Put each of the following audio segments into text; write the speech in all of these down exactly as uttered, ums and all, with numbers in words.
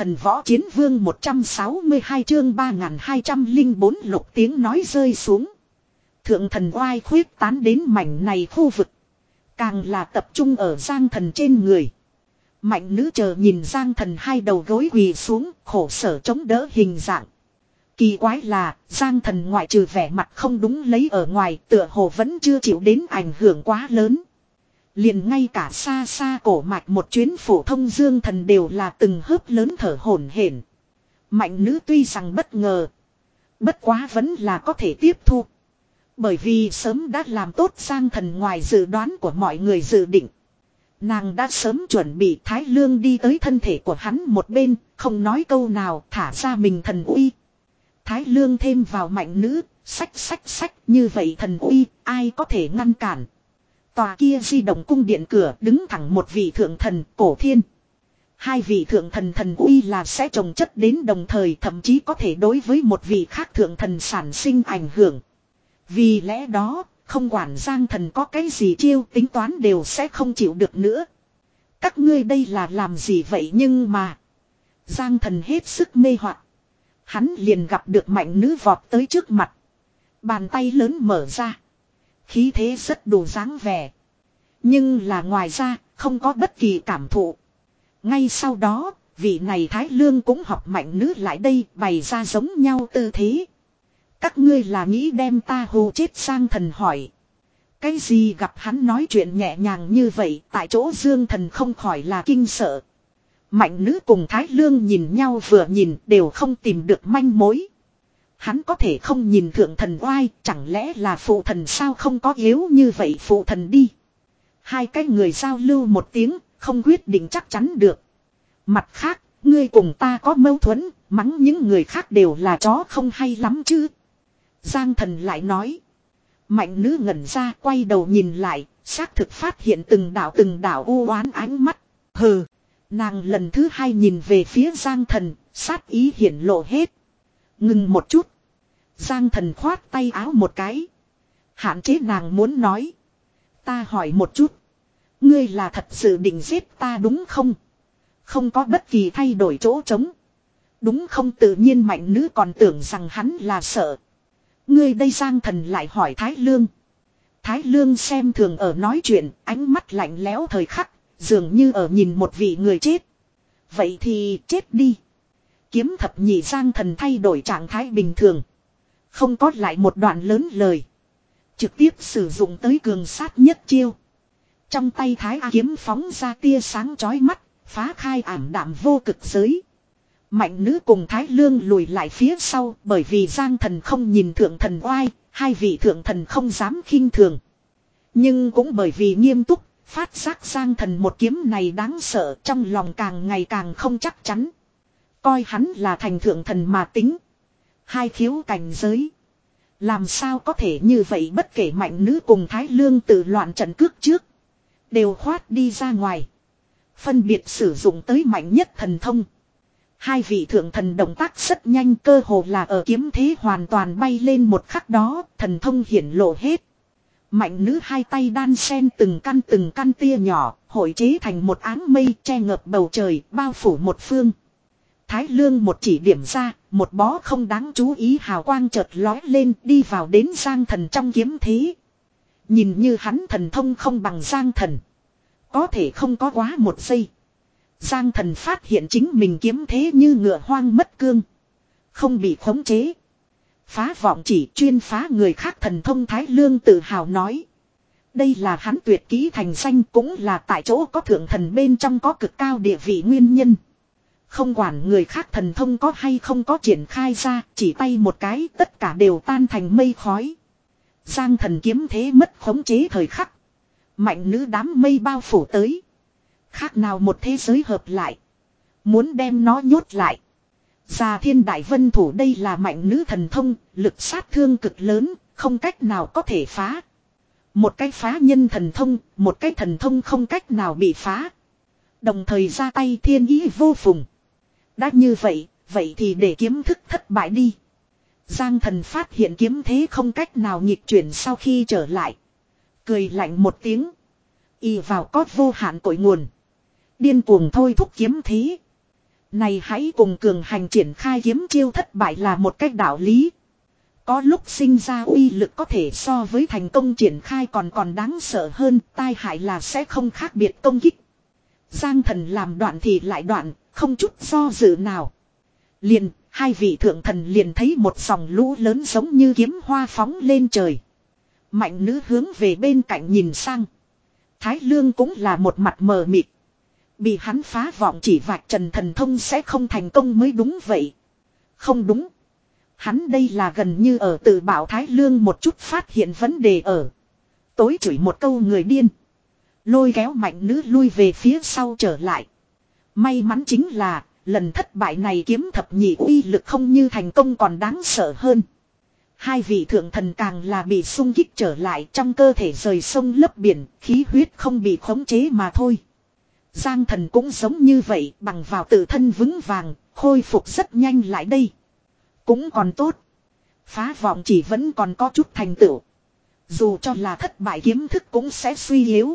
Thần Võ Chiến Vương một trăm sáu mươi hai chương ba nghìn hai trăm lẻ bốn lục tiếng nói rơi xuống. Thượng thần oai khuyết tán đến mảnh này khu vực. Càng là tập trung ở Giang Thần trên người. Mạnh nữ chờ nhìn Giang Thần hai đầu gối quỳ xuống, khổ sở chống đỡ hình dạng. Kỳ quái là, Giang Thần ngoại trừ vẻ mặt không đúng lấy ở ngoài, tựa hồ vẫn chưa chịu đến ảnh hưởng quá lớn. Liền ngay cả xa xa cổ mạch một chuyến phổ thông Dương Thần đều là từng hớp lớn thở hổn hển. Mạnh nữ tuy rằng bất ngờ, bất quá vẫn là có thể tiếp thu. Bởi vì sớm đã làm tốt Giang Thần ngoài dự đoán của mọi người dự định. Nàng đã sớm chuẩn bị Thái Lương đi tới thân thể của hắn một bên, không nói câu nào, thả ra mình thần uy. Thái Lương thêm vào mạnh nữ, sách sách sách, như vậy thần uy, ai có thể ngăn cản. Tòa kia di động cung điện cửa đứng thẳng một vị thượng thần, Cổ Thiên. Hai vị thượng thần thần uy là sẽ chồng chất đến đồng thời, thậm chí có thể đối với một vị khác thượng thần sản sinh ảnh hưởng. Vì lẽ đó, không quản Giang Thần có cái gì chiêu tính toán đều sẽ không chịu được nữa. Các ngươi đây là làm gì vậy nhưng mà. Giang Thần hết sức mê hoặc. Hắn liền gặp được mạnh nữ vọt tới trước mặt. Bàn tay lớn mở ra. Khí thế rất đủ dáng vẻ. Nhưng là ngoài ra, không có bất kỳ cảm thụ. Ngay sau đó, vị này Thái Lương cũng học mạnh nữ lại đây bày ra giống nhau tư thế. Các ngươi là nghĩ đem ta hù chết Giang Thần hỏi. Cái gì gặp hắn nói chuyện nhẹ nhàng như vậy, tại chỗ Dương Thần không khỏi là kinh sợ. Mạnh nữ cùng Thái Lương nhìn nhau vừa nhìn đều không tìm được manh mối. Hắn có thể không nhìn thượng thần oai, chẳng lẽ là phụ thần sao không có yếu như vậy phụ thần đi. Hai cái người giao lưu một tiếng, không quyết định chắc chắn được. Mặt khác, ngươi cùng ta có mâu thuẫn, mắng những người khác đều là chó không hay lắm chứ. Giang Thần lại nói. Mạnh nữ ngẩn ra quay đầu nhìn lại, xác thực phát hiện từng đảo từng đảo u oán ánh mắt. Hừ, nàng lần thứ hai nhìn về phía Giang Thần, sát ý hiển lộ hết. Ngừng một chút. Giang Thần khoát tay áo một cái. Hạn chế nàng muốn nói. Ta hỏi một chút. Ngươi là thật sự định giết ta đúng không? Không có bất kỳ thay đổi chỗ trống. Đúng không tự nhiên mạnh nữ còn tưởng rằng hắn là sợ. Ngươi đây Giang Thần lại hỏi Thái Lương. Thái Lương xem thường ở nói chuyện, ánh mắt lạnh lẽo thời khắc, dường như ở nhìn một vị người chết. Vậy thì chết đi. Kiếm thập nhị Giang Thần thay đổi trạng thái bình thường. Không có lại một đoạn lớn lời. Trực tiếp sử dụng tới cường sát nhất chiêu. Trong tay Thái A kiếm phóng ra tia sáng chói mắt, phá khai ảm đạm vô cực giới. Mạnh nữ cùng Thái Lương lùi lại phía sau bởi vì Giang Thần không nhìn thượng thần oai, hai vị thượng thần không dám khinh thường. Nhưng cũng bởi vì nghiêm túc, phát giác Giang Thần một kiếm này đáng sợ trong lòng càng ngày càng không chắc chắn. Coi hắn là thành thượng thần mà tính. Hai khiếu cảnh giới. Làm sao có thể như vậy bất kể mạnh nữ cùng Thái Lương tự loạn trận cước trước. Đều khoát đi ra ngoài. Phân biệt sử dụng tới mạnh nhất thần thông. Hai vị thượng thần động tác rất nhanh cơ hồ là ở kiếm thế hoàn toàn bay lên một khắc đó, thần thông hiển lộ hết. Mạnh nữ hai tay đan sen từng căn từng căn tia nhỏ, hội chế thành một áng mây che ngập bầu trời, bao phủ một phương. Thái Lương một chỉ điểm ra, một bó không đáng chú ý hào quang chợt lói lên đi vào đến Giang Thần trong kiếm thế. Nhìn như hắn thần thông không bằng Giang Thần. Có thể không có quá một giây. Giang Thần phát hiện chính mình kiếm thế như ngựa hoang mất cương. Không bị khống chế. Phá vọng chỉ chuyên phá người khác thần thông Thái Lương tự hào nói. Đây là hắn tuyệt kỹ thành danh cũng là tại chỗ có thượng thần bên trong có cực cao địa vị nguyên nhân. Không quản người khác thần thông có hay không có triển khai ra, chỉ tay một cái tất cả đều tan thành mây khói. Giang Thần kiếm thế mất khống chế thời khắc. Mạnh nữ đám mây bao phủ tới. Khác nào một thế giới hợp lại. Muốn đem nó nhốt lại. Già thiên đại vân thủ đây là mạnh nữ thần thông, lực sát thương cực lớn, không cách nào có thể phá. Một cái phá nhân thần thông, một cái thần thông không cách nào bị phá. Đồng thời ra tay thiên ý vô phùng. Đã như vậy, vậy thì để kiếm thức thất bại đi. Giang Thần phát hiện kiếm thế không cách nào nghịch chuyển sau khi trở lại. Cười lạnh một tiếng. Y vào có vô hạn cội nguồn. Điên cuồng thôi thúc kiếm thế. Này hãy cùng cường hành triển khai kiếm chiêu thất bại là một cách đạo lý. Có lúc sinh ra uy lực có thể so với thành công triển khai còn còn đáng sợ hơn, tai hại là sẽ không khác biệt công kích. Giang thần làm đoạn thì lại đoạn, không chút do dự nào. Liền, hai vị thượng thần liền thấy một dòng lũ lớn giống như kiếm hoa phóng lên trời. Mạnh nữ hướng về bên cạnh nhìn sang. Thái Lương cũng là một mặt mờ mịt. Bị hắn phá vọng chỉ vạch trần thần thông sẽ không thành công mới đúng vậy. Không đúng. Hắn đây là gần như ở tự bảo Thái Lương một chút phát hiện vấn đề ở. Tối chửi một câu người điên. Lôi kéo mạnh nữ lui về phía sau trở lại. May mắn chính là lần thất bại này kiếm thập nhị uy lực không như thành công còn đáng sợ hơn. Hai vị thượng thần càng là bị xung kích trở lại trong cơ thể rời sông lấp biển, khí huyết không bị khống chế mà thôi. Giang thần cũng giống như vậy, bằng vào tự thân vững vàng, khôi phục rất nhanh lại đây. Cũng còn tốt. Phá vọng chỉ vẫn còn có chút thành tựu. Dù cho là thất bại kiếm thức cũng sẽ suy yếu.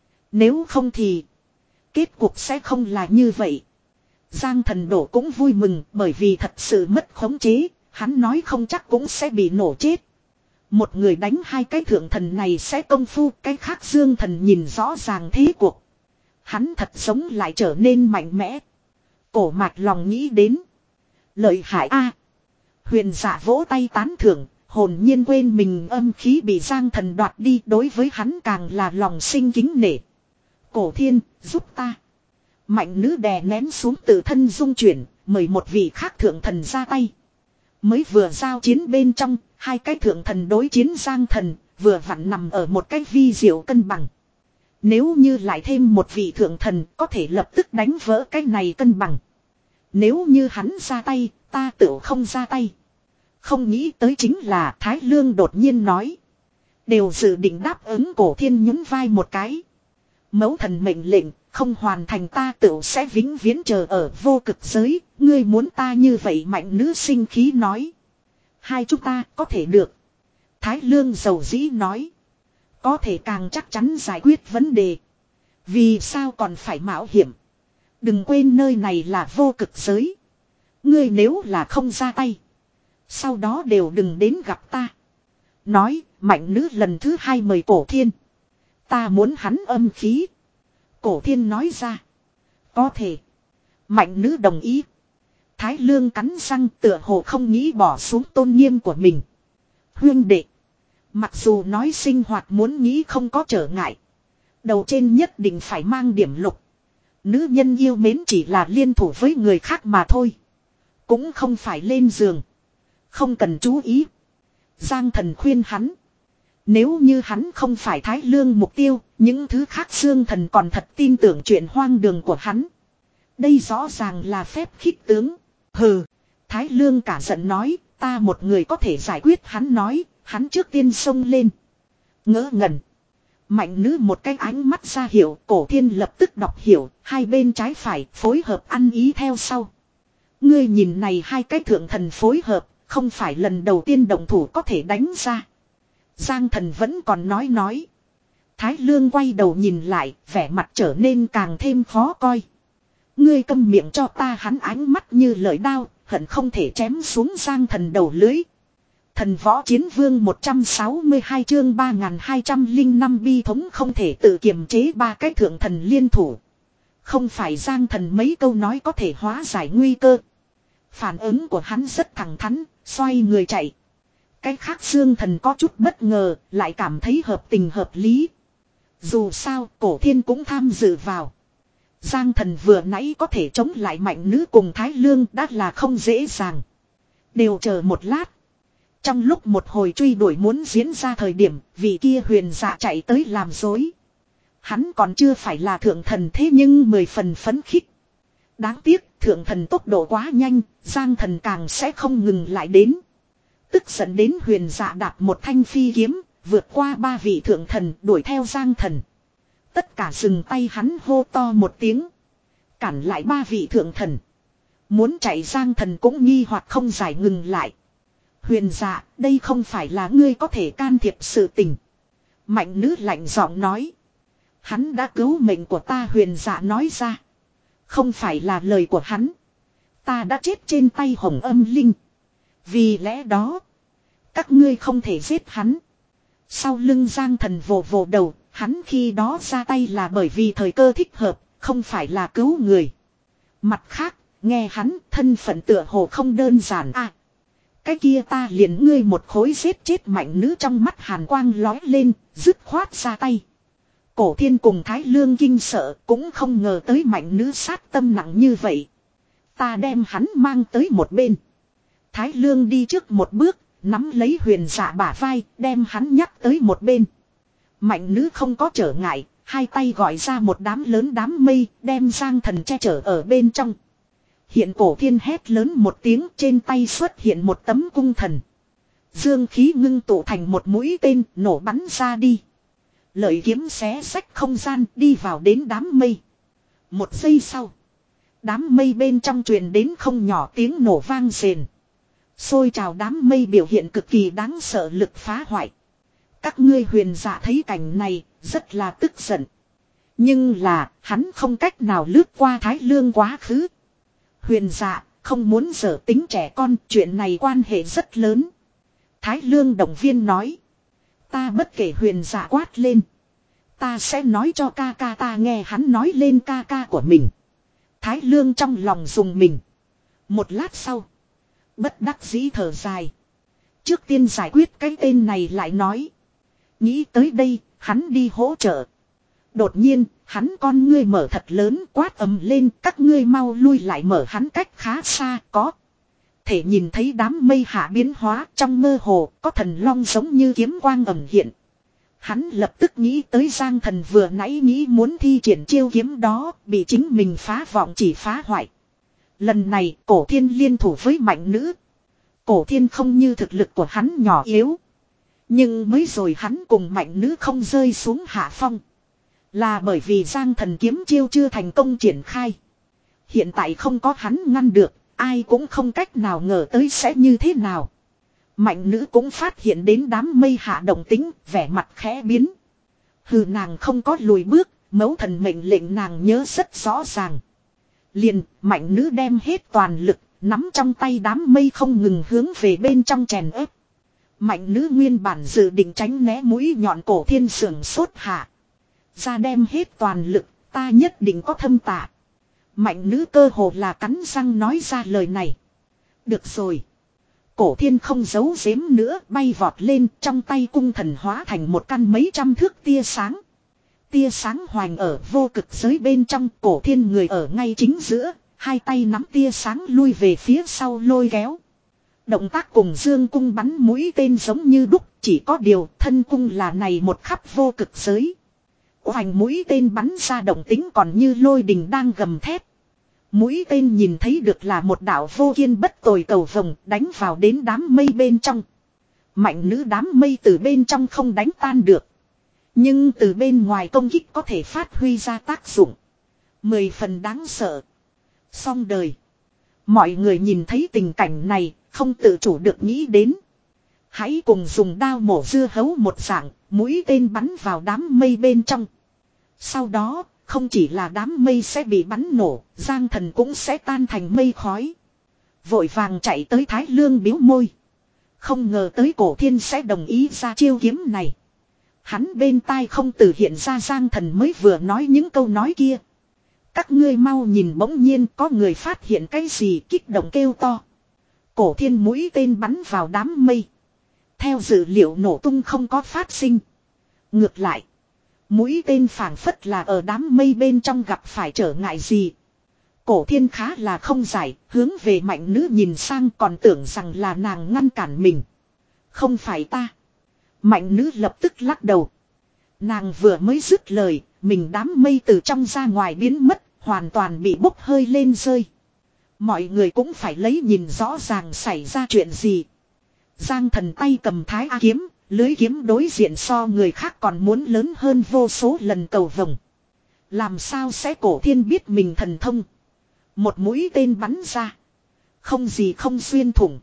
Nếu không thì kết cục sẽ không là như vậy. Giang thần đổ cũng vui mừng bởi vì thật sự mất khống chế. Hắn nói không chắc cũng sẽ bị nổ chết. Một người đánh hai cái thượng thần này sẽ công phu, cái khác dương thần nhìn rõ ràng thế cuộc. Hắn thật sống lại trở nên mạnh mẽ. Cổ mạch lòng nghĩ đến. Lợi hại a. Huyền giả vỗ tay tán thưởng, hồn nhiên quên mình âm khí bị Giang thần đoạt đi, đối với hắn càng là lòng sinh kính nể. Cổ thiên, giúp ta. Mạnh nữ đè nén xuống tự thân dung chuyển, mời một vị khác thượng thần ra tay. Mới vừa giao chiến bên trong, hai cái thượng thần đối chiến Giang thần, vừa vặn nằm ở một cái vi diệu cân bằng. Nếu như lại thêm một vị thượng thần, có thể lập tức đánh vỡ cái này cân bằng. Nếu như hắn ra tay, ta tự không ra tay. Không nghĩ tới chính là Thái Lương đột nhiên nói. Đều dự định đáp ứng. Cổ thiên nhún vai một cái. Mẫu thần mệnh lệnh, không hoàn thành ta tự sẽ vĩnh viễn chờ ở vô cực giới. Ngươi muốn ta như vậy mạnh nữ sinh khí nói. Hai chúng ta có thể được. Thái Lương dầu dĩ nói. Có thể càng chắc chắn giải quyết vấn đề. Vì sao còn phải mạo hiểm. Đừng quên nơi này là vô cực giới. Ngươi nếu là không ra tay. Sau đó đều đừng đến gặp ta. Nói, mạnh nữ lần thứ hai mời cổ thiên. Ta muốn hắn âm khí. Cổ thiên nói ra. Có thể. Mạnh nữ đồng ý. Thái Lương cắn răng tựa hồ không nghĩ bỏ xuống tôn nghiêm của mình. Huyên đệ. Mặc dù nói sinh hoạt muốn nghĩ không có trở ngại. Đầu trên nhất định phải mang điểm lục. Nữ nhân yêu mến chỉ là liên thủ với người khác mà thôi. Cũng không phải lên giường. Không cần chú ý. Giang thần khuyên hắn. Nếu như hắn không phải Thái Lương mục tiêu, những thứ khác Dương thần còn thật tin tưởng chuyện hoang đường của hắn. Đây rõ ràng là phép khích tướng. Hừ. Thái Lương cả giận nói, ta một người có thể giải quyết. Hắn nói, hắn trước tiên xông lên. Ngỡ ngẩn. Mạnh nữ một cái ánh mắt ra hiệu, cổ thiên lập tức đọc hiểu, hai bên trái phải phối hợp ăn ý theo sau. Ngươi nhìn này hai cái thượng thần phối hợp, không phải lần đầu tiên động thủ có thể đánh ra. Giang thần vẫn còn nói nói. Thái Lương quay đầu nhìn lại, vẻ mặt trở nên càng thêm khó coi. Ngươi câm miệng cho ta. Hắn ánh mắt như lợi đao, hận không thể chém xuống Giang thần đầu lưới. Thần võ chiến vương một trăm sáu mươi hai chương ba nghìn hai trăm lẻ năm bi thống không thể tự kiềm chế ba cái thượng thần liên thủ. Không phải Giang thần mấy câu nói có thể hóa giải nguy cơ. Phản ứng của hắn rất thẳng thắn, xoay người chạy. Cái khác Dương thần có chút bất ngờ, lại cảm thấy hợp tình hợp lý. Dù sao, cổ thiên cũng tham dự vào. Giang thần vừa nãy có thể chống lại mạnh nữ cùng Thái Lương đã là không dễ dàng. Đều chờ một lát. Trong lúc một hồi truy đuổi muốn diễn ra thời điểm, vị kia huyền dạ chạy tới làm dối. Hắn còn chưa phải là thượng thần thế nhưng mười phần phấn khích. Đáng tiếc, thượng thần tốc độ quá nhanh, Giang thần càng sẽ không ngừng lại đến. Tức giận đến huyền dạ đạp một thanh phi kiếm, vượt qua ba vị thượng thần đuổi theo Giang thần. Tất cả dừng tay, hắn hô to một tiếng. Cản lại ba vị thượng thần. Muốn chạy Giang thần cũng nghi hoặc không giải ngừng lại. Huyền dạ, đây không phải là ngươi có thể can thiệp sự tình. Mạnh nữ lạnh giọng nói. Hắn đã cứu mệnh của ta. Huyền dạ nói ra. Không phải là lời của hắn. Ta đã chết trên tay Hồng Âm Linh. Vì lẽ đó. Các ngươi không thể giết hắn. Sau lưng Giang Thần vồ vồ đầu. Hắn khi đó ra tay là bởi vì thời cơ thích hợp. Không phải là cứu người. Mặt khác. Nghe hắn thân phận tựa hồ không đơn giản à. Cái kia ta liền ngươi một khối giết chết mạnh nữ trong mắt hàn quang lói lên. Dứt khoát ra tay. Cổ Thiên cùng Thái Lương kinh sợ. Cũng không ngờ tới mạnh nữ sát tâm nặng như vậy. Ta đem hắn mang tới một bên. Thái Lương đi trước một bước. Nắm lấy Huyền Dạ bả vai. Đem hắn nhắc tới một bên. Mạnh nữ không có trở ngại. Hai tay gọi ra một đám lớn đám mây. Đem Giang Thần che chở ở bên trong. Hiện Cổ Thiên hét lớn một tiếng. Trên tay xuất hiện một tấm cung thần. Dương khí ngưng tụ thành một mũi tên. Nổ bắn ra đi. Lợi kiếm xé xách không gian. Đi vào đến đám mây. Một giây sau. Đám mây bên trong truyền đến không nhỏ tiếng nổ vang rền. Xôi trào đám mây biểu hiện cực kỳ đáng sợ lực phá hoại. Các ngươi Huyền Dạ thấy cảnh này, rất là tức giận. Nhưng là, hắn không cách nào lướt qua Thái Lương quá khứ. Huyền Dạ, không muốn giở tính trẻ con, chuyện này quan hệ rất lớn. Thái Lương động viên nói. Ta bất kể Huyền Dạ quát lên. Ta sẽ nói cho ca ca ta nghe hắn nói lên ca ca của mình. Thái Lương trong lòng dùng mình. Một lát sau. Bất đắc dĩ thở dài. Trước tiên giải quyết cái tên này lại nói. Nghĩ tới đây, hắn đi hỗ trợ. Đột nhiên, hắn con ngươi mở thật lớn quát ầm lên. Các ngươi mau lui lại mở hắn cách khá xa có. Thể nhìn thấy đám mây hạ biến hóa trong mơ hồ có thần long giống như kiếm quang ẩn hiện. Hắn lập tức nghĩ tới Giang Thần vừa nãy nghĩ muốn thi triển chiêu kiếm đó bị chính mình phá vọng chỉ phá hoại. Lần này Cổ Thiên liên thủ với mạnh nữ. Cổ Thiên không như thực lực của hắn nhỏ yếu. Nhưng mới rồi hắn cùng mạnh nữ không rơi xuống hạ phong. Là bởi vì Giang Thần kiếm chiêu chưa thành công triển khai. Hiện tại không có hắn ngăn được. Ai cũng không cách nào ngờ tới sẽ như thế nào. Mạnh nữ cũng phát hiện đến đám mây hạ động tính. Vẻ mặt khẽ biến. Hừ, nàng không có lùi bước. Mẫu thần mệnh lệnh nàng nhớ rất rõ ràng. Liền mạnh nữ đem hết toàn lực. Nắm trong tay đám mây không ngừng hướng về bên trong chèn ép. Mạnh nữ nguyên bản dự định tránh né mũi nhọn Cổ Thiên sưởng sốt hạ. Ra đem hết toàn lực, ta nhất định có thâm tạ. Mạnh nữ cơ hồ là cắn răng nói ra lời này. Được rồi. Cổ Thiên không giấu giếm nữa, bay vọt lên, trong tay cung thần hóa thành một căn mấy trăm thước tia sáng. Tia sáng hoành ở vô cực giới bên trong, Cổ Thiên người ở ngay chính giữa, hai tay nắm tia sáng lui về phía sau lôi kéo. Động tác cùng dương cung bắn mũi tên giống như đúc, chỉ có điều thân cung là này một khắp vô cực giới. Hoành mũi tên bắn ra động tính còn như lôi đình đang gầm thét. Mũi tên nhìn thấy được là một đạo vô kiên bất tồi cầu vồng đánh vào đến đám mây bên trong. Mạnh nữ đám mây từ bên trong không đánh tan được. Nhưng từ bên ngoài công kích có thể phát huy ra tác dụng. Mười phần đáng sợ. Xong đời. Mọi người nhìn thấy tình cảnh này, không tự chủ được nghĩ đến. Hãy cùng dùng đao mổ dưa hấu một dạng, mũi tên bắn vào đám mây bên trong. Sau đó, không chỉ là đám mây sẽ bị bắn nổ, Giang Thần cũng sẽ tan thành mây khói. Vội vàng chạy tới Thái Lương biếu môi. Không ngờ tới Cổ Thiên sẽ đồng ý ra chiêu kiếm này. Hắn bên tai không từ hiện ra Giang Thần mới vừa nói những câu nói kia. Các ngươi mau nhìn, bỗng nhiên có người phát hiện cái gì, kích động kêu to. Cổ Thiên mũi tên bắn vào đám mây. Theo dữ liệu nổ tung không có phát sinh. Ngược lại, mũi tên phảng phất là ở đám mây bên trong gặp phải trở ngại gì. Cổ Thiên khá là không giải, hướng về mạnh nữ nhìn sang còn tưởng rằng là nàng ngăn cản mình. Không phải ta. Mạnh nữ lập tức lắc đầu. Nàng vừa mới dứt lời, mình đám mây từ trong ra ngoài biến mất, hoàn toàn bị bốc hơi lên rơi. Mọi người cũng phải lấy nhìn rõ ràng xảy ra chuyện gì. Giang Thần tay cầm Thái A kiếm, lưới kiếm đối diện so người khác còn muốn lớn hơn vô số lần cầu vồng. Làm sao sẽ Cổ Thiên biết mình thần thông? Một mũi tên bắn ra. Không gì không xuyên thủng.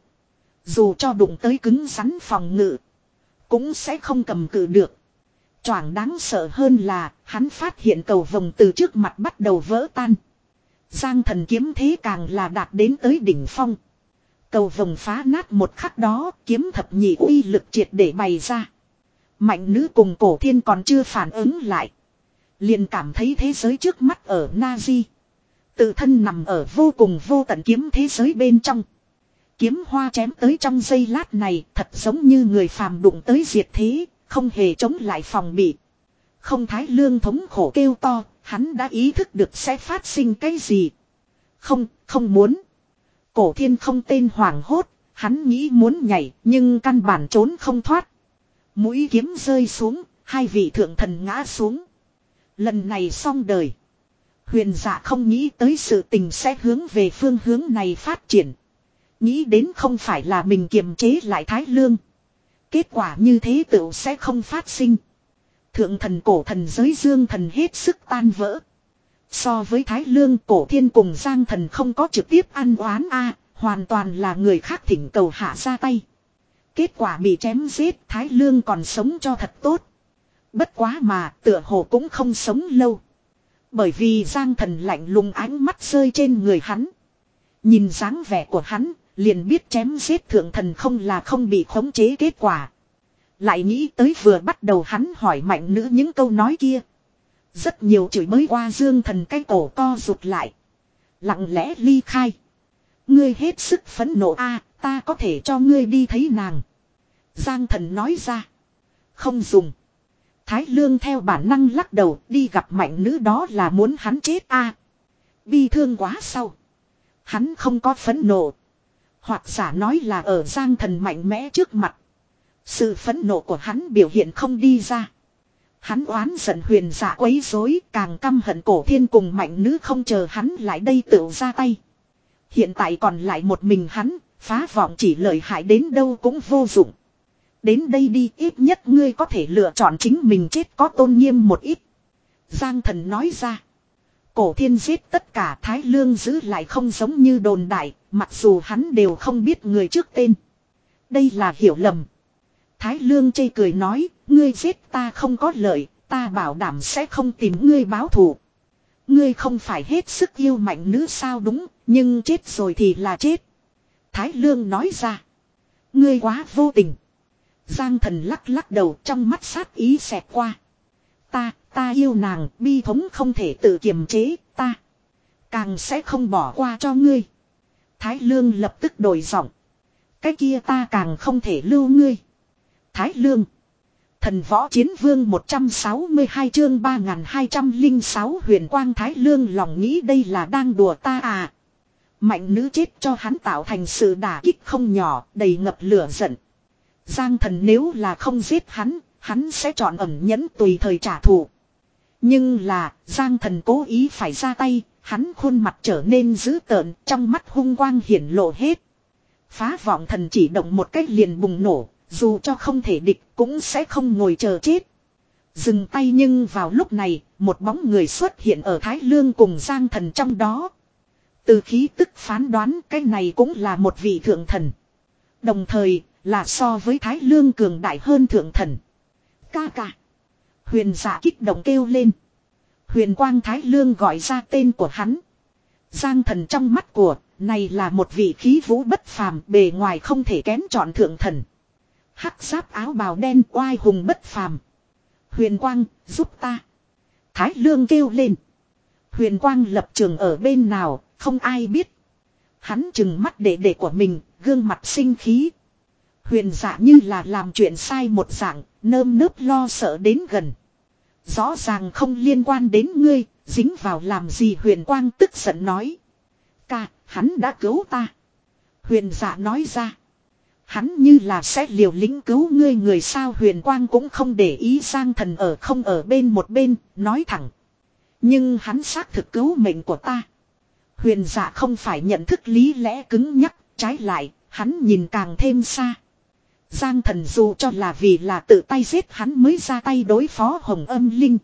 Dù cho đụng tới cứng rắn phòng ngự, cũng sẽ không cầm cự được. Choảng đáng sợ hơn là, hắn phát hiện cầu vồng từ trước mặt bắt đầu vỡ tan. Giang thần kiếm thế càng là đạt đến tới đỉnh phong. Cầu vồng phá nát một khắc đó, kiếm thập nhị uy lực triệt để bày ra. Mạnh nữ cùng cổ thiên còn chưa phản ứng lại. Liền cảm thấy thế giới trước mắt ở Nazi. Tự thân nằm ở vô cùng vô tận kiếm thế giới bên trong. Kiếm hoa chém tới trong giây lát này thật giống như người phàm đụng tới diệt thế, không hề chống lại phòng bị. Không Thái Lương thống khổ kêu to, hắn đã ý thức được sẽ phát sinh cái gì. Không, không muốn. Cổ thiên không tên hoảng hốt, hắn nghĩ muốn nhảy nhưng căn bản trốn không thoát. Mũi kiếm rơi xuống, hai vị thượng thần ngã xuống. Lần này xong đời. Huyền dạ không nghĩ tới sự tình sẽ hướng về phương hướng này phát triển. Nghĩ đến không phải là mình kiềm chế lại Thái Lương. Kết quả như thế tựu sẽ không phát sinh. Thượng thần cổ thần giới dương thần hết sức tan vỡ. So với Thái Lương cổ thiên cùng Giang thần không có trực tiếp ăn oán a, hoàn toàn là người khác thỉnh cầu hạ ra tay. Kết quả bị chém giết, Thái Lương còn sống cho thật tốt. Bất quá mà tựa hồ cũng không sống lâu. Bởi vì Giang thần lạnh lùng ánh mắt rơi trên người hắn. Nhìn dáng vẻ của hắn, liền biết chém giết thượng thần không là không bị khống chế kết quả. Lại nghĩ tới vừa bắt đầu hắn hỏi mạnh nữ những câu nói kia. Rất nhiều chửi mới qua dương thần cái cổ co rụt lại. Lặng lẽ ly khai. Ngươi hết sức phẫn nộ a, ta có thể cho ngươi đi thấy nàng. Giang thần nói ra. Không dùng. Thái Lương theo bản năng lắc đầu, đi gặp mạnh nữ đó là muốn hắn chết a. Bi thương quá sau. Hắn không có phẫn nộ. Hoặc giả nói là ở Giang thần mạnh mẽ trước mặt. Sự phẫn nộ của hắn biểu hiện không đi ra. Hắn oán giận huyền dạ quấy rối, càng căm hận cổ thiên cùng mạnh nữ không chờ hắn lại đây tự ra tay. Hiện tại còn lại một mình hắn, phá vọng chỉ lợi hại đến đâu cũng vô dụng. Đến đây đi, ít nhất ngươi có thể lựa chọn chính mình chết có tôn nghiêm một ít. Giang thần nói ra. Cổ thiên giết tất cả, Thái Lương giữ lại không giống như đồn đại, mặc dù hắn đều không biết người trước tên. Đây là hiểu lầm. Thái Lương chê cười nói, ngươi giết ta không có lợi, ta bảo đảm sẽ không tìm ngươi báo thù. Ngươi không phải hết sức yêu mạnh nữ sao đúng, nhưng chết rồi thì là chết. Thái Lương nói ra. Ngươi quá vô tình. Giang thần lắc lắc đầu, trong mắt sát ý xẹt qua. Ta, ta yêu nàng, bi thống không thể tự kiềm chế, ta. Càng sẽ không bỏ qua cho ngươi. Thái Lương lập tức đổi giọng. Cái kia ta càng không thể lưu ngươi. Thái Lương. Thần võ chiến vương một trăm sáu mươi hai chương ba nghìn hai trăm lẻ sáu huyền quang. Thái Lương lòng nghĩ đây là đang đùa ta à. Mạnh nữ chết cho hắn tạo thành sự đả kích không nhỏ, đầy ngập lửa giận. Giang thần nếu là không giết hắn, hắn sẽ chọn ẩn nhẫn tùy thời trả thù. Nhưng là, Giang thần cố ý phải ra tay, hắn khuôn mặt trở nên dữ tợn, trong mắt hung quang hiển lộ hết. Phá vọng thần chỉ động một cách liền bùng nổ, dù cho không thể địch cũng sẽ không ngồi chờ chết. Dừng tay nhưng vào lúc này, một bóng người xuất hiện ở Thái Lương cùng Giang thần trong đó. Từ khí tức phán đoán cái này cũng là một vị thượng thần. Đồng thời, là so với Thái Lương cường đại hơn thượng thần. Ca ca. Huyền giả kích động kêu lên. Huyền quang Thái Lương gọi ra tên của hắn. Giang thần trong mắt của, này là một vị khí vũ bất phàm, bề ngoài không thể kén chọn thượng thần. Hắc giáp áo bào đen oai hùng bất phàm. Huyền quang, giúp ta. Thái Lương kêu lên. Huyền quang lập trường ở bên nào, không ai biết. Hắn trừng mắt đệ đệ của mình, gương mặt sinh khí. Huyền giả như là làm chuyện sai một dạng, nơm nớp lo sợ đến gần. Rõ ràng không liên quan đến ngươi, dính vào làm gì huyền quang tức giận nói. Ca, hắn đã cứu ta. Huyền giả nói ra. Hắn như là sẽ liều lĩnh cứu ngươi người sao huyền quang cũng không để ý Giang thần ở không ở bên một bên, nói thẳng. Nhưng hắn xác thực cứu mệnh của ta. Huyền giả không phải nhận thức lý lẽ cứng nhắc, trái lại, hắn nhìn càng thêm xa. Giang thần dù cho là vì là tự tay giết hắn mới ra tay đối phó Hồng Âm Linh.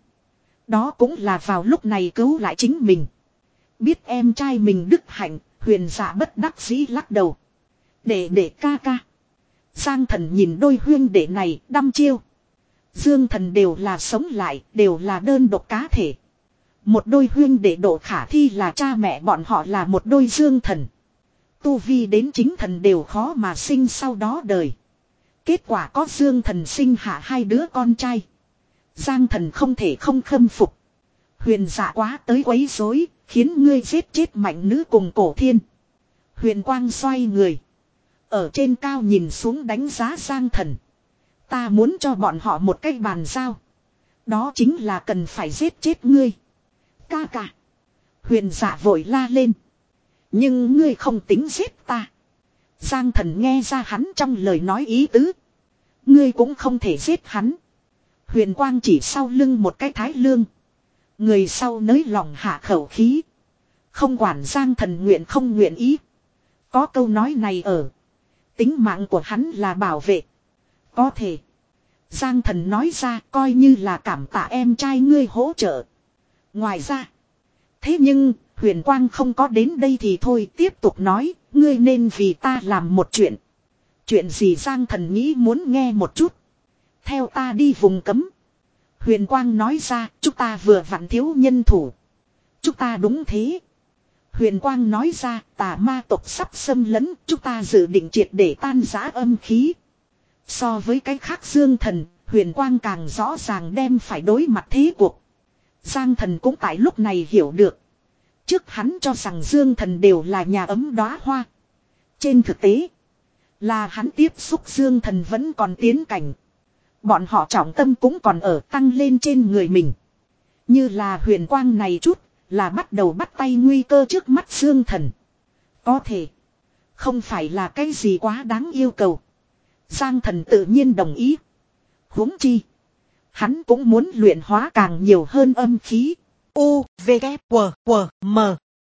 Đó cũng là vào lúc này cứu lại chính mình. Biết em trai mình đức hạnh, huyền giả bất đắc dĩ lắc đầu. Để để ca ca. Giang thần nhìn đôi huyên đệ này đăm chiêu. Dương thần đều là sống lại, đều là đơn độc cá thể. Một đôi huyên đệ độ khả thi là cha mẹ bọn họ là một đôi dương thần. Tu vi đến chính thần đều khó mà sinh sau đó đời. Kết quả có dương thần sinh hạ hai đứa con trai. Giang thần không thể không khâm phục. Huyền dạ quá tới quấy rối, khiến ngươi giết chết mạnh nữ cùng cổ thiên. Huyền quang xoay người. Ở trên cao nhìn xuống đánh giá Giang thần. Ta muốn cho bọn họ một cái bàn giao. Đó chính là cần phải giết chết ngươi. Ca ca. Huyền dạ vội la lên. Nhưng ngươi không tính giết ta. Giang thần nghe ra hắn trong lời nói ý tứ. Ngươi cũng không thể giết hắn. Huyền quang chỉ sau lưng một cái thái lương. Người sau nới lòng hạ khẩu khí. Không quản Giang thần nguyện không nguyện ý. Có câu nói này ở. Tính mạng của hắn là bảo vệ. Có thể. Giang thần nói ra coi như là cảm tạ em trai ngươi hỗ trợ. Ngoài ra. Thế nhưng huyền quang không có đến đây thì thôi tiếp tục nói. Ngươi nên vì ta làm một chuyện. Chuyện gì Giang thần nghĩ muốn nghe một chút. Theo ta đi vùng cấm. Huyền quang nói ra chúng ta vừa vặn thiếu nhân thủ. Chúng ta đúng thế. Huyền quang nói ra tà ma tộc sắp xâm lấn. Chúng ta dự định triệt để tan rã âm khí. So với cái khác dương thần. Huyền quang càng rõ ràng đem phải đối mặt thế cuộc. Giang thần cũng tại lúc này hiểu được. Trước hắn cho rằng dương thần đều là nhà ấm đóa hoa. Trên thực tế. Là hắn tiếp xúc dương thần vẫn còn tiến cảnh. Bọn họ trọng tâm cũng còn ở tăng lên trên người mình. Như là huyền quang này chút. Là bắt đầu bắt tay nguy cơ trước mắt dương thần. Có thể. Không phải là cái gì quá đáng yêu cầu. Giang thần tự nhiên đồng ý. Huống chi. Hắn cũng muốn luyện hóa càng nhiều hơn âm khí. U, V, K, W, W, M.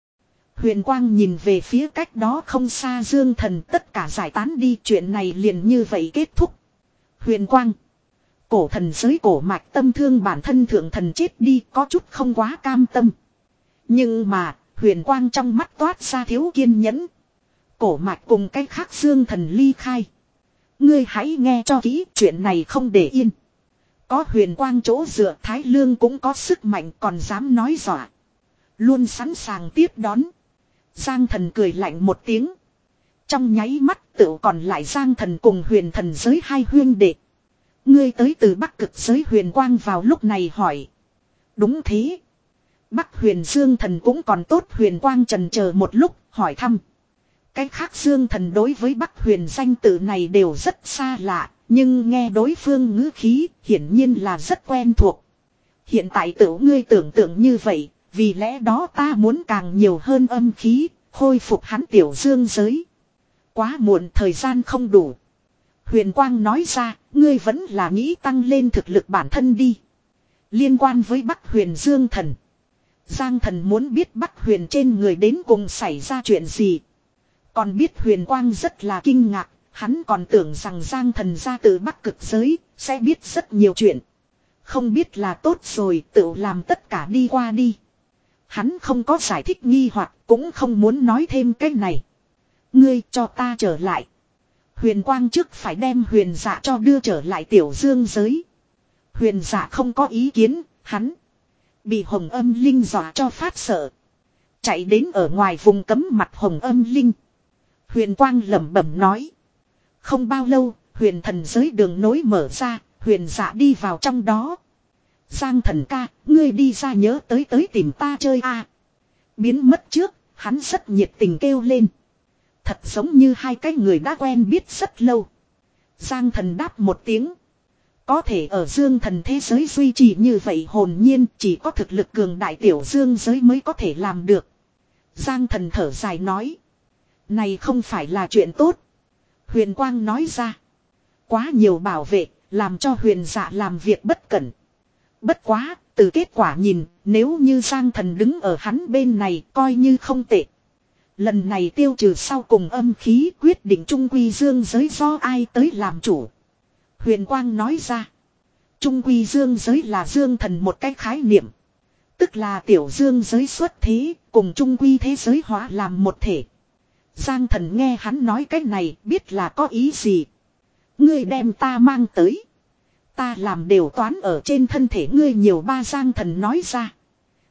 Huyền quang nhìn về phía cách đó không xa dương thần tất cả giải tán đi chuyện này liền như vậy kết thúc. Huyền quang. Cổ thần giới cổ mạch tâm thương bản thân thượng thần chết đi có chút không quá cam tâm. Nhưng mà huyền quang trong mắt toát ra thiếu kiên nhẫn. Cổ mạch cùng cái khác dương thần ly khai. Ngươi hãy nghe cho kỹ chuyện này không để yên. Có huyền quang chỗ dựa Thái Lương cũng có sức mạnh còn dám nói dọa. Luôn sẵn sàng tiếp đón. Giang thần cười lạnh một tiếng. Trong nháy mắt tựu còn lại Giang thần cùng huyền thần giới hai huyên đệ. Ngươi tới từ Bắc Cực giới huyền quang vào lúc này hỏi. Đúng thế. Bắc huyền dương thần cũng còn tốt huyền quang trần chờ một lúc hỏi thăm. Cái khác dương thần đối với Bắc huyền danh tự này đều rất xa lạ. Nhưng nghe đối phương ngữ khí hiển nhiên là rất quen thuộc. Hiện tại tự ngươi tưởng tượng như vậy. Vì lẽ đó ta muốn càng nhiều hơn âm khí. Khôi phục hắn tiểu dương giới. Quá muộn thời gian không đủ. Huyền quang nói ra. Ngươi vẫn là nghĩ tăng lên thực lực bản thân đi. Liên quan với Bắc huyền dương thần. Giang thần muốn biết Bắc huyền trên người đến cùng xảy ra chuyện gì. Còn biết huyền quang rất là kinh ngạc. Hắn còn tưởng rằng Giang thần ra từ Bắc Cực giới. Sẽ biết rất nhiều chuyện. Không biết là tốt rồi tự làm tất cả đi qua đi. Hắn không có giải thích nghi hoặc cũng không muốn nói thêm cái này. Ngươi cho ta trở lại. Huyền quang trước phải đem huyền dạ cho đưa trở lại tiểu dương giới. Huyền dạ không có ý kiến, hắn bị hồng âm linh dọa cho phát sợ. Chạy đến ở ngoài vùng cấm mặt hồng âm linh. Huyền quang lẩm bẩm nói. Không bao lâu, huyền thần giới đường nối mở ra, huyền dạ đi vào trong đó. Giang thần ca, ngươi đi ra nhớ tới tới tìm ta chơi a. Biến mất trước, hắn rất nhiệt tình kêu lên. Thật giống như hai cái người đã quen biết rất lâu. Giang thần đáp một tiếng. Có thể ở dương thần thế giới duy trì như vậy hồn nhiên chỉ có thực lực cường đại tiểu dương giới mới có thể làm được. Giang thần thở dài nói. Này không phải là chuyện tốt. Huyền quang nói ra. Quá nhiều bảo vệ, làm cho huyền dạ làm việc bất cẩn. Bất quá, từ kết quả nhìn, nếu như Giang thần đứng ở hắn bên này coi như không tệ. Lần này tiêu trừ sau cùng âm khí quyết định trung quy dương giới do ai tới làm chủ. Huyền quang nói ra. Trung quy dương giới là dương thần một cái khái niệm. Tức là tiểu dương giới xuất thế, cùng trung quy thế giới hóa làm một thể. Giang thần nghe hắn nói cái này biết là có ý gì. Ngươi đem ta mang tới. Ta làm đều toán ở trên thân thể ngươi nhiều ba Giang thần nói ra.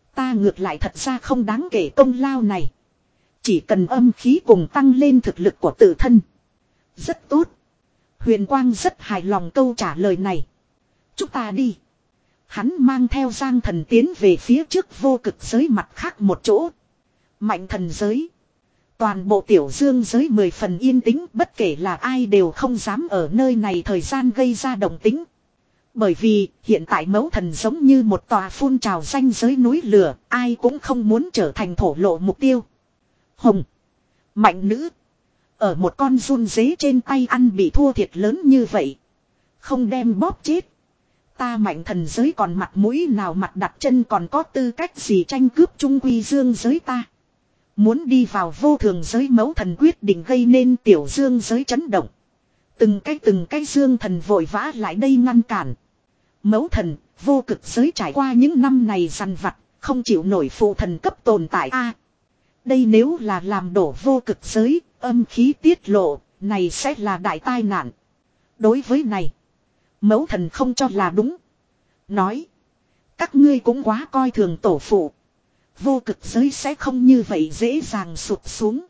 Ta ngược lại thật ra không đáng kể công lao này. Chỉ cần âm khí cùng tăng lên thực lực của tự thân. Rất tốt. Huyền Quang rất hài lòng câu trả lời này. Chúng ta đi. Hắn mang theo Giang Thần tiến về phía trước vô cực giới mặt khác một chỗ. Mạnh thần giới. Toàn bộ tiểu dương giới mười phần yên tĩnh, bất kể là ai đều không dám ở nơi này thời gian gây ra động tĩnh. Bởi vì hiện tại mẫu thần giống như một tòa phun trào ranh giới núi lửa, ai cũng không muốn trở thành thổ lộ mục tiêu. Hồng. Mạnh nữ. Ở một con run dế trên tay ăn bị thua thiệt lớn như vậy. Không đem bóp chết. Ta mạnh thần giới còn mặt mũi nào mặt đặt chân còn có tư cách gì tranh cướp trung quy dương giới ta. Muốn đi vào vô thường giới mẫu thần quyết định gây nên tiểu dương giới chấn động. Từng cái từng cái dương thần vội vã lại đây ngăn cản. Mẫu thần, vô cực giới trải qua những năm này dằn vặt, không chịu nổi phụ thần cấp tồn tại a. Đây nếu là làm đổ vô cực giới, âm khí tiết lộ, này sẽ là đại tai nạn. Đối với này, mẫu thần không cho là đúng. Nói, các ngươi cũng quá coi thường tổ phụ. Vô cực giới sẽ không như vậy dễ dàng sụp xuống.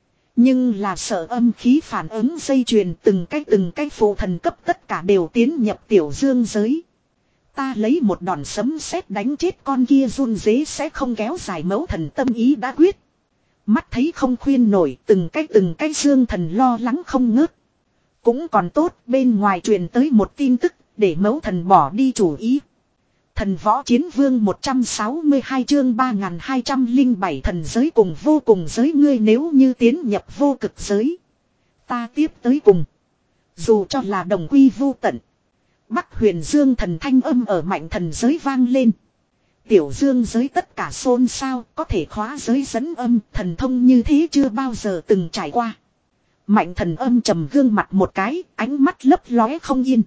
Nhưng là sợ âm khí phản ứng dây chuyền từng cái từng cái phụ thần cấp tất cả đều tiến nhập tiểu dương giới. Ta lấy một đòn sấm sét đánh chết con kia run dế sẽ không kéo dài mẫu thần tâm ý đã quyết. Mắt thấy không khuyên nổi từng cái từng cái dương thần lo lắng không ngớt. Cũng còn tốt bên ngoài truyền tới một tin tức để mẫu thần bỏ đi chủ ý. Thần võ chiến vương một trăm sáu mươi hai chương ba nghìn hai trăm lẻ bảy thần giới cùng vô cùng giới ngươi nếu như tiến nhập vô cực giới. Ta tiếp tới cùng. Dù cho là đồng quy vô tận. Bắc huyền dương thần thanh âm ở mạnh thần giới vang lên. Tiểu dương giới tất cả xôn xao có thể khóa giới dẫn âm thần thông như thế chưa bao giờ từng trải qua. Mạnh thần âm trầm gương mặt một cái ánh mắt lấp lóe không yên.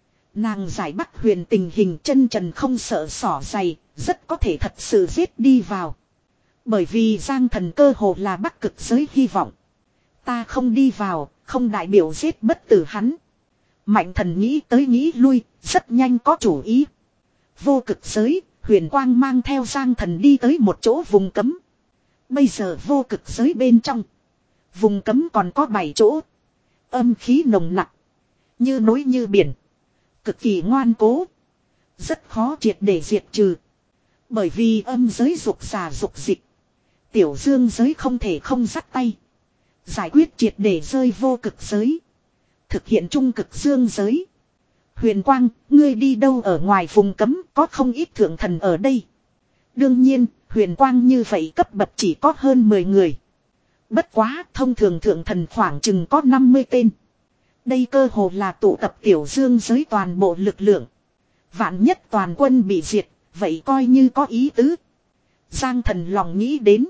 Nàng giải Bắc huyền tình hình chân trần không sợ xỏ dày, rất có thể thật sự giết đi vào. Bởi vì Giang thần cơ hồ là Bắc cực giới hy vọng. Ta không đi vào, không đại biểu giết bất tử hắn. Mạnh thần nghĩ tới nghĩ lui, rất nhanh có chủ ý. Vô cực giới, huyền quang mang theo Giang thần đi tới một chỗ vùng cấm. Bây giờ vô cực giới bên trong. Vùng cấm còn có bảy chỗ. Âm khí nồng nặc. Như núi như biển. Cực kỳ ngoan cố. Rất khó triệt để diệt trừ. Bởi vì âm giới dục xà dục dịch. Tiểu dương giới không thể không dắt tay. Giải quyết triệt để rơi vô cực giới. Thực hiện trung cực dương giới. Huyền Quang, ngươi đi đâu ở ngoài vùng cấm có không ít thượng thần ở đây. Đương nhiên, Huyền Quang như vậy cấp bậc chỉ có hơn mười người. Bất quá, thông thường thượng thần khoảng chừng có năm mươi tên. Đây cơ hồ là tụ tập tiểu dương giới toàn bộ lực lượng. Vạn nhất toàn quân bị diệt, vậy coi như có ý tứ. Giang thần lòng nghĩ đến.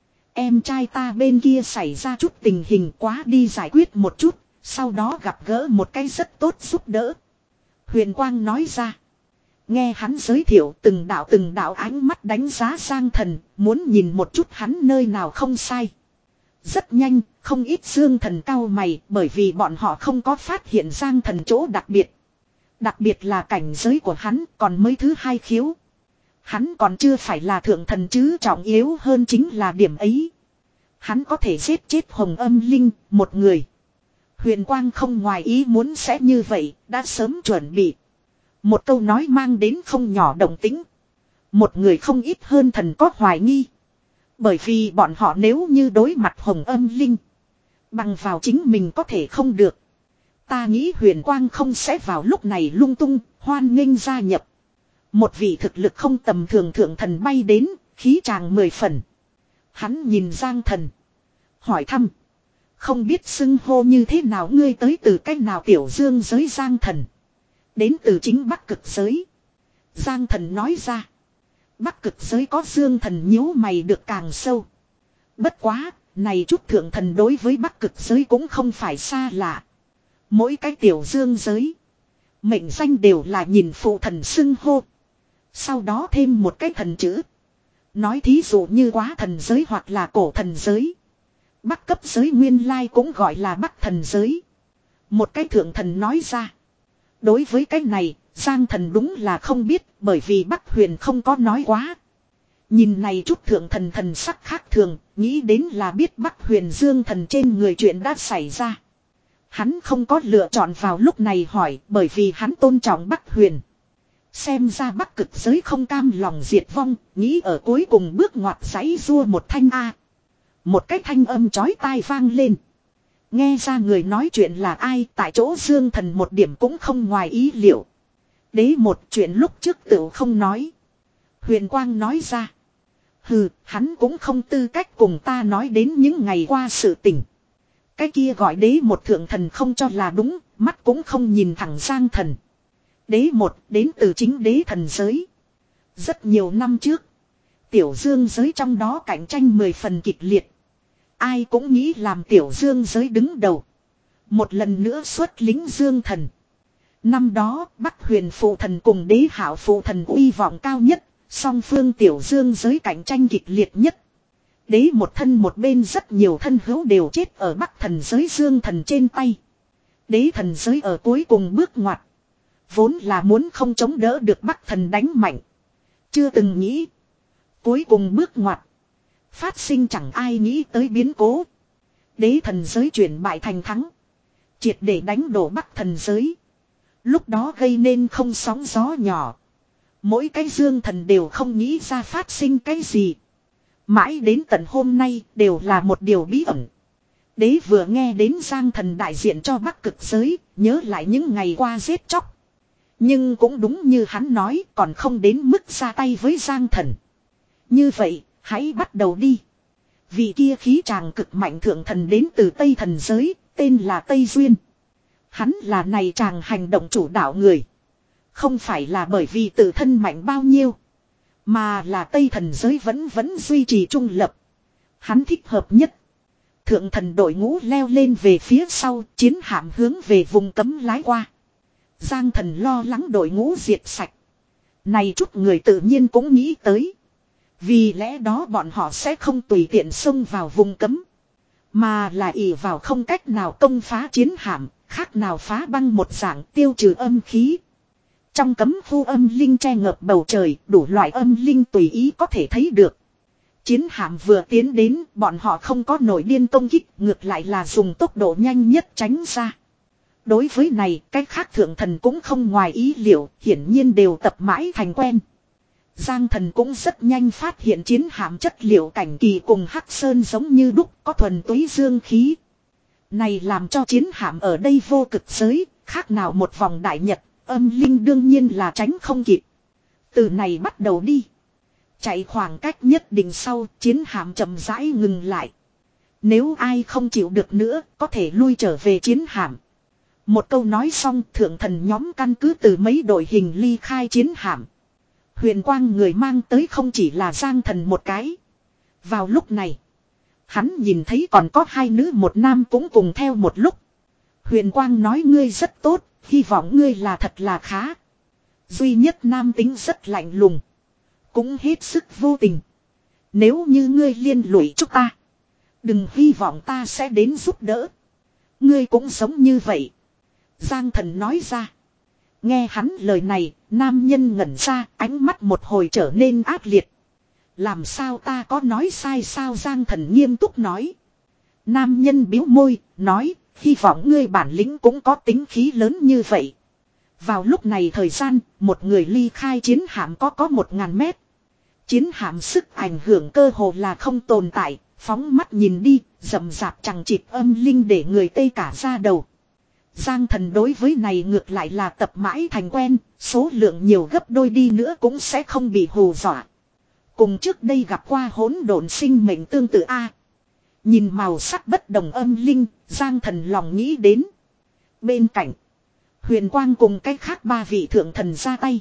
Em trai ta bên kia xảy ra chút tình hình quá đi giải quyết một chút, sau đó gặp gỡ một cái rất tốt giúp đỡ. Huyền Quang nói ra. Nghe hắn giới thiệu từng đạo từng đạo ánh mắt đánh giá Giang thần, muốn nhìn một chút hắn nơi nào không sai. Rất nhanh, không ít dương thần cao mày bởi vì bọn họ không có phát hiện Giang thần chỗ đặc biệt. Đặc biệt là cảnh giới của hắn còn mới thứ hai khiếu. Hắn còn chưa phải là thượng thần chứ trọng yếu hơn chính là điểm ấy. Hắn có thể giết chết hồng âm linh, một người. Huyền Quang không ngoài ý muốn sẽ như vậy, đã sớm chuẩn bị. Một câu nói mang đến không nhỏ động tĩnh. Một người không ít hơn thần có hoài nghi. Bởi vì bọn họ nếu như đối mặt hồng âm linh. Bằng vào chính mình có thể không được. Ta nghĩ Huyền Quang không sẽ vào lúc này lung tung, hoan nghênh gia nhập. Một vị thực lực không tầm thường thượng thần bay đến, khí tràng mười phần. Hắn nhìn Giang thần. Hỏi thăm. Không biết xưng hô như thế nào ngươi tới từ cách nào tiểu dương giới Giang thần. Đến từ chính Bắc cực giới. Giang thần nói ra. Bắc cực giới có dương thần nhíu mày được càng sâu. Bất quá, này chút thượng thần đối với Bắc cực giới cũng không phải xa lạ. Mỗi cái tiểu dương giới. Mệnh danh đều là nhìn phụ thần xưng hô. Sau đó thêm một cái thần chữ. Nói thí dụ như quá thần giới hoặc là cổ thần giới. Bắc cấp giới nguyên lai cũng gọi là Bắc thần giới. Một cái thượng thần nói ra. Đối với cái này, Giang thần đúng là không biết bởi vì Bắc huyền không có nói quá. Nhìn này chút thượng thần thần sắc khác thường, nghĩ đến là biết Bắc Huyền Dương thần trên người chuyện đã xảy ra. Hắn không có lựa chọn vào lúc này hỏi bởi vì hắn tôn trọng Bắc Huyền. Xem ra Bắc cực giới không cam lòng diệt vong, nghĩ ở cuối cùng bước ngoặt giấy rua một thanh A. Một cái thanh âm chói tai vang lên. Nghe ra người nói chuyện là ai, tại chỗ Dương thần một điểm cũng không ngoài ý liệu. Đế một chuyện lúc trước tự không nói. Huyền Quang nói ra. Hừ, hắn cũng không tư cách cùng ta nói đến những ngày qua sự tình. Cái kia gọi đế một thượng thần không cho là đúng, mắt cũng không nhìn thẳng Giang thần. Đế một đến từ chính đế thần giới. Rất nhiều năm trước, tiểu dương giới trong đó cạnh tranh mười phần kịch liệt. Ai cũng nghĩ làm tiểu dương giới đứng đầu. Một lần nữa xuất lính dương thần. Năm đó Bắc Huyền phụ thần cùng đế hảo phụ thần uy vọng cao nhất. Song phương tiểu dương giới cạnh tranh kịch liệt nhất. Đế một thân một bên rất nhiều thân hữu đều chết ở Bắc thần giới dương thần trên tay. Đế thần giới ở cuối cùng bước ngoặt. Vốn là muốn không chống đỡ được Bắc thần đánh mạnh. Chưa từng nghĩ. Cuối cùng bước ngoặt. Phát sinh chẳng ai nghĩ tới biến cố. Đế thần giới chuyển bại thành thắng. Triệt để đánh đổ Bắc thần giới. Lúc đó gây nên không sóng gió nhỏ. Mỗi cái dương thần đều không nghĩ ra phát sinh cái gì. Mãi đến tận hôm nay đều là một điều bí ẩn. Đế vừa nghe đến Giang thần đại diện cho Bắc cực giới, nhớ lại những ngày qua giết chóc. Nhưng cũng đúng như hắn nói, còn không đến mức ra tay với Giang thần. Như vậy, hãy bắt đầu đi. Vị kia khí tràng cực mạnh thượng thần đến từ Tây thần giới, tên là Tây Duyên. Hắn là này chàng hành động chủ đạo người. Không phải là bởi vì tự thân mạnh bao nhiêu. Mà là Tây thần giới vẫn vẫn duy trì trung lập. Hắn thích hợp nhất. Thượng thần đội ngũ leo lên về phía sau, chiến hạm hướng về vùng cấm lái qua. Giang thần lo lắng đội ngũ diệt sạch. Này chút người tự nhiên cũng nghĩ tới. Vì lẽ đó bọn họ sẽ không tùy tiện xông vào vùng cấm. Mà là ỷ vào không cách nào công phá chiến hạm, khác nào phá băng một dạng tiêu trừ âm khí. Trong cấm khu âm linh che ngập bầu trời, đủ loại âm linh tùy ý có thể thấy được. Chiến hạm vừa tiến đến, bọn họ không có nổi điên công kích, ngược lại là dùng tốc độ nhanh nhất tránh ra. Đối với này, cách khác thượng thần cũng không ngoài ý liệu, hiển nhiên đều tập mãi thành quen. Giang thần cũng rất nhanh phát hiện chiến hạm chất liệu cảnh kỳ cùng hắc sơn giống như đúc, có thuần túy dương khí. Này làm cho chiến hạm ở đây vô cực giới, khác nào một vòng đại nhật. Âm linh đương nhiên là tránh không kịp. Từ này bắt đầu đi. Chạy khoảng cách nhất định sau, chiến hạm chậm rãi ngừng lại. Nếu ai không chịu được nữa, có thể lui trở về chiến hạm. Một câu nói xong, thượng thần nhóm căn cứ từ mấy đội hình ly khai chiến hạm. Huyền Quang người mang tới không chỉ là Giang thần một cái. Vào lúc này, hắn nhìn thấy còn có hai nữ một nam cũng cùng theo một lúc. Huyền Quang nói ngươi rất tốt. Hy vọng ngươi là thật là khá. Duy nhất nam tính rất lạnh lùng. Cũng hết sức vô tình. Nếu như ngươi liên lụy chúng ta. Đừng hy vọng ta sẽ đến giúp đỡ. Ngươi cũng sống như vậy. Giang thần nói ra. Nghe hắn lời này, nam nhân ngẩn ra, ánh mắt một hồi trở nên ác liệt. Làm sao ta có nói sai sao Giang thần nghiêm túc nói. Nam nhân biếu môi, nói. Hy vọng ngươi bản lĩnh cũng có tính khí lớn như vậy. Vào lúc này thời gian, một người ly khai chiến hạm có có một ngàn mét. Chiến hạm sức ảnh hưởng cơ hồ là không tồn tại, phóng mắt nhìn đi, rậm rạp chẳng chịt âm linh để người tê cả ra đầu. Giang thần đối với này ngược lại là tập mãi thành quen, số lượng nhiều gấp đôi đi nữa cũng sẽ không bị hù dọa. Cùng trước đây gặp qua hỗn độn sinh mệnh tương tự A. Nhìn màu sắc bất đồng âm linh, Giang thần lòng nghĩ đến. Bên cạnh, Huyền Quang cùng cách khác ba vị thượng thần ra tay.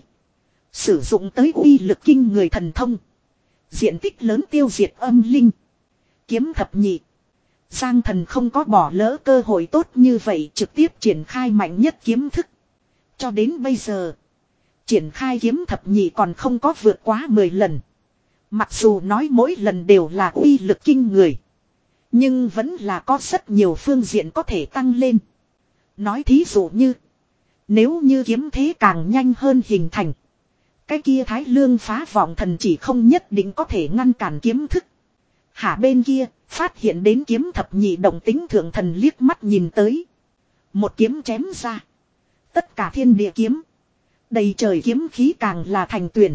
Sử dụng tới uy lực kinh người thần thông. Diện tích lớn tiêu diệt âm linh. Kiếm thập nhị. Giang thần không có bỏ lỡ cơ hội tốt như vậy trực tiếp triển khai mạnh nhất kiếm thức. Cho đến bây giờ, triển khai kiếm thập nhị còn không có vượt quá mười lần. Mặc dù nói mỗi lần đều là uy lực kinh người. Nhưng vẫn là có rất nhiều phương diện có thể tăng lên. Nói thí dụ như, nếu như kiếm thế càng nhanh hơn hình thành, Cái kia Thái Lương phá vọng thần chỉ không nhất định có thể ngăn cản kiếm thức. Hạ bên kia, phát hiện đến kiếm thập nhị động tính thượng thần liếc mắt nhìn tới. Một kiếm chém ra. Tất cả thiên địa kiếm. Đầy trời kiếm khí càng là thành tuyển.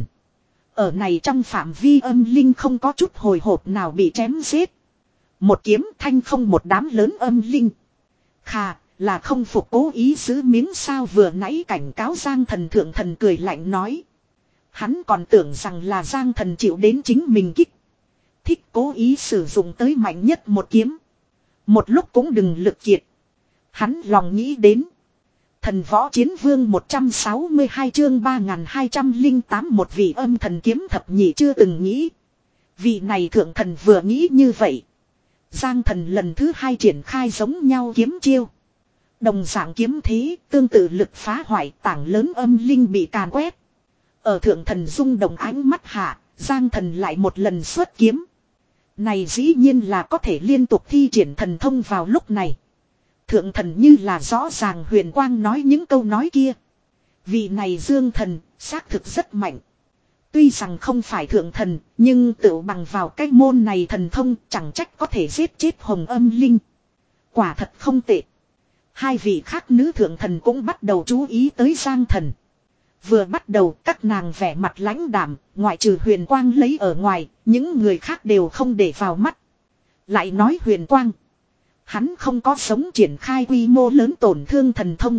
Ở này trong phạm vi âm linh không có chút hồi hộp nào bị chém giết. Một kiếm thanh không một đám lớn âm linh. Khà, là không phục cố ý giữ miếng sao vừa nãy cảnh cáo Giang Thần thượng thần cười lạnh nói. Hắn còn tưởng rằng là Giang Thần chịu đến chính mình kích. Thích cố ý sử dụng tới mạnh nhất một kiếm. Một lúc cũng đừng lực kiệt. Hắn lòng nghĩ đến. Thần võ chiến vương một trăm sáu mươi hai chương ba nghìn hai trăm lẻ tám một vị âm thần kiếm thập nhị chưa từng nghĩ. Vị này thượng thần vừa nghĩ như vậy. Giang Thần lần thứ hai triển khai giống nhau kiếm chiêu. Đồng dạng kiếm thế tương tự lực phá hoại tảng lớn âm linh bị càn quét. Ở thượng thần rung động ánh mắt hạ, Giang Thần lại một lần xuất kiếm. Này dĩ nhiên là có thể liên tục thi triển thần thông vào lúc này. Thượng thần như là rõ ràng huyền quang nói những câu nói kia. Vị này Dương Thần, xác thực rất mạnh. Tuy rằng không phải thượng thần, nhưng tự bằng vào cái môn này thần thông chẳng trách có thể giết chết hồng âm linh. Quả thật không tệ. Hai vị khác nữ thượng thần cũng bắt đầu chú ý tới Giang Thần. Vừa bắt đầu các nàng vẻ mặt lãnh đạm, ngoại trừ huyền quang lấy ở ngoài, những người khác đều không để vào mắt. Lại nói huyền quang. Hắn không có sống triển khai quy mô lớn tổn thương thần thông.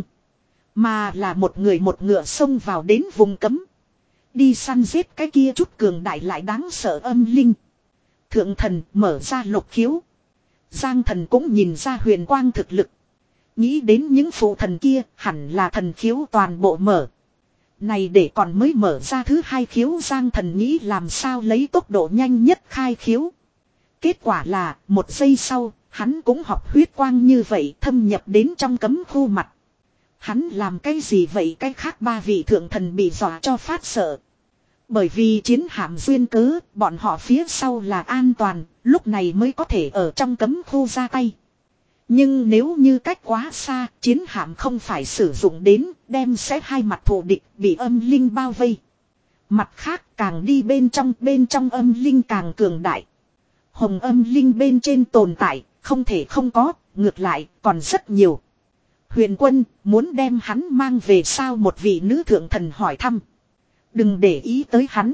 Mà là một người một ngựa xông vào đến vùng cấm. Đi săn giết cái kia chút cường đại lại đáng sợ âm linh. Thượng thần mở ra lục khiếu. Giang Thần cũng nhìn ra huyền quang thực lực. Nghĩ đến những phụ thần kia hẳn là thần khiếu toàn bộ mở. Này để còn mới mở ra thứ hai khiếu Giang Thần nghĩ làm sao lấy tốc độ nhanh nhất khai khiếu. Kết quả là một giây sau hắn cũng học huyết quang như vậy thâm nhập đến trong cấm khu mặt. Hắn làm cái gì vậy cái khác ba vị thượng thần bị dọa cho phát sợ. Bởi vì chiến hạm duyên cớ bọn họ phía sau là an toàn lúc này mới có thể ở trong cấm khu ra tay. Nhưng nếu như cách quá xa, chiến hạm không phải sử dụng đến, đem sẽ hai mặt thù địch bị âm linh bao vây. Mặt khác càng đi bên trong, bên trong âm linh càng cường đại. Hồng âm linh bên trên tồn tại, không thể không có, ngược lại, còn rất nhiều. Huyền Quân, muốn đem hắn mang về sao một vị nữ thượng thần hỏi thăm. Đừng để ý tới hắn.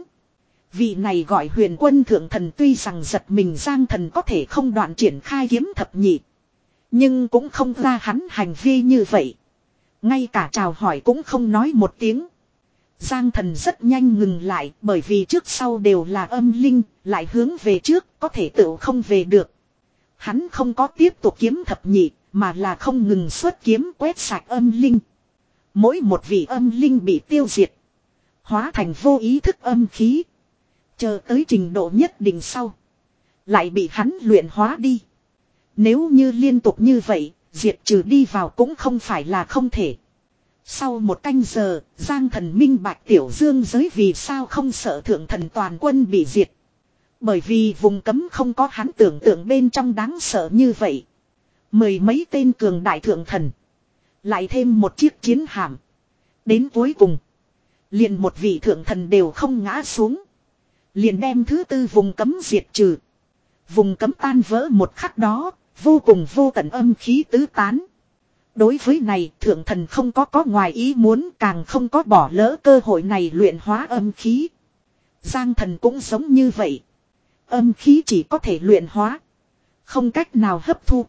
Vị này gọi Huyền Quân thượng thần tuy rằng giật mình Giang Thần có thể không đoạn triển khai kiếm thập nhị. Nhưng cũng không ra hắn hành vi như vậy. Ngay cả chào hỏi cũng không nói một tiếng. Giang Thần rất nhanh ngừng lại bởi vì trước sau đều là âm linh, lại hướng về trước có thể tự không về được. Hắn không có tiếp tục kiếm thập nhị, mà là không ngừng xuất kiếm quét sạch âm linh. Mỗi một vị âm linh bị tiêu diệt. Hóa thành vô ý thức âm khí. Chờ tới trình độ nhất định sau. Lại bị hắn luyện hóa đi. Nếu như liên tục như vậy, diệt trừ đi vào cũng không phải là không thể. Sau một canh giờ, Giang Thần minh bạch tiểu dương giới vì sao không sợ thượng thần toàn quân bị diệt. Bởi vì vùng cấm không có hắn tưởng tượng bên trong đáng sợ như vậy. Mười mấy tên cường đại thượng thần. Lại thêm một chiếc chiến hạm. Đến cuối cùng, liền một vị thượng thần đều không ngã xuống. Liền đem thứ tư vùng cấm diệt trừ. Vùng cấm tan vỡ một khắc đó, vô cùng vô tận âm khí tứ tán. Đối với này thượng thần không có có ngoài ý muốn càng không có bỏ lỡ cơ hội này luyện hóa âm khí. Giang Thần cũng giống như vậy. Âm khí chỉ có thể luyện hóa. Không cách nào hấp thu.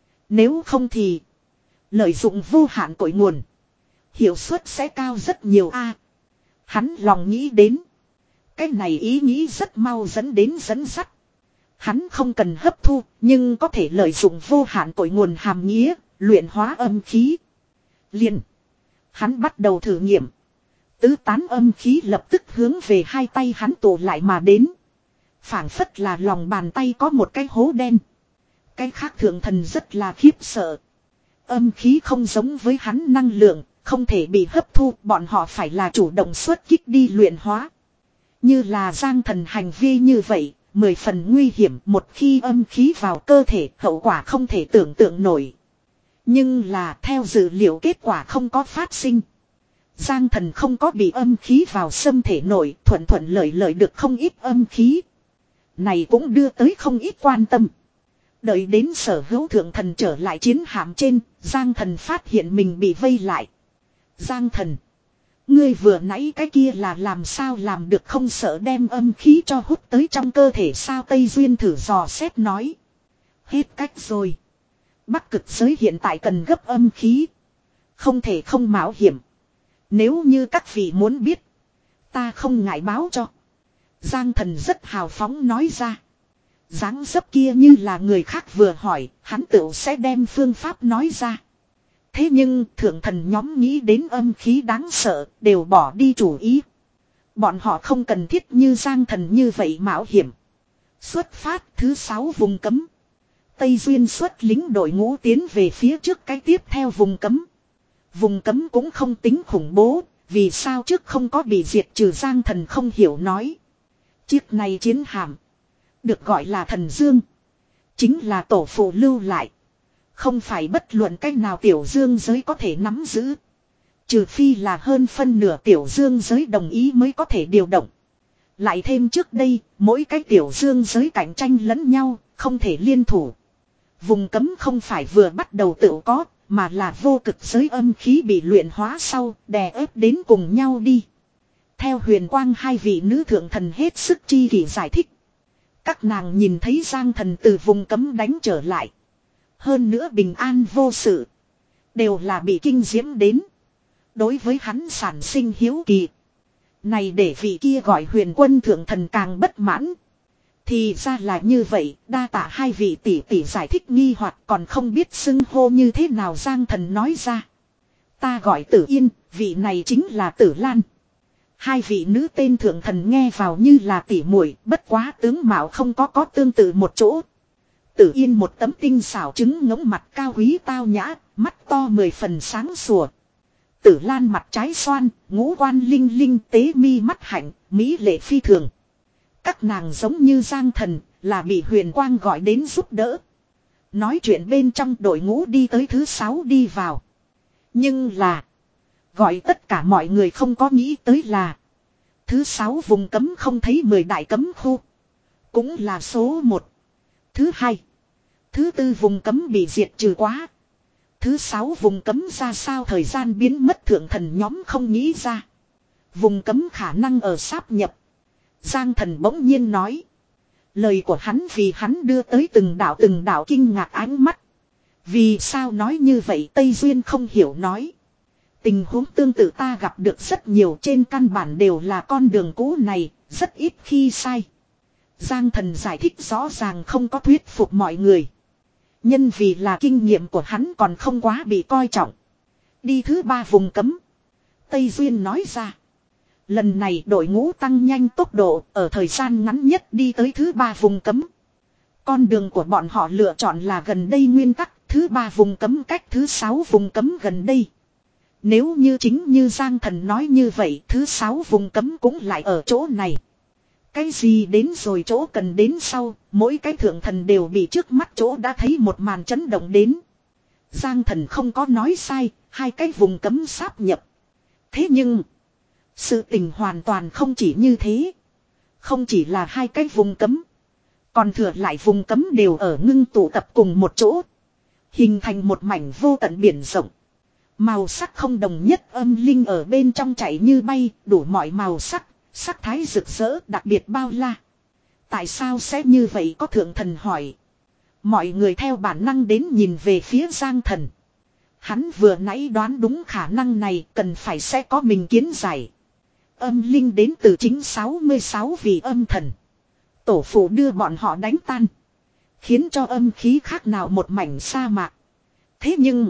Nếu không thì lợi dụng vô hạn cội nguồn. Hiệu suất sẽ cao rất nhiều a. Hắn lòng nghĩ đến. Cái này ý nghĩ rất mau dẫn đến dẫn dắt. Hắn không cần hấp thu, nhưng có thể lợi dụng vô hạn cội nguồn hàm nghĩa, luyện hóa âm khí. Liền. Hắn bắt đầu thử nghiệm. Tứ tán âm khí lập tức hướng về hai tay hắn tụ lại mà đến. Phảng phất là lòng bàn tay có một cái hố đen. Cái khác thượng thần rất là khiếp sợ. Âm khí không giống với hắn năng lượng, không thể bị hấp thu, bọn họ phải là chủ động xuất kích đi luyện hóa. Như là Giang Thần hành vi như vậy. Mười phần nguy hiểm một khi âm khí vào cơ thể hậu quả không thể tưởng tượng nổi. Nhưng là theo dữ liệu kết quả không có phát sinh. Giang Thần không có bị âm khí vào xâm thể nổi, thuận thuận lợi lợi được không ít âm khí. Này cũng đưa tới không ít quan tâm. Đợi đến Sở Hữu thượng thần trở lại chiến hạm trên, Giang Thần phát hiện mình bị vây lại. Giang Thần, ngươi vừa nãy cái kia là làm sao làm được, không sợ đem âm khí cho hút tới trong cơ thể sao? Tây Duyên thử dò xét nói. Hết cách rồi. Bắc cực giới hiện tại cần gấp âm khí. Không thể không mạo hiểm. Nếu như các vị muốn biết, ta không ngại báo cho. Giang Thần rất hào phóng nói ra. Dáng dấp kia như là người khác vừa hỏi, hắn tự sẽ đem phương pháp nói ra. Thế nhưng thượng thần nhóm nghĩ đến âm khí đáng sợ, đều bỏ đi chủ ý. Bọn họ không cần thiết như Giang Thần như vậy mạo hiểm. Xuất phát thứ sáu vùng cấm. Tây Duyên xuất lính đội ngũ tiến về phía trước cái tiếp theo vùng cấm. Vùng cấm cũng không tính khủng bố, vì sao trước không có bị diệt trừ? Giang Thần không hiểu nói. Chiếc này chiến hạm, được gọi là Thần Dương, chính là tổ phụ lưu lại. Không phải bất luận cách nào tiểu dương giới có thể nắm giữ. Trừ phi là hơn phân nửa tiểu dương giới đồng ý mới có thể điều động. Lại thêm trước đây, mỗi cái tiểu dương giới cạnh tranh lẫn nhau, không thể liên thủ. Vùng cấm không phải vừa bắt đầu tự có, mà là vô cực giới âm khí bị luyện hóa sau, đè ép đến cùng nhau đi. Theo Huyền Quang hai vị nữ thượng thần hết sức chi kỷ giải thích. Các nàng nhìn thấy Giang Thần từ vùng cấm đánh trở lại. Hơn nữa bình an vô sự. Đều là bị kinh diễm đến. Đối với hắn sản sinh hiếu kỳ. Này để vị kia gọi Huyền Quân thượng thần càng bất mãn. Thì ra là như vậy, đa tạ hai vị tỷ tỷ giải thích nghi hoặc còn không biết xưng hô như thế nào. Giang Thần nói ra. Ta gọi Tử Yên, vị này chính là Tử Lan. Hai vị nữ tên thượng thần nghe vào như là tỷ muội, bất quá tướng mạo không có có tương tự một chỗ. Tử Yên một tấm tinh xảo trứng ngỗng mặt cao quý tao nhã, mắt to mười phần sáng sủa. Tử Lan mặt trái xoan, ngũ quan linh linh tế mi mắt hạnh, mỹ lệ phi thường. Các nàng giống như Giang Thần, là bị Huyền Quang gọi đến giúp đỡ. Nói chuyện bên trong đội ngũ đi tới thứ sáu đi vào. Nhưng là, gọi tất cả mọi người không có nghĩ tới là thứ sáu vùng cấm không thấy mười đại cấm khu. Cũng là số một. Thứ hai, thứ tư vùng cấm bị diệt trừ quá. Thứ sáu vùng cấm ra sao thời gian biến mất thượng thần nhóm không nghĩ ra. Vùng cấm khả năng ở sáp nhập. Giang Thần bỗng nhiên nói. Lời của hắn vì hắn đưa tới từng đạo từng đạo kinh ngạc ánh mắt. Vì sao nói như vậy? Tây Duyên không hiểu nói. Tình huống tương tự ta gặp được rất nhiều, trên căn bản đều là con đường cũ này, rất ít khi sai. Giang Thần giải thích rõ ràng không có thuyết phục mọi người. Nhân vì là kinh nghiệm của hắn còn không quá bị coi trọng. Đi thứ ba vùng cấm. Tây Duyên nói ra. Lần này đội ngũ tăng nhanh tốc độ, ở thời gian ngắn nhất đi tới thứ ba vùng cấm. Con đường của bọn họ lựa chọn là gần đây nguyên tắc, thứ ba vùng cấm cách thứ sáu vùng cấm gần đây. Nếu như chính như Giang Thần nói như vậy, thứ sáu vùng cấm cũng lại ở chỗ này. Cái gì đến rồi chỗ cần đến sau, mỗi cái thượng thần đều bị trước mắt chỗ đã thấy một màn chấn động đến. Giang Thần không có nói sai, hai cái vùng cấm sáp nhập. Thế nhưng, sự tình hoàn toàn không chỉ như thế. Không chỉ là hai cái vùng cấm, còn thừa lại vùng cấm đều ở ngưng tụ tập cùng một chỗ. Hình thành một mảnh vô tận biển rộng. Màu sắc không đồng nhất âm linh ở bên trong chạy như bay, đủ mọi màu sắc, sắc thái rực rỡ đặc biệt bao la. Tại sao sẽ như vậy? Có thượng thần hỏi. Mọi người theo bản năng đến nhìn về phía Giang Thần. Hắn vừa nãy đoán đúng khả năng này, cần phải sẽ có mình kiến giải. Âm linh đến từ chính sáu mươi sáu vị âm thần. Tổ phụ đưa bọn họ đánh tan, khiến cho âm khí khác nào một mảnh sa mạc. Thế nhưng,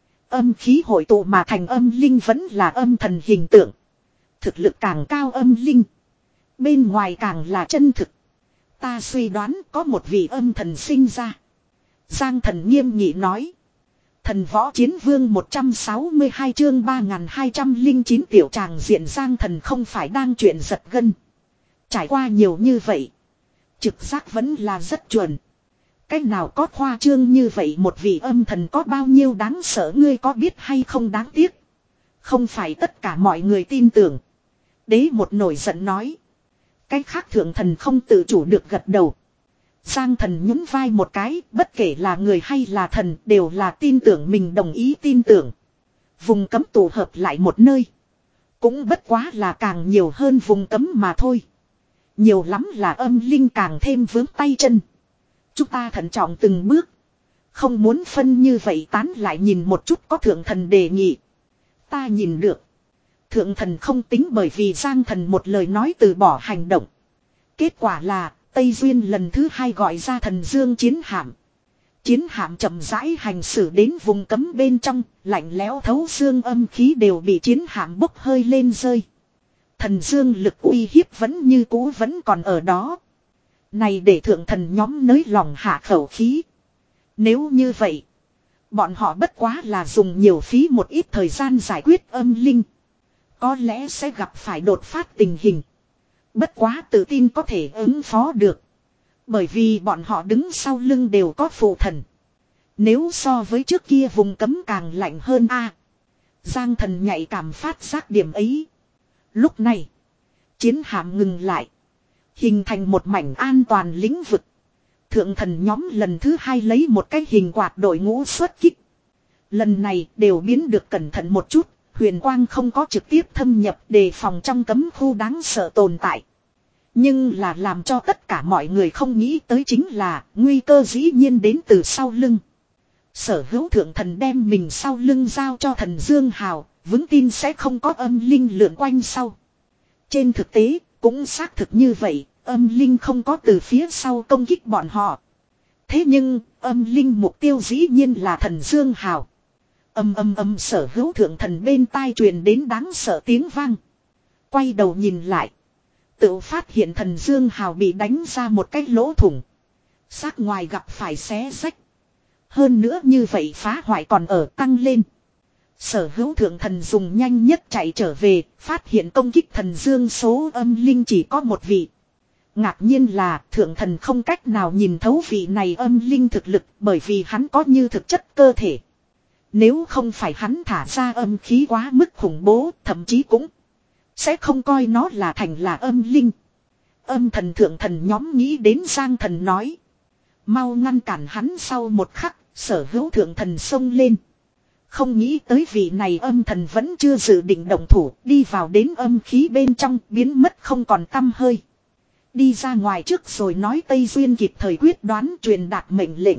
âm khí hội tụ mà thành âm linh vẫn là âm thần hình tượng. Thực lực càng cao âm linh, bên ngoài càng là chân thực. Ta suy đoán có một vị âm thần sinh ra. Giang Thần nghiêm nghị nói. Thần võ chiến vương một trăm sáu mươi hai chương ba nghìn hai trăm lẻ chín tiểu tràng diện. Giang Thần không phải đang chuyện giật gân. Trải qua nhiều như vậy, trực giác vẫn là rất chuẩn. Cách nào có khoa trương như vậy? Một vị âm thần có bao nhiêu đáng sợ ngươi có biết hay không? Đáng tiếc, Không phải tất cả mọi người tin tưởng. Đế một nổi giận nói. Cái khác thượng thần không tự chủ được gật đầu. Giang thần nhún vai một cái, bất kể là người hay là thần đều là tin tưởng mình đồng ý tin tưởng. Vùng cấm tụ hợp lại một nơi. Cũng bất quá là càng nhiều hơn vùng cấm mà thôi. Nhiều lắm là âm linh càng thêm vướng tay chân. Chúng ta thận trọng từng bước. Không muốn phân như vậy tán lại nhìn một chút có thượng thần đề nghị. Ta nhìn được. Thượng thần không tính bởi vì Giang thần một lời nói từ bỏ hành động. Kết quả là Tây Duyên lần thứ hai gọi ra thần dương chiến hạm. Chiến hạm chậm rãi hành xử đến vùng cấm bên trong, lạnh lẽo thấu xương âm khí đều bị chiến hạm bốc hơi lên rơi. Thần dương lực uy hiếp vẫn như cũ vẫn còn ở đó. Này để thượng thần nhóm nới lòng hạ khẩu khí. Nếu như vậy, bọn họ bất quá là dùng nhiều phí một ít thời gian giải quyết âm linh. Có lẽ sẽ gặp phải đột phát tình hình. Bất quá tự tin có thể ứng phó được. Bởi vì bọn họ đứng sau lưng đều có phụ thần. Nếu so với trước kia vùng cấm càng lạnh hơn a. Giang thần nhạy cảm phát giác điểm ấy. Lúc này, chiến hạm ngừng lại. Hình thành một mảnh an toàn lĩnh vực. Thượng thần nhóm lần thứ hai lấy một cái hình quạt đội ngũ xuất kích. Lần này đều biến được cẩn thận một chút. Huyền quang không có trực tiếp thâm nhập đề phòng trong cấm khu đáng sợ tồn tại. Nhưng là làm cho tất cả mọi người không nghĩ tới chính là nguy cơ dĩ nhiên đến từ sau lưng. Sở hữu thượng thần đem mình sau lưng giao cho thần Dương Hào, vững tin sẽ không có âm linh lượn quanh sau. Trên thực tế, cũng xác thực như vậy, âm linh không có từ phía sau công kích bọn họ. Thế nhưng, âm linh mục tiêu dĩ nhiên là thần Dương Hào. Âm âm âm sở hữu thượng thần bên tai truyền đến đáng sợ tiếng vang. Quay đầu nhìn lại. Tự phát hiện thần Dương Hào bị đánh ra một cái lỗ thủng. Xác ngoài gặp phải xé rách. Hơn nữa như vậy phá hoại còn ở tăng lên. Sở hữu thượng thần dùng nhanh nhất chạy trở về, phát hiện công kích thần Dương số âm linh chỉ có một vị. Ngạc nhiên là thượng thần không cách nào nhìn thấu vị này âm linh thực lực bởi vì hắn có như thực chất cơ thể. Nếu không phải hắn thả ra âm khí quá mức khủng bố, thậm chí cũng sẽ không coi nó là thành là âm linh. Âm thần thượng thần nhóm nghĩ đến Giang thần nói. Mau ngăn cản hắn sau một khắc, sở hữu thượng thần xông lên. Không nghĩ tới vị này âm thần vẫn chưa dự định động thủ, đi vào đến âm khí bên trong, biến mất không còn tăm hơi. Đi ra ngoài trước rồi nói Tây Duyên kịp thời quyết đoán truyền đạt mệnh lệnh.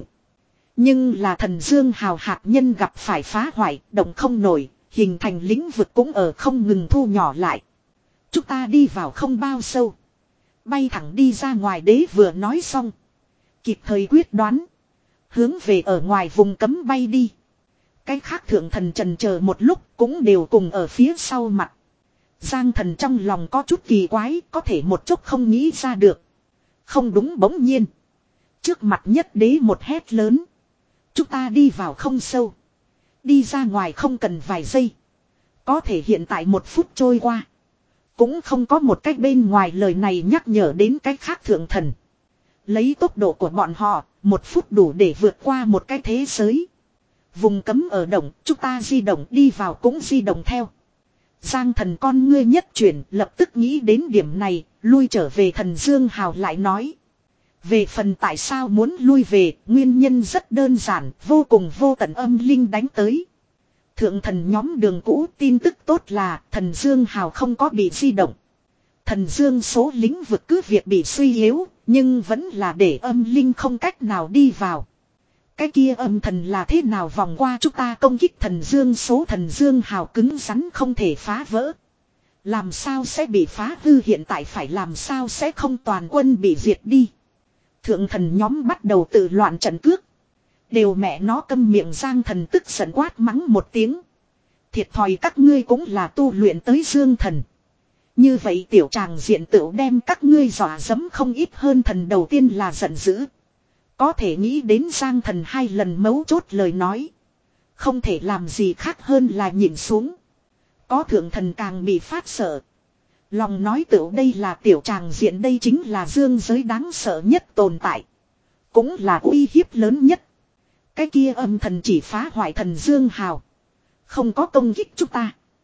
Nhưng là thần Dương Hào hạt nhân gặp phải phá hoại, động không nổi, hình thành lĩnh vực cũng ở không ngừng thu nhỏ lại. Chúng ta đi vào không bao sâu. Bay thẳng đi ra ngoài đế vừa nói xong. Kịp thời quyết đoán. Hướng về ở ngoài vùng cấm bay đi. Cái khác thượng thần trần chờ một lúc cũng đều cùng ở phía sau mặt. Giang thần trong lòng có chút kỳ quái, có thể một chút không nghĩ ra được. Không đúng bỗng nhiên. Trước mặt nhất đế một hét lớn. Chúng ta đi vào không sâu. Đi ra ngoài không cần vài giây. Có thể hiện tại một phút trôi qua. Cũng không có một cách bên ngoài lời này nhắc nhở đến cách khác thượng thần. Lấy tốc độ của bọn họ, một phút đủ để vượt qua một cái thế giới. Vùng cấm ở động, chúng ta di động đi vào cũng di động theo. Giang thần con ngươi nhất chuyển lập tức nghĩ đến điểm này, lui trở về thần Dương Hào lại nói. Về phần tại sao muốn lui về, nguyên nhân rất đơn giản, vô cùng vô tận âm linh đánh tới. Thượng thần nhóm đường cũ tin tức tốt là thần Dương Hào không có bị di động. Thần Dương số lĩnh vực cứ việc bị suy yếu, nhưng vẫn là để âm linh không cách nào đi vào. Cái kia âm thần là thế nào vòng qua chúng ta công kích thần Dương số thần Dương Hào cứng rắn không thể phá vỡ. Làm sao sẽ bị phá hư hiện tại phải làm sao sẽ không toàn quân bị diệt đi. Thượng thần nhóm bắt đầu tự loạn trận cước. Đều mẹ nó câm miệng Giang thần tức giận quát mắng một tiếng. Thiệt thòi các ngươi cũng là tu luyện tới dương thần. Như vậy tiểu tràng diện tựu đem các ngươi dọa dẫm không ít hơn thần đầu tiên là giận dữ. Có thể nghĩ đến Giang thần hai lần mấu chốt lời nói. Không thể làm gì khác hơn là nhìn xuống. Có thượng thần càng bị phát sợ. Lòng nói tựu đây là tiểu tràng diện đây chính là dương giới đáng sợ nhất tồn tại. Cũng là uy hiếp lớn nhất. Cái kia âm thần chỉ phá hoại thần Dương Hào. Không có công kích chúng ta.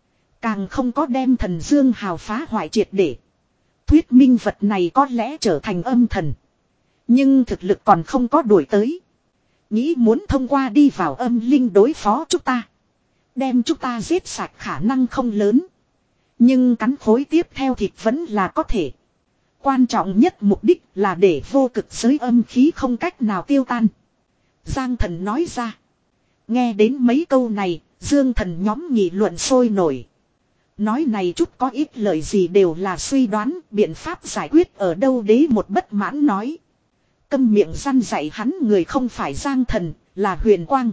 Càng không có đem thần Dương Hào phá hoại triệt để. Thuyết minh vật này có lẽ trở thành âm thần. Nhưng thực lực còn không có đuổi tới. Nghĩ muốn thông qua đi vào âm linh đối phó chúng ta. Đem chúng ta giết sạch khả năng không lớn. Nhưng cắn khối tiếp theo thịt vẫn là có thể. Quan trọng nhất mục đích là để vô cực giới âm khí không cách nào tiêu tan. Giang Thần nói ra. Nghe đến mấy câu này, Dương Thần nhóm nghị luận sôi nổi. Nói này chút có ít lời gì đều là suy đoán, biện pháp giải quyết ở đâu đế một bất mãn nói. Câm miệng răn dạy hắn người không phải Giang Thần, là Huyền Quang.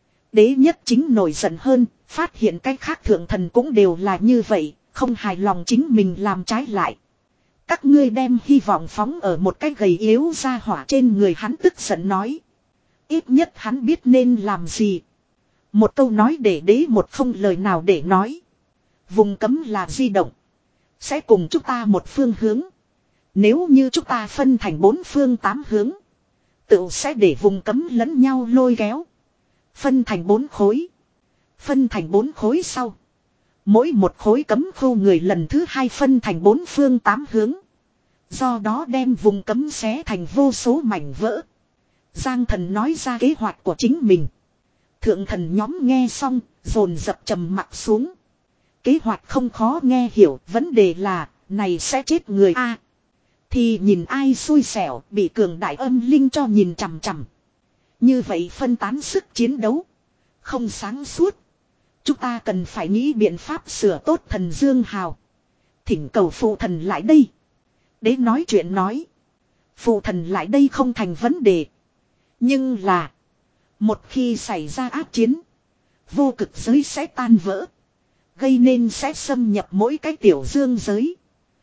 Đế nhất chính nổi giận hơn, phát hiện cách khác thượng thần cũng đều là như vậy, không hài lòng chính mình làm trái lại. Các ngươi đem hy vọng phóng ở một cái gầy yếu ra hỏa trên người, hắn tức giận nói. Ít nhất hắn biết nên làm gì. Một câu nói để đế một không lời nào để nói. Vùng cấm là di động. Sẽ cùng chúng ta một phương hướng. Nếu như chúng ta phân thành bốn phương tám hướng. Tự sẽ để vùng cấm lẫn nhau lôi kéo. Phân thành bốn khối. Phân thành bốn khối sau. Mỗi một khối cấm khu người lần thứ hai phân thành bốn phương tám hướng. Do đó đem vùng cấm xé thành vô số mảnh vỡ. Giang Thần nói ra kế hoạch của chính mình. Thượng thần nhóm nghe xong, dồn dập trầm mặt xuống. Kế hoạch không khó nghe hiểu, vấn đề là, này sẽ chết người a. Thì nhìn ai xui xẻo, bị cường đại âm linh cho nhìn chằm chằm. Như vậy phân tán sức chiến đấu. Không sáng suốt. Chúng ta cần phải nghĩ biện pháp sửa tốt thần Dương Hào. Thỉnh cầu phụ thần lại đây. Đế nói chuyện nói. Phụ thần lại đây không thành vấn đề. Nhưng là. Một khi xảy ra ác chiến. Vô cực giới sẽ tan vỡ. Gây nên sẽ xâm nhập mỗi cái tiểu dương giới.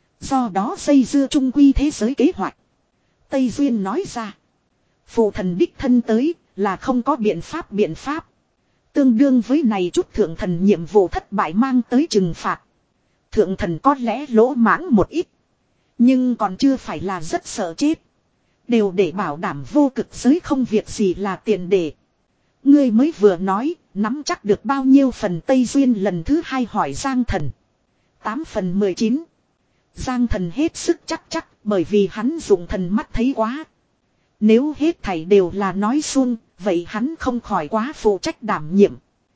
Do đó dây dưa trung quy thế giới kế hoạch. Tây Duyên nói ra. Phụ thần đích thân tới là không có biện pháp biện pháp. Tương đương với này chút thượng thần nhiệm vụ thất bại mang tới trừng phạt. Thượng thần có lẽ lỗ mãng một ít. Nhưng còn chưa phải là rất sợ chết. Đều để bảo đảm vô cực giới không việc gì là tiền đề. Ngươi mới vừa nói, nắm chắc được bao nhiêu phần Tây Duyên lần thứ hai hỏi Giang Thần. tám phần mười chín. Giang Thần hết sức chắc chắc bởi vì hắn dùng thần mắt thấy quá. Nếu hết thảy đều là nói suông, vậy hắn không khỏi quá phụ trách đảm nhiệm.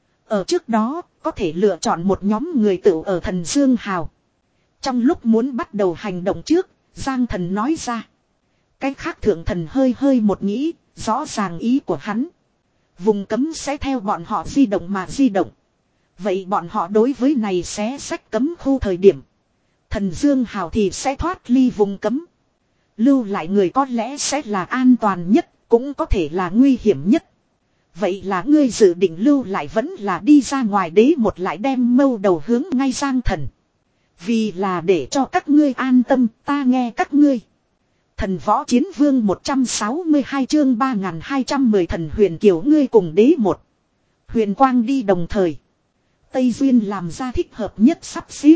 Ở trước đó, có thể lựa chọn một nhóm người tự ở thần Dương Hào. Trong lúc muốn bắt đầu hành động trước, Giang Thần nói ra. Cái khác thượng thần hơi hơi một nghĩ, rõ ràng ý của hắn. Vùng cấm sẽ theo bọn họ di động mà di động. Vậy bọn họ đối với này sẽ sách cấm khu thời điểm. Thần Dương Hào thì sẽ thoát ly vùng cấm. Lưu lại người có lẽ sẽ là an toàn nhất, cũng có thể là nguy hiểm nhất. Vậy là ngươi dự định lưu lại vẫn là đi ra ngoài đế một lại đem mâu đầu hướng ngay Giang Thần. Vì là để cho các ngươi an tâm, ta nghe các ngươi. Thần Võ Chiến Vương một trăm sáu mươi hai chương ba nghìn hai trăm mười thần huyền kiều ngươi cùng đế một. Huyền Quang đi đồng thời. Tây Duyên làm ra thích hợp nhất sắp xếp.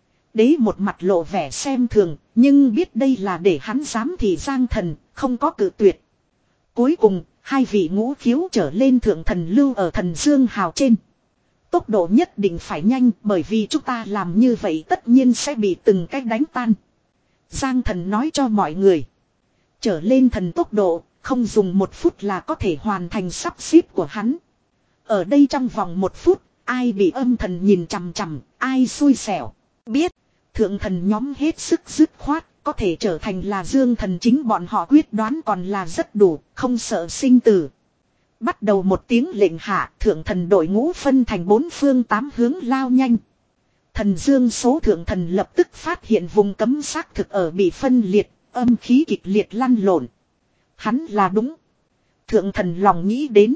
Đế một mặt lộ vẻ xem thường, nhưng biết đây là để hắn dám thì Giang Thần, không có cự tuyệt. Cuối cùng, hai vị ngũ khiếu trở lên thượng thần lưu ở thần Dương Hào trên. Tốc độ nhất định phải nhanh bởi vì chúng ta làm như vậy tất nhiên sẽ bị từng cách đánh tan. Giang Thần nói cho mọi người. Trở lên thần tốc độ, không dùng một phút là có thể hoàn thành sắp xếp của hắn. Ở đây trong vòng một phút, ai bị âm thần nhìn chằm chằm, ai xui xẻo. Biết, thượng thần nhóm hết sức dứt khoát, có thể trở thành là dương thần chính bọn họ quyết đoán còn là rất đủ, không sợ sinh tử. Bắt đầu một tiếng lệnh hạ, thượng thần đội ngũ phân thành bốn phương tám hướng lao nhanh. Thần dương số thượng thần lập tức phát hiện vùng cấm xác thực ở bị phân liệt, âm khí kịch liệt lăn lộn. Hắn là đúng. Thượng thần lòng nghĩ đến.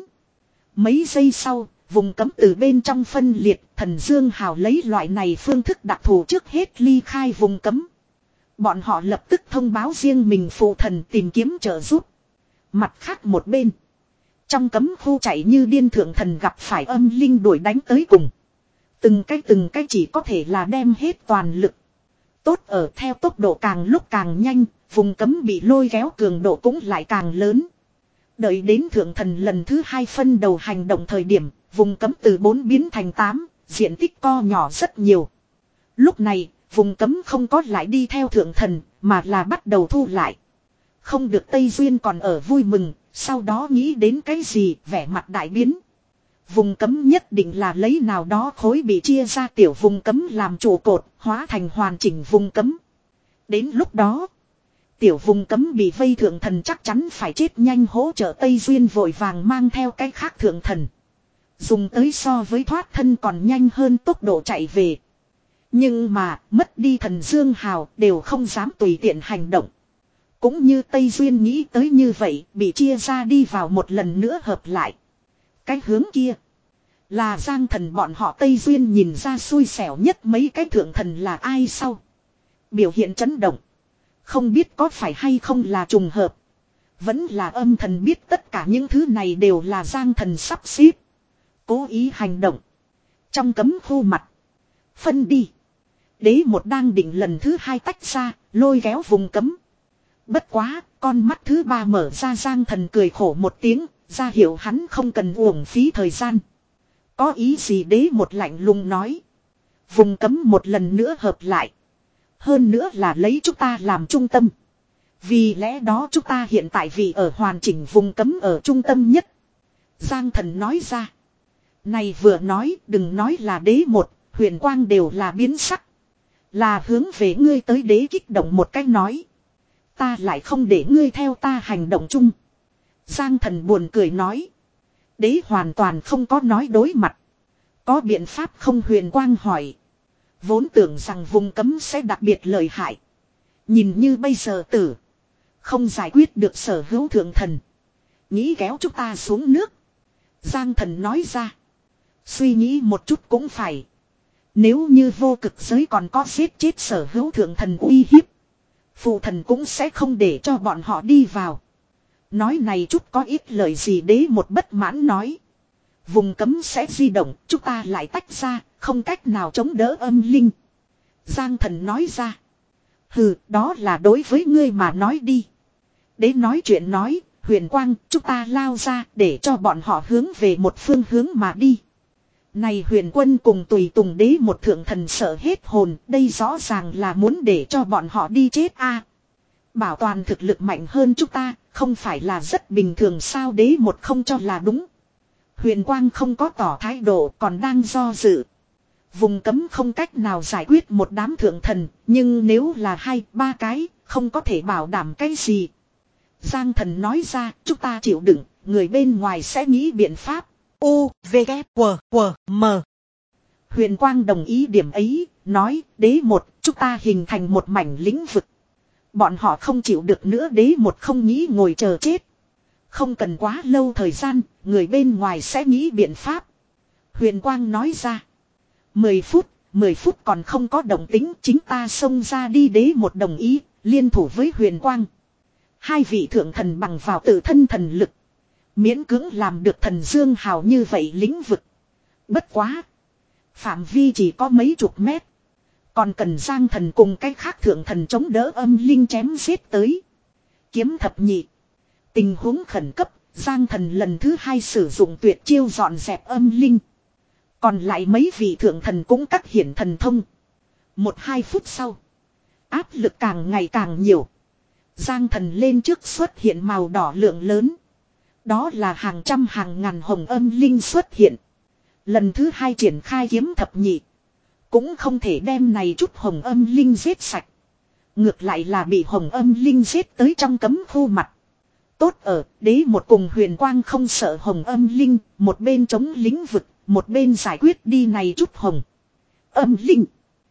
Mấy giây sau, vùng cấm từ bên trong phân liệt, thần Dương Hào lấy loại này phương thức đặc thù trước hết ly khai vùng cấm. Bọn họ lập tức thông báo riêng mình phụ thần tìm kiếm trợ giúp. Mặt khác một bên. Trong cấm khu chạy như điên thượng thần gặp phải âm linh đuổi đánh tới cùng. Từng cái từng cái chỉ có thể là đem hết toàn lực. Tốt ở theo tốc độ càng lúc càng nhanh, vùng cấm bị lôi kéo cường độ cũng lại càng lớn. Đợi đến thượng thần lần thứ hai phân đầu hành động thời điểm, vùng cấm từ bốn biến thành tám, diện tích co nhỏ rất nhiều. Lúc này, vùng cấm không có lại đi theo thượng thần, mà là bắt đầu thu lại. Không được Tây Duyên còn ở vui mừng, sau đó nghĩ đến cái gì, vẻ mặt đại biến. Vùng cấm nhất định là lấy nào đó khối bị chia ra tiểu vùng cấm làm trụ cột, hóa thành hoàn chỉnh vùng cấm. Đến lúc đó, tiểu vùng cấm bị vây thượng thần chắc chắn phải chết nhanh, hỗ trợ Tây Duyên vội vàng mang theo cái khác thượng thần. Dùng tới so với thoát thân còn nhanh hơn tốc độ chạy về. Nhưng mà, mất đi thần Dương Hào đều không dám tùy tiện hành động. Cũng như Tây Duyên nghĩ tới như vậy, bị chia ra đi vào một lần nữa hợp lại. Cái hướng kia là Giang Thần bọn họ. Tây Duyên nhìn ra xui xẻo nhất mấy cái thượng thần là ai sau. Biểu hiện chấn động. Không biết có phải hay không là trùng hợp. Vẫn là âm thần biết tất cả những thứ này đều là Giang Thần sắp xếp. Cố ý hành động. Trong cấm khu mặt. Phân đi. Đế một đang định lần thứ hai tách ra, lôi kéo vùng cấm. Bất quá, con mắt thứ ba mở ra, Giang Thần cười khổ một tiếng, ra hiệu hắn không cần uổng phí thời gian. Có ý gì? Đế một lạnh lùng nói. Vùng cấm một lần nữa hợp lại. Hơn nữa là lấy chúng ta làm trung tâm. Vì lẽ đó chúng ta hiện tại vì ở hoàn chỉnh vùng cấm ở trung tâm nhất. Giang Thần nói ra. Này vừa nói, đừng nói là đế một, Huyền Quang đều là biến sắc. Là hướng về ngươi tới. Đế kích động một cách nói. Ta lại không để ngươi theo ta hành động chung. Giang Thần buồn cười nói. Đế hoàn toàn không có nói đối mặt. Có biện pháp không? Huyền Quang hỏi. Vốn tưởng rằng vùng cấm sẽ đặc biệt lợi hại. Nhìn như bây giờ tử. Không giải quyết được sở hữu thượng thần. Nghĩ kéo chúng ta xuống nước. Giang Thần nói ra. Suy nghĩ một chút cũng phải. Nếu như vô cực giới còn có giết chết sở hữu thượng thần uy hiếp. Phụ thần cũng sẽ không để cho bọn họ đi vào. Nói này chút có ít lời gì? Đế một bất mãn nói. Vùng cấm sẽ di động, chúng ta lại tách ra, không cách nào chống đỡ âm linh. Giang Thần nói ra. Hừ, đó là đối với ngươi mà nói đi. Đế nói chuyện nói, Huyền Quang, chúng ta lao ra để cho bọn họ hướng về một phương hướng mà đi. Này Huyền Quân cùng tùy tùng đế một thượng thần sợ hết hồn, đây rõ ràng là muốn để cho bọn họ đi chết a. À, bảo toàn thực lực mạnh hơn chúng ta, không phải là rất bình thường sao? Đế một không cho là đúng. Huyền Quang không có tỏ thái độ, còn đang do dự. Vùng cấm không cách nào giải quyết một đám thượng thần, nhưng nếu là hai, ba cái, không có thể bảo đảm cái gì. Giang Thần nói ra, chúng ta chịu đựng, người bên ngoài sẽ nghĩ biện pháp. U, V, K, W, W, M. Huyền Quang đồng ý điểm ấy, nói, đế một, chúng ta hình thành một mảnh lĩnh vực. Bọn họ không chịu được nữa. Đế một không nghĩ ngồi chờ chết. Không cần quá lâu thời gian, người bên ngoài sẽ nghĩ biện pháp. Huyền Quang nói ra. Mười phút, mười phút còn không có động tính, chính ta xông ra đi. Đế một đồng ý, liên thủ với Huyền Quang. Hai vị thượng thần bằng vào tự thân thần lực. Miễn cưỡng làm được thần Dương Hào như vậy lĩnh vực. Bất quá. Phạm vi chỉ có mấy chục mét. Còn cần Giang Thần cùng cách khác thượng thần chống đỡ âm linh chém giết tới. Kiếm thập nhị. Tình huống khẩn cấp, Giang Thần lần thứ hai sử dụng tuyệt chiêu dọn dẹp âm linh. Còn lại mấy vị thượng thần cũng cắt hiển thần thông. Một hai phút sau. Áp lực càng ngày càng nhiều. Giang Thần lên trước xuất hiện màu đỏ lượng lớn. Đó là hàng trăm hàng ngàn hồng âm linh xuất hiện. Lần thứ hai triển khai kiếm thập nhị. Cũng không thể đem này chút hồng âm linh giết sạch. Ngược lại là bị hồng âm linh giết tới trong cấm khu mặt. Tốt ở, đế một cùng Huyền Quang không sợ hồng âm linh, một bên chống lĩnh vực, một bên giải quyết đi này chút hồng âm linh.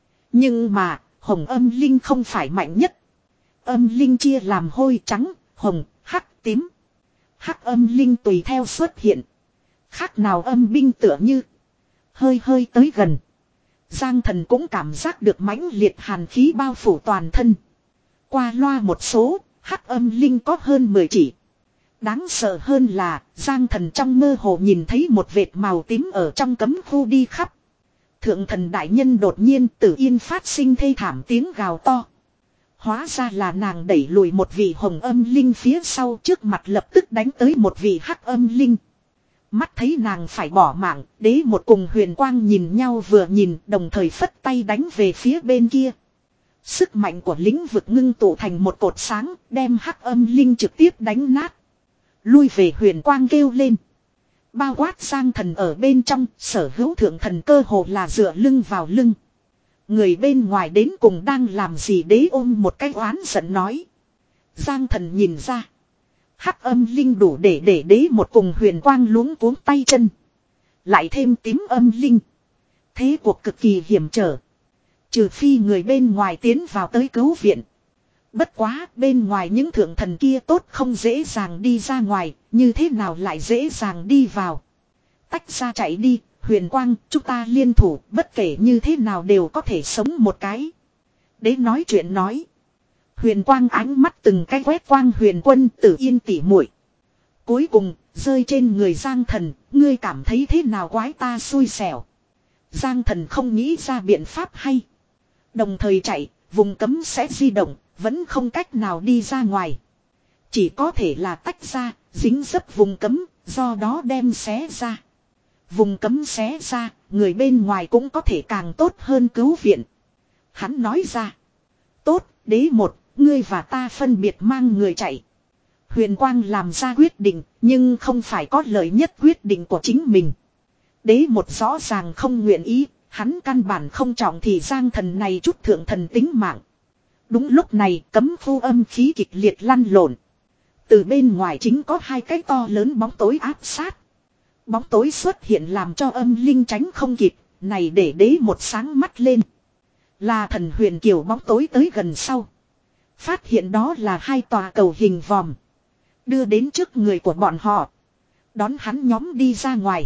Nhưng mà, hồng âm linh không phải mạnh nhất. Âm linh chia làm hôi trắng, hồng, hắc, tím. Hắc âm linh tùy theo xuất hiện. Khác nào âm binh tựa như hơi hơi tới gần. Giang Thần cũng cảm giác được mãnh liệt hàn khí bao phủ toàn thân. Qua loa một số, hắc âm linh có hơn mười chỉ. Đáng sợ hơn là, Giang Thần trong mơ hồ nhìn thấy một vệt màu tím ở trong cấm khu đi khắp. Thượng thần đại nhân đột nhiên Tử Yên phát sinh thê thảm tiếng gào to. Hóa ra là nàng đẩy lùi một vị hồng âm linh phía sau, trước mặt lập tức đánh tới một vị hắc âm linh. Mắt thấy nàng phải bỏ mạng, đế một cùng Huyền Quang nhìn nhau vừa nhìn, đồng thời phất tay đánh về phía bên kia. Sức mạnh của lĩnh vực ngưng tụ thành một cột sáng, đem hắc âm linh trực tiếp đánh nát. Lui về Huyền Quang kêu lên. Bao quát Giang Thần ở bên trong, sở hữu thượng thần cơ hồ là dựa lưng vào lưng. Người bên ngoài đến cùng đang làm gì, đế ôm một cái oán giận nói. Giang Thần nhìn ra. Hắc âm linh đủ để để đế một cùng Huyền Quang luống cuống tay chân. Lại thêm tím âm linh. Thế cuộc cực kỳ hiểm trở. Trừ phi người bên ngoài tiến vào tới cứu viện. Bất quá bên ngoài những thượng thần kia tốt không dễ dàng đi ra ngoài. Như thế nào lại dễ dàng đi vào. Tách ra chạy đi. Huyền Quang chúng ta liên thủ. Bất kể như thế nào đều có thể sống một cái. Đế nói chuyện nói. Huyền Quang ánh mắt từng cái quét quang Huyền Quân Tử Yên tỉ muội. Cuối cùng rơi trên người Giang Thần. Ngươi cảm thấy thế nào quái ta xui xẻo. Giang Thần không nghĩ ra biện pháp hay. Đồng thời chạy, vùng cấm sẽ di động, vẫn không cách nào đi ra ngoài. Chỉ có thể là tách ra, dính dấp vùng cấm, do đó đem xé ra. Vùng cấm xé ra, người bên ngoài cũng có thể càng tốt hơn cứu viện. Hắn nói ra. Tốt, đế một, ngươi và ta phân biệt mang người chạy. Huyền Quang làm ra quyết định, nhưng không phải có lợi nhất quyết định của chính mình. Đế một rõ ràng không nguyện ý. Hắn căn bản không trọng thì Giang Thần này chút thượng thần tính mạng. Đúng lúc này cấm khu âm khí kịch liệt lăn lộn. Từ bên ngoài chính có hai cái to lớn bóng tối áp sát. Bóng tối xuất hiện làm cho âm linh tránh không kịp. Này để đế một sáng mắt lên. Là thần huyền kiều bóng tối tới gần sau. Phát hiện đó là hai tòa cầu hình vòm. Đưa đến trước người của bọn họ. Đón hắn nhóm đi ra ngoài.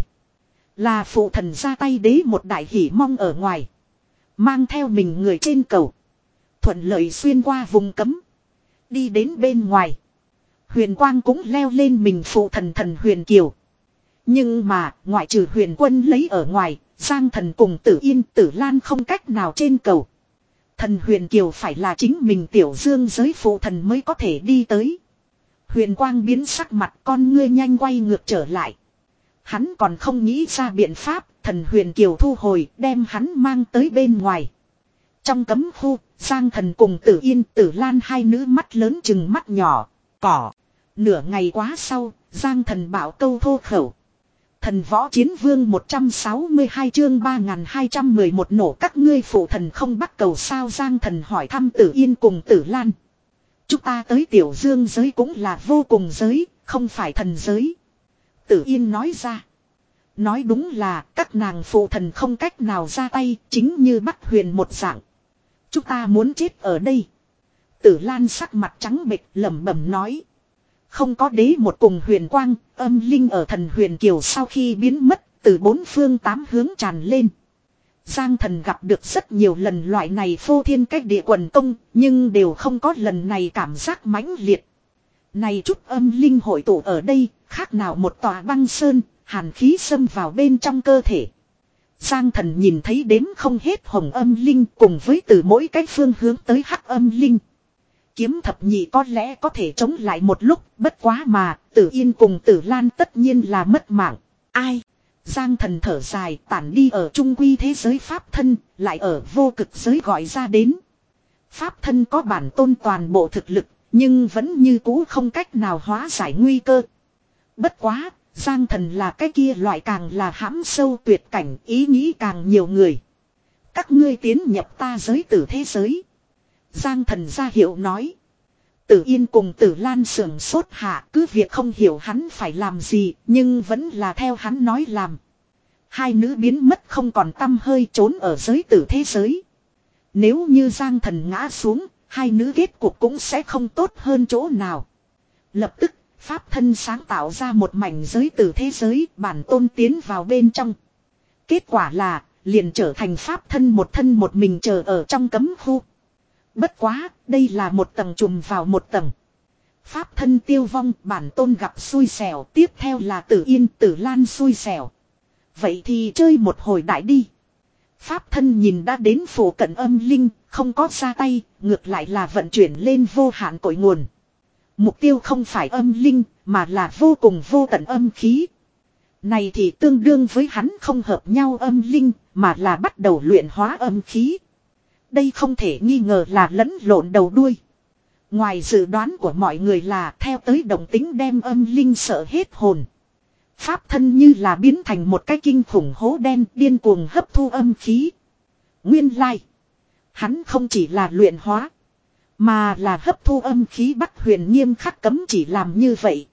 Là phụ thần ra tay đế một đại hỉ mong ở ngoài. Mang theo mình người trên cầu. Thuận lợi xuyên qua vùng cấm. Đi đến bên ngoài. Huyền Quang cũng leo lên mình phụ thần thần Huyền Kiều. Nhưng mà ngoại trừ Huyền Quân lấy ở ngoài. Giang Thần cùng Tử Yên Tử Lan không cách nào trên cầu. Thần Huyền Kiều phải là chính mình tiểu dương giới phụ thần mới có thể đi tới. Huyền Quang biến sắc mặt, con ngươi nhanh quay ngược trở lại. Hắn còn không nghĩ ra biện pháp, thần Huyền Kiều thu hồi, đem hắn mang tới bên ngoài. Trong cấm khu, Giang Thần cùng Tử Yên Tử Lan hai nữ mắt lớn chừng mắt nhỏ, cỏ. Nửa ngày quá sau, Giang Thần bảo câu thô khẩu. Thần võ chiến vương một trăm sáu mươi hai chương ba nghìn hai trăm mười một nổ các ngươi phụ thần không bắt cầu sao. Giang Thần hỏi thăm Tử Yên cùng Tử Lan. Chúng ta tới tiểu dương giới cũng là vô cùng giới, không phải thần giới. Tử Yên nói ra. Nói đúng là các nàng phụ thần không cách nào ra tay, chính như Bắc Huyền một dạng. Chúng ta muốn chết ở đây. Tử Lan sắc mặt trắng bệch lẩm bẩm nói. Không có đế một cùng Huyền Quang, âm linh ở thần Huyền Kiều sau khi biến mất, từ bốn phương tám hướng tràn lên. Giang Thần gặp được rất nhiều lần loại này phô thiên cách địa quần công, nhưng đều không có lần này cảm giác mãnh liệt. Này chút âm linh hội tụ ở đây, khác nào một tòa băng sơn, hàn khí xâm vào bên trong cơ thể. Giang Thần nhìn thấy đếm không hết hồng âm linh cùng với từ mỗi cái phương hướng tới hắc âm linh. Kiếm thập nhị có lẽ có thể chống lại một lúc, bất quá mà, Tử Yên cùng Tử Lan tất nhiên là mất mạng. Ai? Giang Thần thở dài, tản đi ở trung quy thế giới pháp thân, lại ở vô cực giới gọi ra đến. Pháp thân có bản tôn toàn bộ thực lực, nhưng vẫn như cũ không cách nào hóa giải nguy cơ. Bất quá, Giang Thần là cái kia loại càng là hãm sâu tuyệt cảnh, ý nghĩ càng nhiều người. Các ngươi tiến nhập ta giới tử thế giới. Giang Thần ra hiệu nói. Tử Yên cùng Tử Lan sưởng sốt hạ, cứ việc không hiểu hắn phải làm gì, nhưng vẫn là theo hắn nói làm. Hai nữ biến mất không còn tăm hơi trốn ở giới tử thế giới. Nếu như Giang Thần ngã xuống, hai nữ kết cục cũng sẽ không tốt hơn chỗ nào. Lập tức, pháp thân sáng tạo ra một mảnh giới tử thế giới, bản tôn tiến vào bên trong. Kết quả là, liền trở thành pháp thân một thân một mình chờ ở trong cấm khu. Bất quá, đây là một tầng trùm vào một tầng. Pháp thân tiêu vong, bản tôn gặp xui xẻo, tiếp theo là Tử Yên Tử Lan xui xẻo. Vậy thì chơi một hồi đại đi. Pháp thân nhìn đã đến phủ cận âm linh, không có ra tay, ngược lại là vận chuyển lên vô hạn cội nguồn. Mục tiêu không phải âm linh, mà là vô cùng vô tận âm khí. Này thì tương đương với hắn không hợp nhau âm linh, mà là bắt đầu luyện hóa âm khí. Đây không thể nghi ngờ là lẫn lộn đầu đuôi. Ngoài dự đoán của mọi người là theo tới động tính đem âm linh sợ hết hồn. Pháp thân như là biến thành một cái kinh khủng hố đen điên cuồng hấp thu âm khí. Nguyên lai. Hắn không chỉ là luyện hóa. Mà là hấp thu âm khí Bắc Huyền nghiêm khắc cấm chỉ làm như vậy.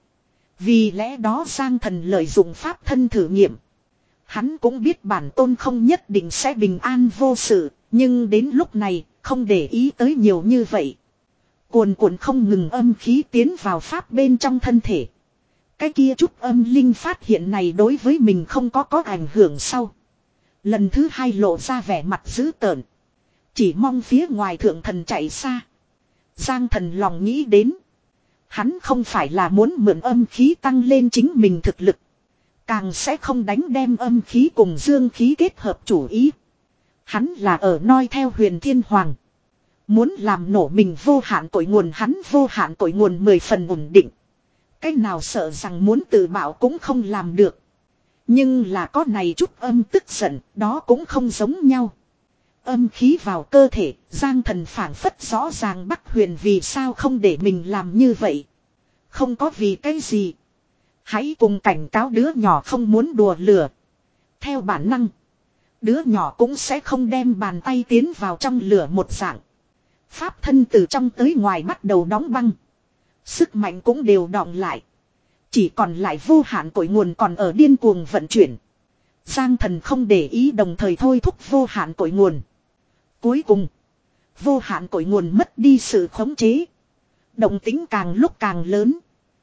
Vì lẽ đó Giang Thần lợi dụng pháp thân thử nghiệm. Hắn cũng biết bản tôn không nhất định sẽ bình an vô sự. Nhưng đến lúc này không để ý tới nhiều như vậy. Cuồn cuộn không ngừng âm khí tiến vào pháp bên trong thân thể. Cái kia chút âm linh phát hiện này đối với mình không có có ảnh hưởng sau. Lần thứ hai lộ ra vẻ mặt dữ tợn. Chỉ mong phía ngoài thượng thần chạy xa. Giang Thần lòng nghĩ đến. Hắn không phải là muốn mượn âm khí tăng lên chính mình thực lực. Càng sẽ không đánh đem âm khí cùng dương khí kết hợp chủ ý. Hắn là ở noi theo Huyền Thiên Hoàng. Muốn làm nổ mình vô hạn cội nguồn, hắn vô hạn cội nguồn mười phần ổn định. Cái nào sợ rằng muốn tự bảo cũng không làm được. Nhưng là có này chút âm tức giận, đó cũng không giống nhau. Âm khí vào cơ thể, Giang Thần phảng phất rõ ràng Bắc Huyền vì sao không để mình làm như vậy. Không có vì cái gì. Hãy cùng cảnh cáo đứa nhỏ không muốn đùa lửa. Theo bản năng, đứa nhỏ cũng sẽ không đem bàn tay tiến vào trong lửa một dạng. Pháp thân từ trong tới ngoài bắt đầu đóng băng. Sức mạnh cũng đều đọng lại. Chỉ còn lại vô hạn cội nguồn còn ở điên cuồng vận chuyển. Giang Thần không để ý đồng thời thôi thúc vô hạn cội nguồn. Cuối cùng, vô hạn cội nguồn mất đi sự khống chế. Động tính càng lúc càng lớn.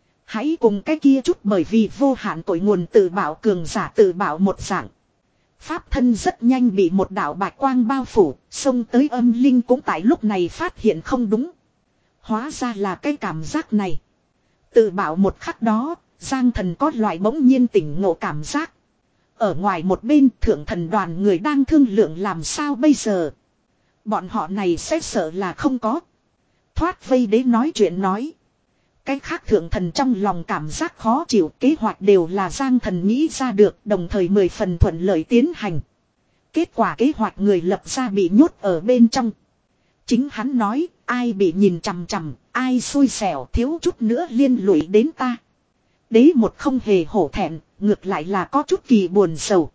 Hãy cùng cái kia chút bởi vì vô hạn cội nguồn tự bảo cường giả tự bảo một dạng. Pháp thân rất nhanh bị một đạo bạch quang bao phủ, xông tới âm linh cũng tại lúc này phát hiện không đúng. Hóa ra là cái cảm giác này. Tự bảo một khắc đó, Giang Thần có loại bỗng nhiên tỉnh ngộ cảm giác. Ở ngoài một bên thượng thần đoàn người đang thương lượng làm sao bây giờ. Bọn họ này sẽ sợ là không có. Thoát vây đế nói chuyện nói. Cái khác thượng thần trong lòng cảm giác khó chịu, kế hoạch đều là Giang Thần nghĩ ra được, đồng thời mười phần thuận lợi tiến hành. Kết quả kế hoạch người lập ra bị nhốt ở bên trong. Chính hắn nói, ai bị nhìn chằm chằm, ai xui xẻo thiếu chút nữa liên lụy đến ta. Đế một không hề hổ thẹn, ngược lại là có chút kỳ buồn sầu.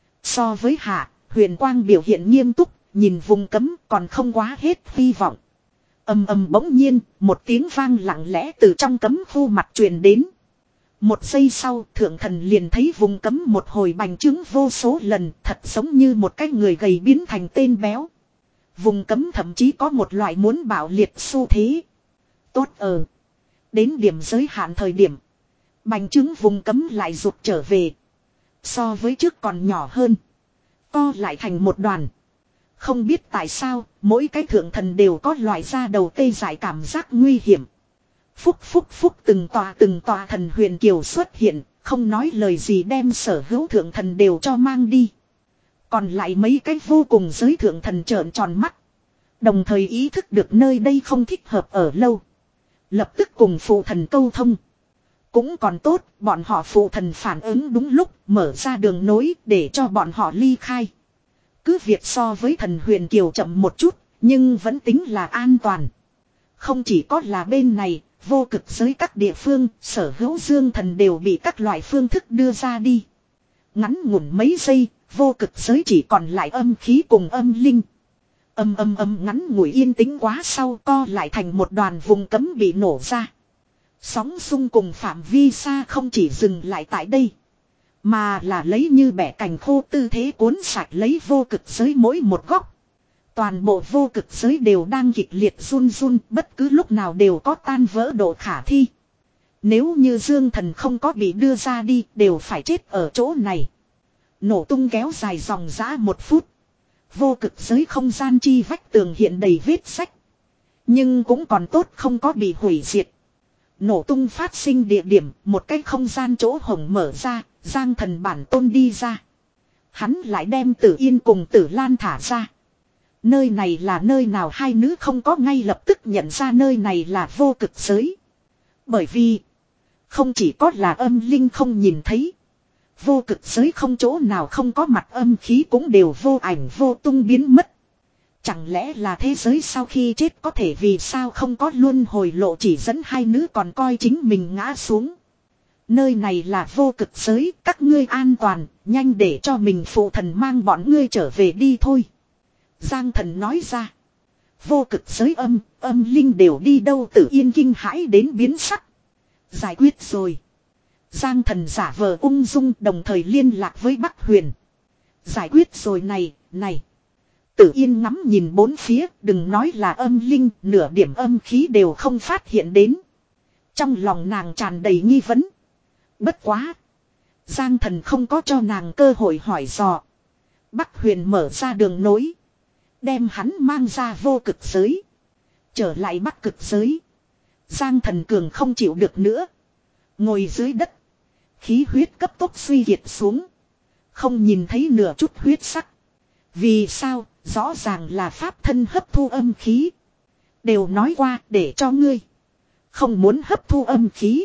So với hạ, Huyền Quang biểu hiện nghiêm túc, nhìn vùng cấm còn không quá hết hy vọng. Ầm ầm bỗng nhiên, một tiếng vang lặng lẽ từ trong cấm khu mặt truyền đến. Một giây sau, thượng thần liền thấy vùng cấm một hồi bành trướng vô số lần, thật giống như một cái người gầy biến thành tên béo. Vùng cấm thậm chí có một loại muốn bạo liệt xu thế. Tốt ở. Đến điểm giới hạn thời điểm. Bành trướng vùng cấm lại rụt trở về. So với trước còn nhỏ hơn. Co lại thành một đoàn. Không biết tại sao, mỗi cái thượng thần đều có loại da đầu tê dại cảm giác nguy hiểm. Phúc phúc phúc từng tòa từng tòa thần huyền kiều xuất hiện, không nói lời gì đem sở hữu thượng thần đều cho mang đi. Còn lại mấy cái vô cùng giới thượng thần trợn tròn mắt. Đồng thời ý thức được nơi đây không thích hợp ở lâu. Lập tức cùng phụ thần câu thông. Cũng còn tốt, bọn họ phụ thần phản ứng đúng lúc, mở ra đường nối để cho bọn họ ly khai. Cứ việc so với thần huyền kiều chậm một chút, nhưng vẫn tính là an toàn. Không chỉ có là bên này, vô cực giới các địa phương, sở hữu dương thần đều bị các loại phương thức đưa ra đi. Ngắn ngủn mấy giây, vô cực giới chỉ còn lại âm khí cùng âm linh. Âm âm âm ngắn ngủi yên tĩnh quá sau co lại thành một đoàn vùng cấm bị nổ ra. Sóng xung cùng phạm vi xa không chỉ dừng lại tại đây. Mà là lấy như bẻ cành khô tư thế cuốn sạch lấy vô cực giới mỗi một góc. Toàn bộ vô cực giới đều đang kịch liệt run run, bất cứ lúc nào đều có tan vỡ độ khả thi. Nếu như dương thần không có bị đưa ra đi, đều phải chết ở chỗ này. Nổ tung kéo dài dòng dã một phút. Vô cực giới không gian chi vách tường hiện đầy vết sách. Nhưng cũng còn tốt không có bị hủy diệt. Nổ tung phát sinh địa điểm, một cái không gian chỗ hổng mở ra, Giang Thần bản tôn đi ra. Hắn lại đem Tử Yên cùng Tử Lan thả ra. Nơi này là nơi nào hai nữ không có ngay lập tức nhận ra nơi này là vô cực giới. Bởi vì, không chỉ có là âm linh không nhìn thấy. Vô cực giới không chỗ nào không có mặt âm khí cũng đều vô ảnh vô tung biến mất. Chẳng lẽ là thế giới sau khi chết có thể vì sao không có luân hồi lộ chỉ dẫn hai nữ còn coi chính mình ngã xuống. Nơi này là vô cực giới, các ngươi an toàn, nhanh để cho mình phụ thần mang bọn ngươi trở về đi thôi. Giang thần nói ra. Vô cực giới âm, âm linh đều đi đâu Tử Yên kinh hãi đến biến sắc. Giải quyết rồi. Giang thần giả vờ ung dung đồng thời liên lạc với Bắc Huyền. Giải quyết rồi này, này. Tử Yên ngắm nhìn bốn phía, đừng nói là âm linh, nửa điểm âm khí đều không phát hiện đến. Trong lòng nàng tràn đầy nghi vấn. Bất quá. Giang thần không có cho nàng cơ hội hỏi dò. Bắc Huyền mở ra đường nối. Đem hắn mang ra vô cực giới. Trở lại Bắc cực giới. Giang thần cường không chịu được nữa. Ngồi dưới đất. Khí huyết cấp tốc suy kiệt xuống. Không nhìn thấy nửa chút huyết sắc. Vì sao? Rõ ràng là pháp thân hấp thu âm khí. Đều nói qua để cho ngươi. Không muốn hấp thu âm khí.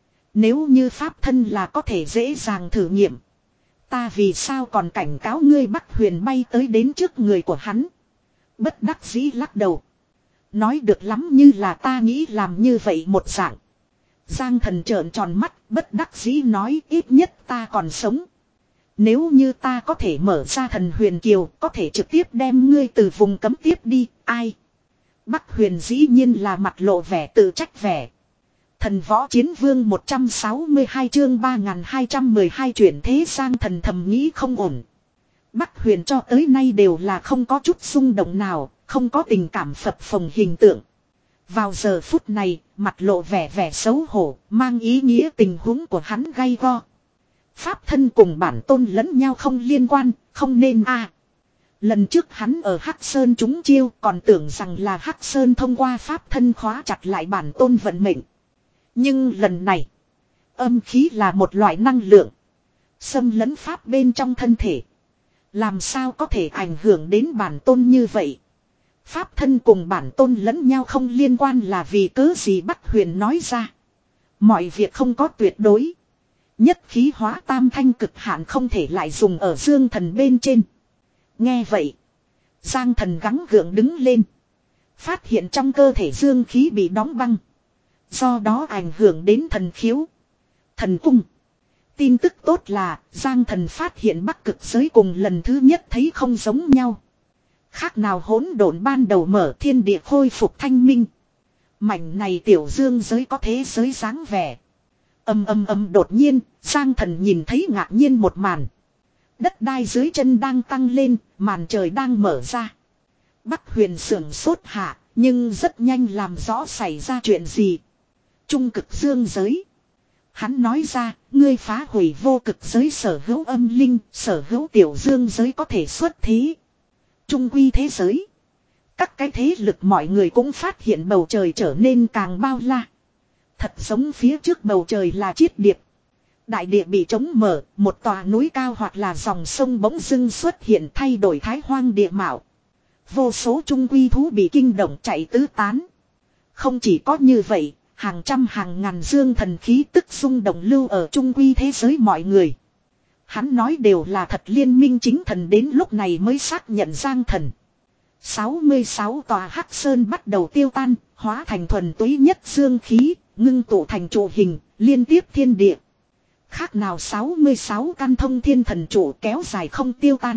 Nếu như pháp thân là có thể dễ dàng thử nghiệm. Ta vì sao còn cảnh cáo ngươi Bắc Huyền bay tới đến trước người của hắn. Bất đắc dĩ lắc đầu. Nói được lắm như là ta nghĩ làm như vậy một dạng. Giang thần trợn tròn mắt bất đắc dĩ nói ít nhất ta còn sống. Nếu như ta có thể mở ra thần huyền kiều có thể trực tiếp đem ngươi từ vùng cấm tiếp đi, ai? Bắc Huyền dĩ nhiên là mặt lộ vẻ tự trách vẻ. Thần võ chiến vương một trăm sáu mươi hai chương ba nghìn hai trăm mười hai chuyển thế Giang thần thầm nghĩ không ổn. Bắc Huyền cho tới nay đều là không có chút xung động nào, không có tình cảm phập phồng hình tượng. Vào giờ phút này, mặt lộ vẻ vẻ xấu hổ, mang ý nghĩa tình huống của hắn gay go. Pháp thân cùng bản tôn lẫn nhau không liên quan, không nên a. À. Lần trước hắn ở Hắc Sơn trúng chiêu còn tưởng rằng là Hắc Sơn thông qua pháp thân khóa chặt lại bản tôn vận mệnh. Nhưng lần này, âm khí là một loại năng lượng. Xâm lấn pháp bên trong thân thể. Làm sao có thể ảnh hưởng đến bản tôn như vậy? Pháp thân cùng bản tôn lẫn nhau không liên quan là vì cớ gì Bắc Huyền nói ra. Mọi việc không có tuyệt đối. Nhất khí hóa tam thanh cực hạn không thể lại dùng ở dương thần bên trên. Nghe vậy. Giang thần gắng gượng đứng lên. Phát hiện trong cơ thể dương khí bị đóng băng. Do đó ảnh hưởng đến thần khiếu. Thần cung. Tin tức tốt là Giang thần phát hiện Bắc cực giới cùng lần thứ nhất thấy không giống nhau. Khác nào hỗn độn ban đầu mở thiên địa khôi phục thanh minh. Mảnh này tiểu dương giới có thế giới dáng vẻ. Âm âm âm đột nhiên, Giang thần nhìn thấy ngạc nhiên một màn. Đất đai dưới chân đang tăng lên, màn trời đang mở ra. Bắc Huyền sưởng sốt hạ, nhưng rất nhanh làm rõ xảy ra chuyện gì. Trung cực dương giới. Hắn nói ra, ngươi phá hủy vô cực giới sở hữu âm linh, sở hữu tiểu dương giới có thể xuất thí. Trung quy thế giới. Các cái thế lực mọi người cũng phát hiện bầu trời trở nên càng bao la. Thật giống phía trước bầu trời là chiết điệp. Đại địa bị trống mở, một tòa núi cao hoặc là dòng sông bỗng dưng xuất hiện thay đổi thái hoang địa mạo. Vô số trung quy thú bị kinh động chạy tứ tán. Không chỉ có như vậy, hàng trăm hàng ngàn dương thần khí tức xung động lưu ở trung quy thế giới mọi người. Hắn nói đều là thật liên minh chính thần đến lúc này mới xác nhận Giang thần. sáu mươi sáu tòa hắc sơn bắt đầu tiêu tan, hóa thành thuần túy nhất dương khí, ngưng tụ thành trụ hình, liên tiếp thiên địa. Khác nào sáu mươi sáu căn thông thiên thần trụ kéo dài không tiêu tan.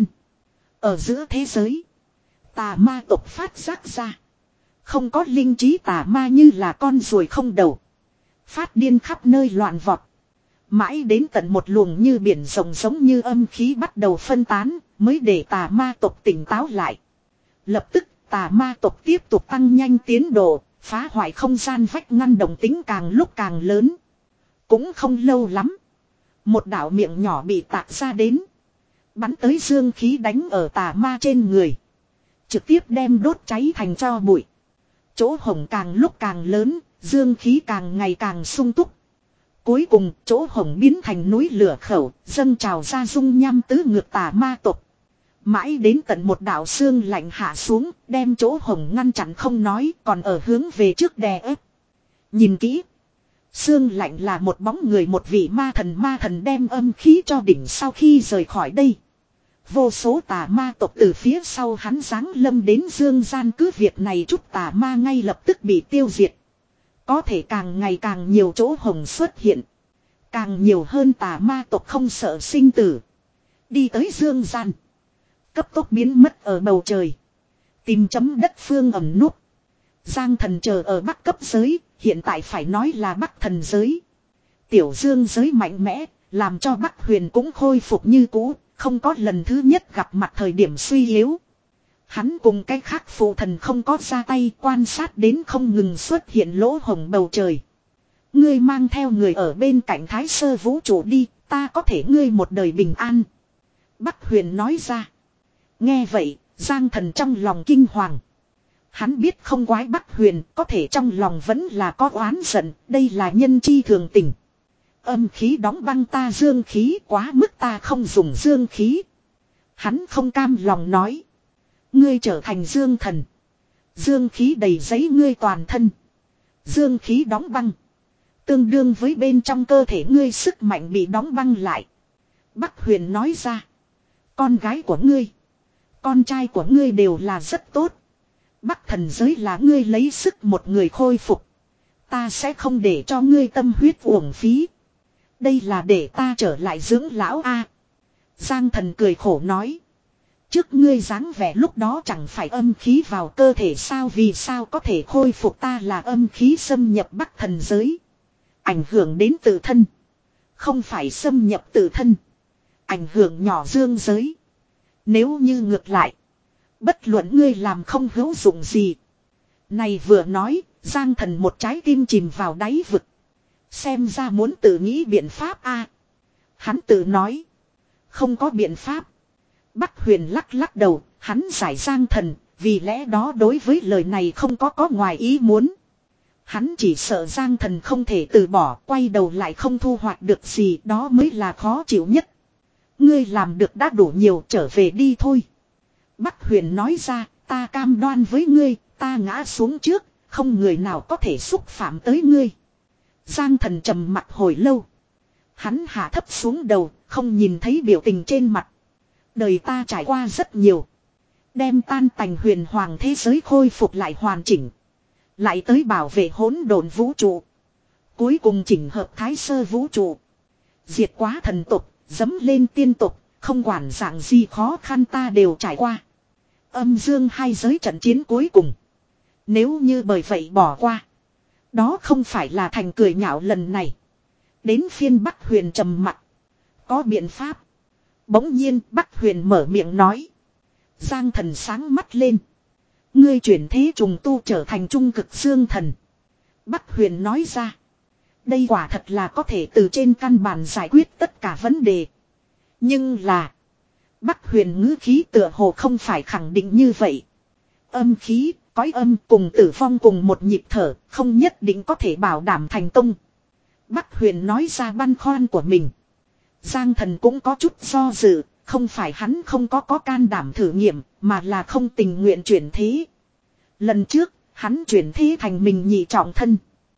Ở giữa thế giới, tà ma tộc phát giác ra. Không có linh trí tà ma như là con ruồi không đầu. Phát điên khắp nơi loạn vọt. Mãi đến tận một luồng như biển rộng giống như âm khí bắt đầu phân tán, mới để tà ma tộc tỉnh táo lại. Lập tức tà ma tộc tiếp tục tăng nhanh tiến độ, phá hoại không gian vách ngăn đồng tính càng lúc càng lớn. Cũng không lâu lắm. Một đạo miệng nhỏ bị tạc ra đến. Bắn tới dương khí đánh ở tà ma trên người. Trực tiếp đem đốt cháy thành tro bụi. Chỗ hổng càng lúc càng lớn, dương khí càng ngày càng sung túc. Cuối cùng chỗ hổng biến thành núi lửa khẩu, dâng trào ra dung nham tứ ngược tà ma tộc. Mãi đến tận một đạo xương lạnh hạ xuống, đem chỗ hổng ngăn chặn không nói, còn ở hướng về trước đè ép. Nhìn kỹ. Sương lạnh là một bóng người, một vị ma thần. Ma thần đem âm khí cho đỉnh sau khi rời khỏi đây. Vô số tà ma tộc từ phía sau hắn giáng lâm đến dương gian, cứ việc này chút tà ma ngay lập tức bị tiêu diệt. Có thể càng ngày càng nhiều chỗ hồng xuất hiện. Càng nhiều hơn tà ma tộc không sợ sinh tử. Đi tới dương gian. Cấp tốc biến mất ở bầu trời. Tìm chấm đất phương ẩn núp. Giang thần chờ ở bắc cấp giới, hiện tại phải nói là bắc thần giới. Tiểu dương giới mạnh mẽ, làm cho Bắc Huyền cũng khôi phục như cũ, không có lần thứ nhất gặp mặt thời điểm suy yếu. Hắn cùng cái khác phụ thần không có ra tay, quan sát đến không ngừng xuất hiện lỗ hổng bầu trời. Ngươi mang theo người ở bên cạnh Thái Sơ vũ trụ đi, ta có thể ngươi một đời bình an. Bắc Huyền nói ra. Nghe vậy, Giang thần trong lòng kinh hoàng. Hắn biết không quái Bắc Huyền, có thể trong lòng vẫn là có oán giận, đây là nhân chi thường tình. Âm khí đóng băng ta dương khí, quá mức ta không dùng dương khí. Hắn không cam lòng nói. Ngươi trở thành dương thần. Dương khí đầy giấy ngươi toàn thân. Dương khí đóng băng. Tương đương với bên trong cơ thể ngươi sức mạnh bị đóng băng lại. Bắc Huyền nói ra. Con gái của ngươi, con trai của ngươi đều là rất tốt. Bắc thần giới là ngươi lấy sức một người khôi phục. Ta sẽ không để cho ngươi tâm huyết uổng phí. Đây là để ta trở lại dưỡng lão a. Giang thần cười khổ nói. Trước ngươi dáng vẻ lúc đó chẳng phải âm khí vào cơ thể sao, vì sao có thể khôi phục, ta là âm khí xâm nhập Bắc thần giới. Ảnh hưởng đến tự thân. Không phải xâm nhập tự thân. Ảnh hưởng nhỏ dương giới. Nếu như ngược lại. Bất luận ngươi làm không hữu dụng gì. Này vừa nói, Giang thần một trái tim chìm vào đáy vực. Xem ra muốn tự nghĩ biện pháp a. Hắn tự nói. Không có biện pháp. Bắc Huyền lắc lắc đầu, hắn giải Giang thần, vì lẽ đó đối với lời này không có có ngoài ý muốn. Hắn chỉ sợ Giang thần không thể từ bỏ, quay đầu lại không thu hoạch được gì, đó mới là khó chịu nhất. Ngươi làm được đã đủ nhiều, trở về đi thôi. Bắc Huyền nói ra, ta cam đoan với ngươi, ta ngã xuống trước, không người nào có thể xúc phạm tới ngươi. Giang thần trầm mặt hồi lâu. Hắn hạ thấp xuống đầu, không nhìn thấy biểu tình trên mặt. Đời ta trải qua rất nhiều. Đem tan tành huyền hoàng thế giới khôi phục lại hoàn chỉnh. Lại tới bảo vệ hỗn độn vũ trụ. Cuối cùng chỉnh hợp Thái Sơ vũ trụ. Diệt quá thần tục, dấm lên tiên tục, không quản dạng gì khó khăn ta đều trải qua. Âm dương hai giới trận chiến cuối cùng. Nếu như bởi vậy bỏ qua. Đó không phải là thành cười nhạo lần này. Đến phiên Bắc Huyền trầm mặc. Có biện pháp. Bỗng nhiên Bắc Huyền mở miệng nói. Giang thần sáng mắt lên. Ngươi chuyển thế trùng tu trở thành trung cực dương thần. Bắc Huyền nói ra. Đây quả thật là có thể từ trên căn bản giải quyết tất cả vấn đề. Nhưng là. Bắc Huyền ngữ khí tựa hồ không phải khẳng định như vậy. Âm khí, cõi âm cùng tử vong cùng một nhịp thở, không nhất định có thể bảo đảm thành công. Bắc Huyền nói ra băn khoăn của mình. Giang thần cũng có chút do dự, không phải hắn không có có can đảm thử nghiệm, mà là không tình nguyện chuyển thế. Lần trước, hắn chuyển thế thành mình nhị trọng thân.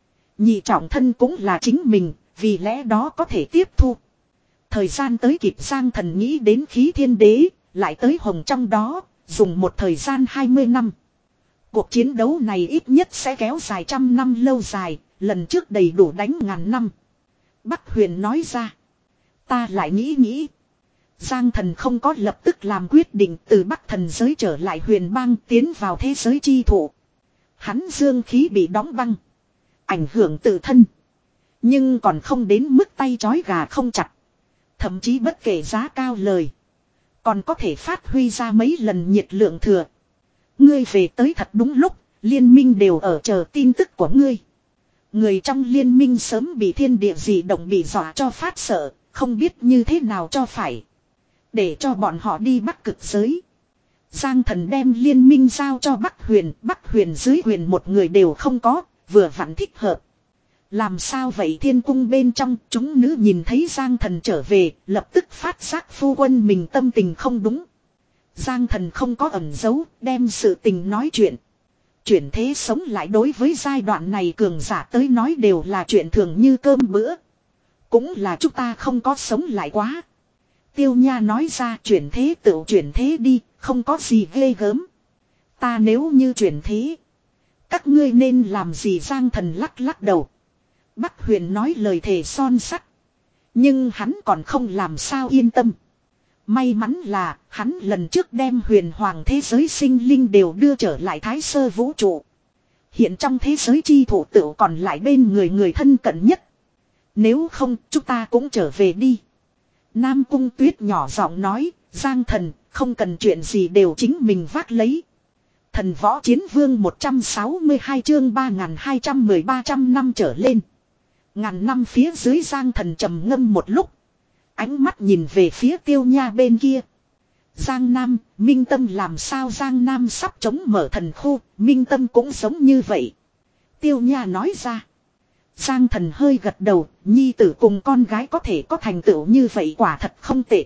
Nhị trọng thân cũng là chính mình, vì lẽ đó có thể tiếp thu. Thời gian tới kịp Giang thần nghĩ đến khí thiên đế, lại tới hồng trong đó, dùng một thời gian hai mươi năm. Cuộc chiến đấu này ít nhất sẽ kéo dài trăm năm lâu dài, lần trước đầy đủ đánh ngàn năm. Bắc Huyền nói ra. Ta lại nghĩ nghĩ. Giang thần không có lập tức làm quyết định từ Bắc thần giới trở lại huyền bang tiến vào thế giới chi thụ. Hắn dương khí bị đóng băng. Ảnh hưởng tự thân. Nhưng còn không đến mức tay trói gà không chặt. Thậm chí bất kể giá cao lời. Còn có thể phát huy ra mấy lần nhiệt lượng thừa. Ngươi về tới thật đúng lúc. Liên minh đều ở chờ tin tức của ngươi. Người trong liên minh sớm bị thiên địa dị động bị dọa cho phát sợ. Không biết như thế nào cho phải. Để cho bọn họ đi Bắc cực giới. Giang thần đem liên minh giao cho Bắc Huyền. Bắc Huyền dưới huyền một người đều không có. Vừa vặn thích hợp. Làm sao vậy thiên cung bên trong chúng nữ nhìn thấy Giang thần trở về. Lập tức phát giác phu quân mình tâm tình không đúng. Giang thần không có ẩn giấu. Đem sự tình nói chuyện. Chuyển thế sống lại đối với giai đoạn này cường giả tới nói đều là chuyện thường như cơm bữa. Cũng là chúng ta không có sống lại quá. Tiêu Nha nói ra chuyển thế tự chuyển thế đi, không có gì ghê gớm. Ta nếu như chuyển thế, các ngươi nên làm gì? Giang Thần lắc lắc đầu. Bắc Huyền nói lời thề son sắt. Nhưng hắn còn không làm sao yên tâm. May mắn là hắn lần trước đem huyền hoàng thế giới sinh linh đều đưa trở lại thái sơ vũ trụ. Hiện trong thế giới chi thủ tựu còn lại bên người người thân cận nhất. Nếu không chúng ta cũng trở về đi. Nam Cung Tuyết nhỏ giọng nói, Giang Thần không cần chuyện gì đều chính mình vác lấy. Thần Võ Chiến Vương một trăm sáu mươi hai chương ba nghìn hai trăm mười ba trăm năm trở lên. Ngàn năm phía dưới Giang Thần trầm ngâm một lúc. Ánh mắt nhìn về phía Tiêu Nha bên kia. Giang Nam, Minh Tâm làm sao? Giang Nam sắp chống mở thần khu, Minh Tâm cũng giống như vậy. Tiêu Nha nói ra. Giang Thần hơi gật đầu, nhi tử cùng con gái có thể có thành tựu như vậy quả thật không tệ.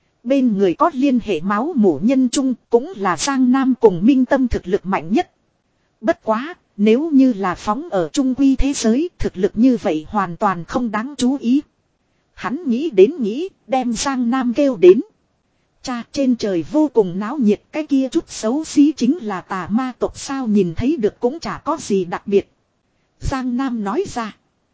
Bên người có liên hệ máu mủ nhân chung cũng là Giang Nam cùng Minh Tâm thực lực mạnh nhất. Bất quá, nếu như là phóng ở trung quy thế giới, thực lực như vậy hoàn toàn không đáng chú ý. Hắn nghĩ đến nghĩ, đem Giang Nam kêu đến. Cha, trên trời vô cùng náo nhiệt, cái kia chút xấu xí chính là tà ma tộc sao? Nhìn thấy được cũng chả có gì đặc biệt. Giang Nam nói ra.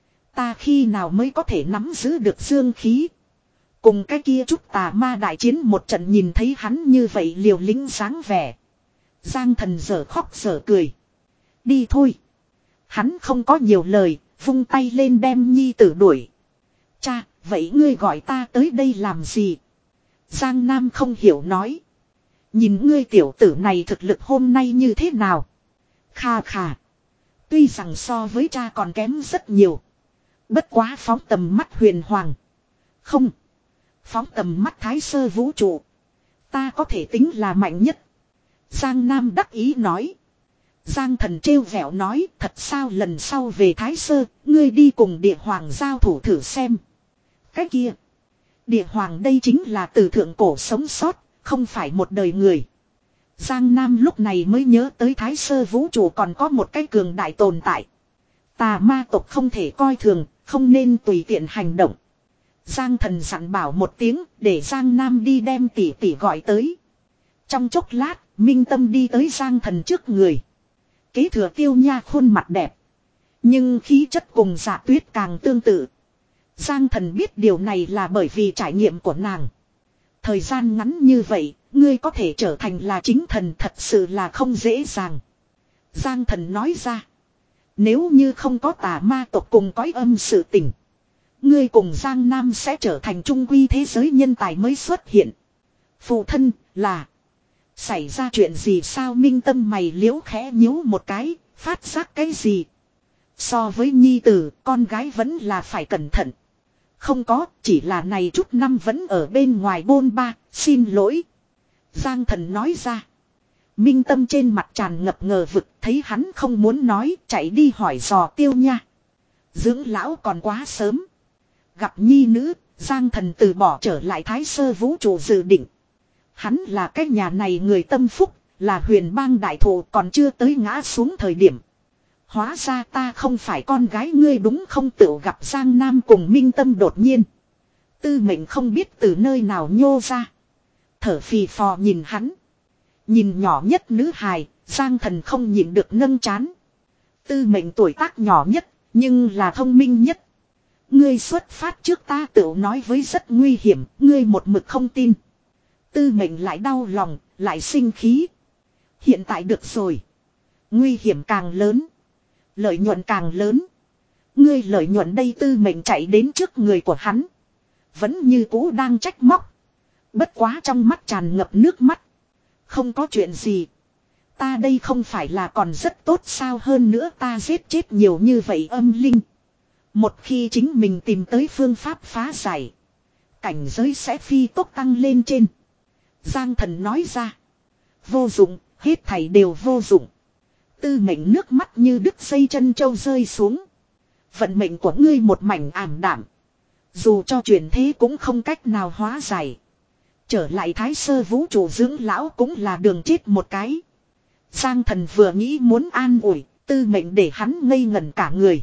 Ta khi nào mới có thể nắm giữ được dương khí? Cùng cái kia chút tà ma đại chiến một trận, nhìn thấy hắn như vậy liều lĩnh dáng vẻ. Giang Thần dở khóc dở cười. Đi thôi. Hắn không có nhiều lời, vung tay lên đem nhi tử đuổi. Cha, vậy ngươi gọi ta tới đây làm gì? Giang Nam không hiểu nói. Nhìn ngươi tiểu tử này thực lực hôm nay như thế nào? Kha khà. Tuy rằng so với cha còn kém rất nhiều. Bất quá phóng tầm mắt huyền hoàng. Không. Phóng tầm mắt thái sơ vũ trụ. Ta có thể tính là mạnh nhất. Giang Nam đắc ý nói. Giang Thần trêu vẻo nói, thật sao? Lần sau về thái sơ, ngươi đi cùng địa hoàng giao thủ thử xem. Cái kia. Địa hoàng đây chính là từ thượng cổ sống sót, không phải một đời người. Giang Nam lúc này mới nhớ tới thái sơ vũ trụ còn có một cái cường đại tồn tại. Tà ma tộc không thể coi thường, không nên tùy tiện hành động. Giang Thần dặn bảo một tiếng, để Giang Nam đi đem tỷ tỷ gọi tới. Trong chốc lát, Minh Tâm đi tới Giang Thần trước người. Kế thừa Tiêu Nha khuôn mặt đẹp. Nhưng khí chất cùng Dạ Tuyết càng tương tự. Giang Thần biết điều này là bởi vì trải nghiệm của nàng. Thời gian ngắn như vậy, ngươi có thể trở thành là chính thần thật sự là không dễ dàng. Giang Thần nói ra. Nếu như không có tà ma tộc cùng cõi âm sự tình, ngươi cùng Giang Nam sẽ trở thành trung quy thế giới nhân tài mới xuất hiện. Phụ thân là. Xảy ra chuyện gì sao? Minh Tâm mày liễu khẽ nhíu một cái, phát giác cái gì? So với nhi tử, con gái vẫn là phải cẩn thận. Không có, chỉ là này chút năm vẫn ở bên ngoài bôn ba, xin lỗi. Giang Thần nói ra. Minh Tâm trên mặt tràn ngập ngờ vực, thấy hắn không muốn nói, chạy đi hỏi dò Tiêu Nha. Dưỡng lão còn quá sớm. Gặp nhi nữ, Giang Thần từ bỏ trở lại thái sơ vũ trụ dự định. Hắn là cái nhà này người tâm phúc, là huyền bang đại thụ còn chưa tới ngã xuống thời điểm. Hóa ra ta không phải con gái ngươi đúng không? Tự gặp Giang Nam cùng Minh Tâm đột nhiên. Tư Mệnh không biết từ nơi nào nhô ra. Thở phì phò nhìn hắn. Nhìn nhỏ nhất nữ hài, Giang Thần không nhịn được nâng chán. Tư Mệnh tuổi tác nhỏ nhất, nhưng là thông minh nhất. Ngươi xuất phát trước ta tự nói với rất nguy hiểm, ngươi một mực không tin. Tư Mệnh lại đau lòng, lại sinh khí. Hiện tại được rồi. Nguy hiểm càng lớn, lợi nhuận càng lớn. Ngươi lợi nhuận đây? Tư Mệnh chạy đến trước người của hắn. Vẫn như cũ đang trách móc. Bất quá trong mắt tràn ngập nước mắt. Không có chuyện gì. Ta đây không phải là còn rất tốt sao? Hơn nữa ta giết chết nhiều như vậy âm linh. Một khi chính mình tìm tới phương pháp phá giải, cảnh giới sẽ phi tốc tăng lên trên. Giang Thần nói ra. Vô dụng, hết thảy đều vô dụng. Tư Mệnh nước mắt như đứt dây chân trâu rơi xuống. Vận mệnh của ngươi một mảnh ảm đạm. Dù cho chuyển thế cũng không cách nào hóa giải. Trở lại thái sơ vũ trụ dưỡng lão cũng là đường chết một cái. Giang Thần vừa nghĩ muốn an ủi, Tư Mệnh để hắn ngây ngẩn cả người.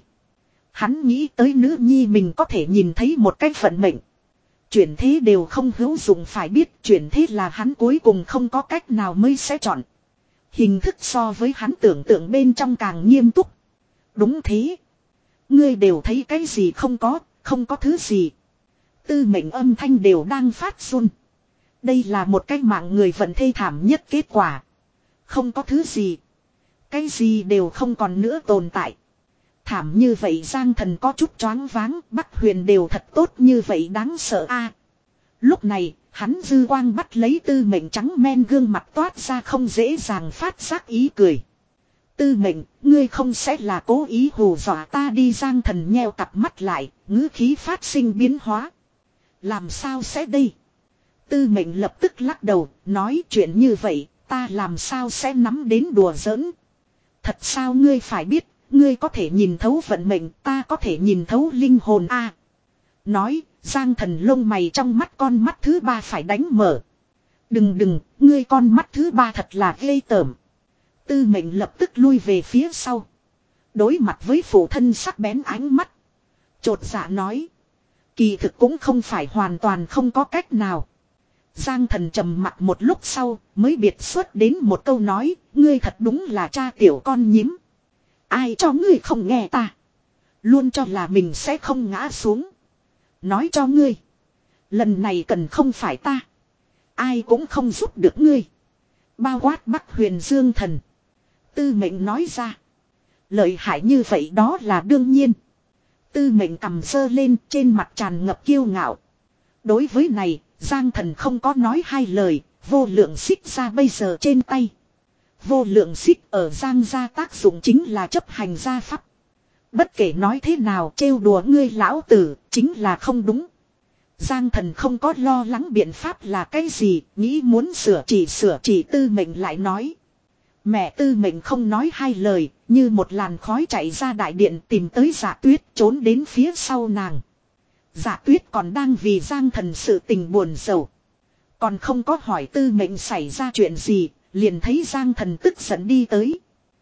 Hắn nghĩ tới nữ nhi mình có thể nhìn thấy một cách vận mệnh. Chuyển thế đều không hữu dụng, phải biết chuyển thế là hắn cuối cùng không có cách nào mới sẽ chọn. Hình thức so với hắn tưởng tượng bên trong càng nghiêm túc. Đúng thế. Ngươi đều thấy cái gì không có, không có thứ gì. Tư Mệnh âm thanh đều đang phát run. Đây là một cái mạng người vận thê thảm nhất kết quả. Không có thứ gì. Cái gì đều không còn nữa tồn tại. Thảm như vậy Giang Thần có chút choáng váng, Bắc Huyền đều thật tốt như vậy đáng sợ a. Lúc này, hắn dư quang bắt lấy Tư Mệnh trắng men gương mặt toát ra không dễ dàng phát giác ý cười. Tư Mệnh, ngươi không sẽ là cố ý hù dọa ta đi. Giang Thần nheo cặp mắt lại, ngữ khí phát sinh biến hóa. Làm sao sẽ đây? Tư Mệnh lập tức lắc đầu, nói chuyện như vậy, ta làm sao sẽ nắm đến đùa giỡn. Thật sao ngươi phải biết, ngươi có thể nhìn thấu vận mệnh, ta có thể nhìn thấu linh hồn a. À, nói, Giang Thần lông mày trong mắt con mắt thứ ba phải đánh mở. Đừng đừng, ngươi con mắt thứ ba thật là ghê tởm. Tư Mệnh lập tức lui về phía sau. Đối mặt với phụ thân sắc bén ánh mắt. Chột dạ nói. Kỳ thực cũng không phải hoàn toàn không có cách nào. Giang Thần trầm mặt một lúc sau mới biệt xuất đến một câu nói. Ngươi thật đúng là cha tiểu con nhím. Ai cho ngươi không nghe ta. Luôn cho là mình sẽ không ngã xuống. Nói cho ngươi. Lần này cần không phải ta. Ai cũng không giúp được ngươi. Bao quát Bắc Huyền Dương Thần. Tư Mệnh nói ra. Lợi hại như vậy đó là đương nhiên. Tư Mệnh cầm sơ lên trên mặt tràn ngập kiêu ngạo. Đối với này, Giang Thần không có nói hai lời, vô lượng xích ra bây giờ trên tay. Vô lượng xích ở Giang gia tác dụng chính là chấp hành gia pháp. Bất kể nói thế nào trêu đùa ngươi lão tử, chính là không đúng. Giang Thần không có lo lắng biện pháp là cái gì, nghĩ muốn sửa chỉ sửa chỉ. Tư Mệnh lại nói. Mẹ Tư Mệnh không nói hai lời, như một làn khói chạy ra đại điện tìm tới Dạ Tuyết trốn đến phía sau nàng. Dạ Tuyết còn đang vì Giang Thần sự tình buồn rầu. Còn không có hỏi Tư Mệnh xảy ra chuyện gì, liền thấy Giang Thần tức giận đi tới.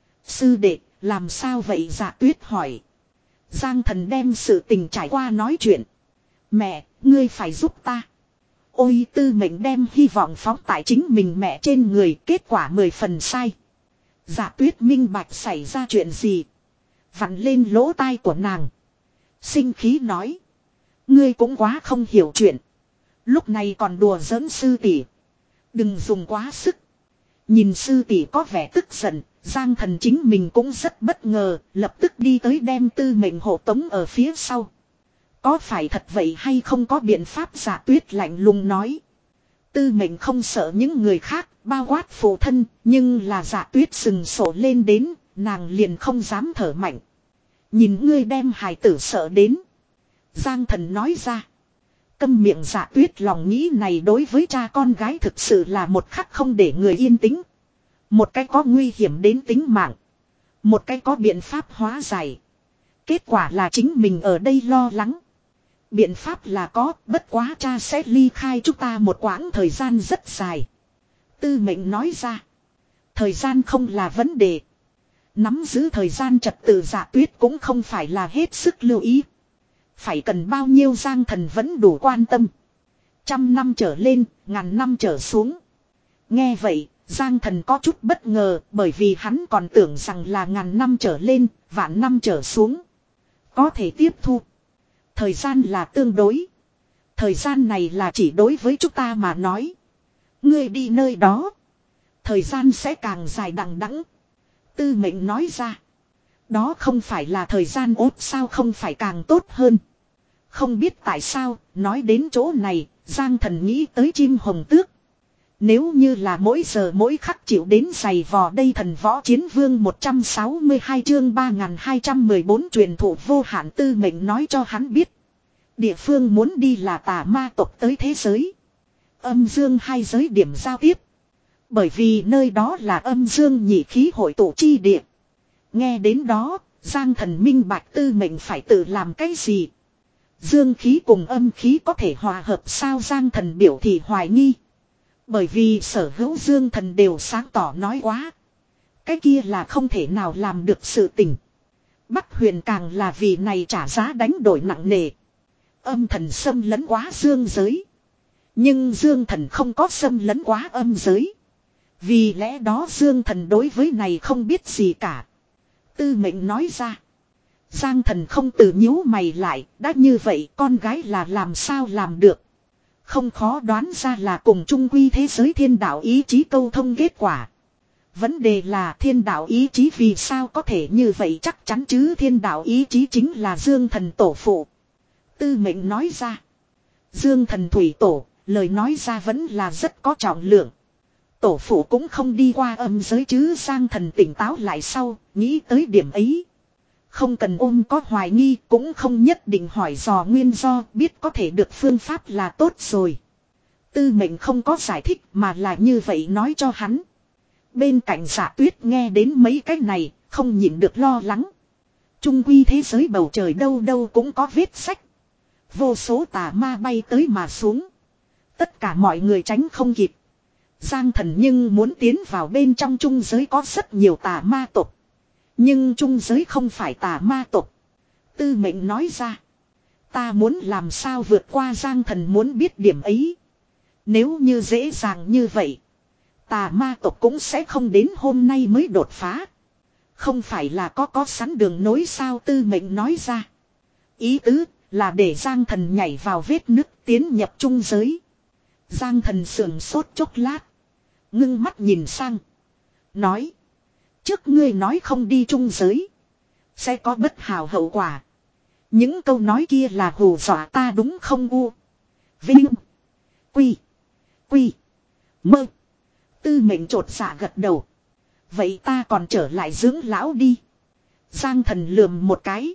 Sư đệ, làm sao vậy? Dạ Tuyết hỏi. Giang Thần đem sự tình trải qua nói chuyện. Mẹ, ngươi phải giúp ta. Ôi, Tư Mệnh đem hy vọng phóng tại chính mình mẹ trên người, kết quả mười phần sai. Dạ Tuyết minh bạch xảy ra chuyện gì. Vặn lên lỗ tai của nàng. Sinh khí nói. Ngươi cũng quá không hiểu chuyện. Lúc này còn đùa giỡn sư tỷ. Đừng dùng quá sức. Nhìn sư tỷ có vẻ tức giận, Giang Thần chính mình cũng rất bất ngờ, lập tức đi tới đem Tư Mệnh hộ tống ở phía sau. Có phải thật vậy hay không có biện pháp? Dạ Tuyết lạnh lùng nói. Tư Mệnh không sợ những người khác, bao quát phụ thân, nhưng là Dạ Tuyết sừng sổ lên đến, nàng liền không dám thở mạnh. Nhìn ngươi đem hài tử sợ đến. Giang Thần nói ra. Câm miệng. Dạ Tuyết lòng nghĩ này đối với cha con gái thực sự là một khắc không để người yên tĩnh. Một cái có nguy hiểm đến tính mạng. Một cái có biện pháp hóa giải. Kết quả là chính mình ở đây lo lắng. Biện pháp là có, bất quá cha sẽ ly khai chúng ta một quãng thời gian rất dài. Tư Mệnh nói ra. Thời gian không là vấn đề. Nắm giữ thời gian trật tự Dạ Tuyết cũng không phải là hết sức lưu ý. Phải cần bao nhiêu Giang Thần vẫn đủ quan tâm. Trăm năm trở lên, ngàn năm trở xuống. Nghe vậy, Giang Thần có chút bất ngờ, bởi vì hắn còn tưởng rằng là ngàn năm trở lên, vạn năm trở xuống. Có thể tiếp thu. Thời gian là tương đối. Thời gian này là chỉ đối với chúng ta mà nói. Ngươi đi nơi đó. Thời gian sẽ càng dài đằng đẵng. Tư Mệnh nói ra. Đó không phải là thời gian ốt sao, không phải càng tốt hơn. Không biết tại sao, nói đến chỗ này, Giang Thần nghĩ tới chim hồng tước. Nếu như là mỗi giờ mỗi khắc chịu đến giày vò đây. Thần võ chiến vương một trăm sáu mươi hai chương ba nghìn hai trăm mười bốn truyền thụ vô hạn. Tư Mệnh nói cho hắn biết. Địa phương muốn đi là tà ma tộc tới thế giới. Âm dương hai giới điểm giao tiếp. Bởi vì nơi đó là âm dương nhị khí hội tụ chi địa. Nghe đến đó, Giang Thần minh bạch Tư Mệnh phải tự làm cái gì. Dương khí cùng âm khí có thể hòa hợp sao? Giang Thần biểu thị hoài nghi. Bởi vì sở hữu dương thần đều sáng tỏ nói quá. Cái kia là không thể nào làm được sự tình. Bắc Huyền càng là vì này trả giá đánh đổi nặng nề. Âm thần xâm lấn quá dương giới. Nhưng dương thần không có xâm lấn quá âm giới. Vì lẽ đó dương thần đối với này không biết gì cả. Tư mệnh nói ra. Giang thần không tự nhíu mày lại. Đã như vậy con gái là làm sao làm được. Không khó đoán ra là cùng chung quy thế giới thiên đạo ý chí câu thông kết quả. Vấn đề là thiên đạo ý chí vì sao có thể như vậy chắc chắn chứ thiên đạo ý chí chính là dương thần tổ phụ. Tư mệnh nói ra. Dương thần thủy tổ, lời nói ra vẫn là rất có trọng lượng. Tổ phụ cũng không đi qua âm giới chứ Giang thần tỉnh táo lại sau, nghĩ tới điểm ấy. Không cần ôm có hoài nghi, cũng không nhất định hỏi dò nguyên do, biết có thể được phương pháp là tốt rồi. Tư mệnh không có giải thích mà là như vậy nói cho hắn. Bên cạnh Dạ Tuyết nghe đến mấy cái này, không nhịn được lo lắng. Trung quy thế giới bầu trời đâu đâu cũng có vết sách. Vô số tà ma bay tới mà xuống. Tất cả mọi người tránh không kịp. Giang thần nhưng muốn tiến vào bên trong trung giới có rất nhiều tà ma tộc. Nhưng trung giới không phải tà ma tộc. Tư mệnh nói ra. Ta muốn làm sao vượt qua Giang thần muốn biết điểm ấy. Nếu như dễ dàng như vậy. Tà ma tộc cũng sẽ không đến hôm nay mới đột phá. Không phải là có có sẵn đường nối sao tư mệnh nói ra. Ý tứ là để Giang thần nhảy vào vết nứt tiến nhập trung giới. Giang thần sườn sốt chốc lát. Ngưng mắt nhìn sang. Nói. Trước ngươi nói không đi trung giới. Sẽ có bất hảo hậu quả. Những câu nói kia là hù dọa ta đúng không u. Vinh. Quy. Quy. Mơ. Tư mệnh trột dạ gật đầu. Vậy ta còn trở lại dưỡng lão đi. Giang thần lườm một cái.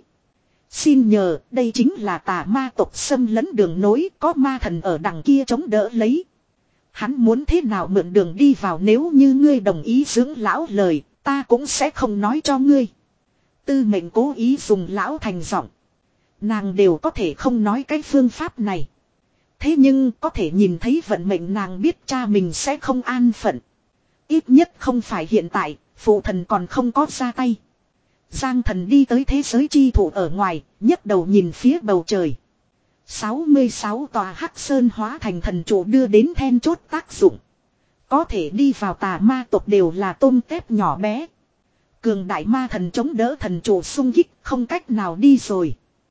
Xin nhờ, đây chính là tà ma tộc xâm lấn đường nối, có ma thần ở đằng kia chống đỡ lấy. Hắn muốn thế nào mượn đường đi vào nếu như ngươi đồng ý dưỡng lão lời, ta cũng sẽ không nói cho ngươi. Tư mệnh cố ý dùng lão thành giọng. Nàng đều có thể không nói cái phương pháp này. Thế nhưng có thể nhìn thấy vận mệnh nàng biết cha mình sẽ không an phận. Ít nhất không phải hiện tại, phụ thần còn không có ra tay. Giang thần đi tới thế giới chi thủ ở ngoài, nhấc đầu nhìn phía bầu trời. sáu mươi sáu tòa hắc sơn hóa thành thần trụ đưa đến then chốt tác dụng. Có thể đi vào tà ma tộc đều là tôm tép nhỏ bé. Cường đại ma thần chống đỡ thần trụ xung kích không cách nào đi rồi.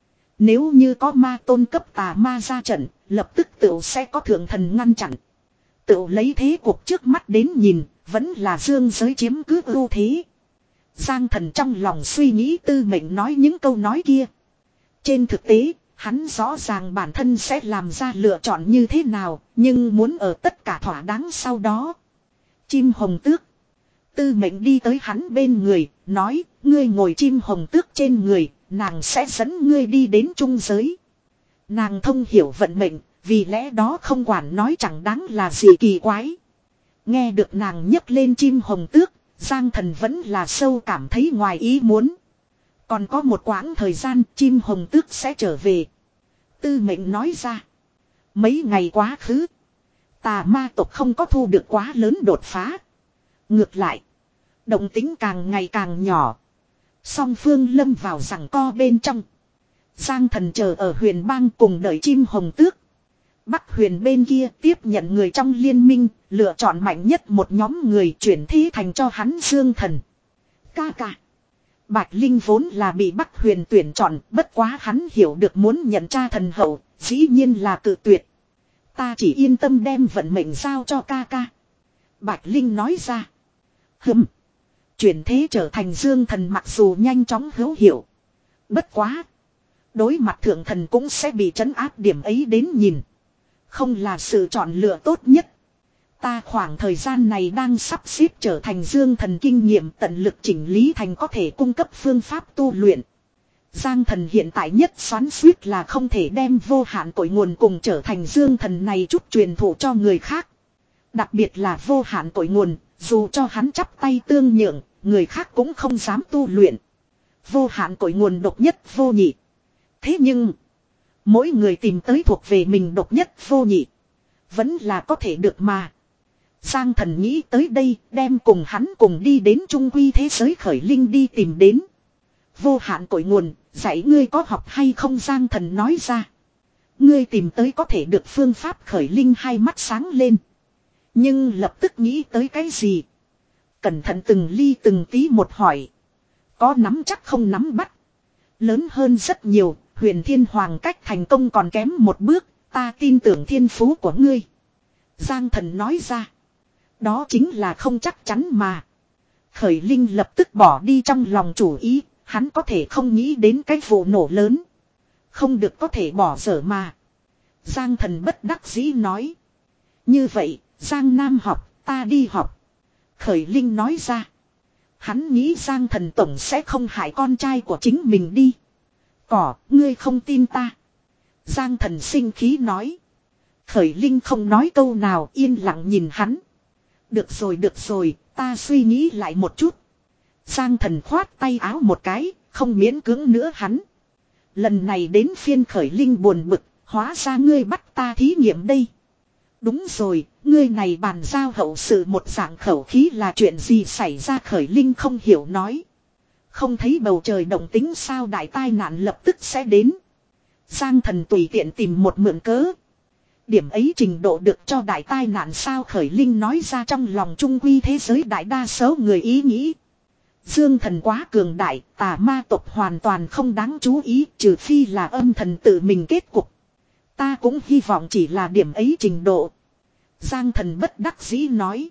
Nếu như có ma tôn cấp tà ma ra trận, lập tức tựu sẽ có thượng thần ngăn chặn. Tựu lấy thế cuộc trước mắt đến nhìn, vẫn là dương giới chiếm cứ ưu thế. Giang thần trong lòng suy nghĩ tư mệnh nói những câu nói kia. Trên thực tế, hắn rõ ràng bản thân sẽ làm ra lựa chọn như thế nào, nhưng muốn ở tất cả thỏa đáng sau đó. Chim hồng tước. Tư mệnh đi tới hắn bên người, nói, ngươi ngồi chim hồng tước trên người, nàng sẽ dẫn ngươi đi đến trung giới. Nàng thông hiểu vận mệnh, vì lẽ đó không quản nói chẳng đáng là gì kỳ quái. Nghe được nàng nhấc lên chim hồng tước, Giang thần vẫn là sâu cảm thấy ngoài ý muốn. Còn có một quãng thời gian chim hồng tước sẽ trở về. Tư mệnh nói ra. Mấy ngày quá khứ. Tà ma tộc không có thu được quá lớn đột phá. Ngược lại. Động tính càng ngày càng nhỏ. Song phương lâm vào giằng co bên trong. Giang thần chờ ở huyền bang cùng đợi chim hồng tước. Bắc huyền bên kia tiếp nhận người trong liên minh, lựa chọn mạnh nhất một nhóm người chuyển thí thành cho hắn Dương thần. Ca ca. Bạch Linh vốn là bị Bắc huyền tuyển chọn, bất quá hắn hiểu được muốn nhận cha thần hậu, dĩ nhiên là cự tuyệt. Ta chỉ yên tâm đem vận mệnh giao cho ca ca. Bạch Linh nói ra. Hừm. Chuyển thế trở thành Dương thần mặc dù nhanh chóng hữu hiệu. Bất quá. Đối mặt thượng thần cũng sẽ bị trấn áp điểm ấy đến nhìn. Không là sự chọn lựa tốt nhất. Ta khoảng thời gian này đang sắp xếp trở thành Dương thần kinh nghiệm tận lực chỉnh lý thành có thể cung cấp phương pháp tu luyện. Giang thần hiện tại nhất xoắn suýt là không thể đem vô hạn cội nguồn cùng trở thành Dương thần này chút truyền thụ cho người khác. Đặc biệt là vô hạn cội nguồn, dù cho hắn chắp tay tương nhượng, người khác cũng không dám tu luyện. Vô hạn cội nguồn độc nhất vô nhị. Thế nhưng, mỗi người tìm tới thuộc về mình độc nhất vô nhị. Vẫn là có thể được mà. Giang Thần nghĩ tới đây, đem cùng hắn cùng đi đến trung quy thế giới khởi linh đi tìm đến. Vô hạn cội nguồn, dạy ngươi có học hay không? Giang Thần nói ra. Ngươi tìm tới có thể được phương pháp khởi linh, hai mắt sáng lên. Nhưng lập tức nghĩ tới cái gì? Cẩn thận từng ly từng tí một hỏi. Có nắm chắc không nắm bắt? Lớn hơn rất nhiều, Huyền Thiên Hoàng cách thành công còn kém một bước, ta tin tưởng thiên phú của ngươi. Giang Thần nói ra. Đó chính là không chắc chắn mà. Khởi linh lập tức bỏ đi trong lòng chủ ý, hắn có thể không nghĩ đến cái vụ nổ lớn. Không được có thể bỏ dở mà. Giang Thần bất đắc dĩ nói. Như vậy, Giang Nam học, ta đi học. Khởi linh nói ra. Hắn nghĩ Giang Thần tổng sẽ không hại con trai của chính mình đi. Cỏ, ngươi không tin ta. Giang Thần sinh khí nói. Khởi linh không nói câu nào, yên lặng nhìn hắn. Được rồi được rồi, ta suy nghĩ lại một chút. Giang Thần khoát tay áo một cái, không miễn cưỡng nữa hắn. Lần này đến phiên khởi linh buồn bực, hóa ra ngươi bắt ta thí nghiệm đây. Đúng rồi, ngươi này bàn giao hậu sự một dạng khẩu khí là chuyện gì xảy ra? Khởi linh không hiểu nói. Không thấy bầu trời động tính sao, đại tai nạn lập tức sẽ đến. Giang Thần tùy tiện tìm một mượn cớ. Điểm ấy trình độ được cho đại tai nạn sao? Khởi linh nói ra trong lòng trung quy thế giới đại đa số người ý nghĩ. Dương thần quá cường đại, tà ma tộc hoàn toàn không đáng chú ý, trừ phi là âm thần tự mình kết cục. Ta cũng hy vọng chỉ là điểm ấy trình độ. Giang Thần bất đắc dĩ nói.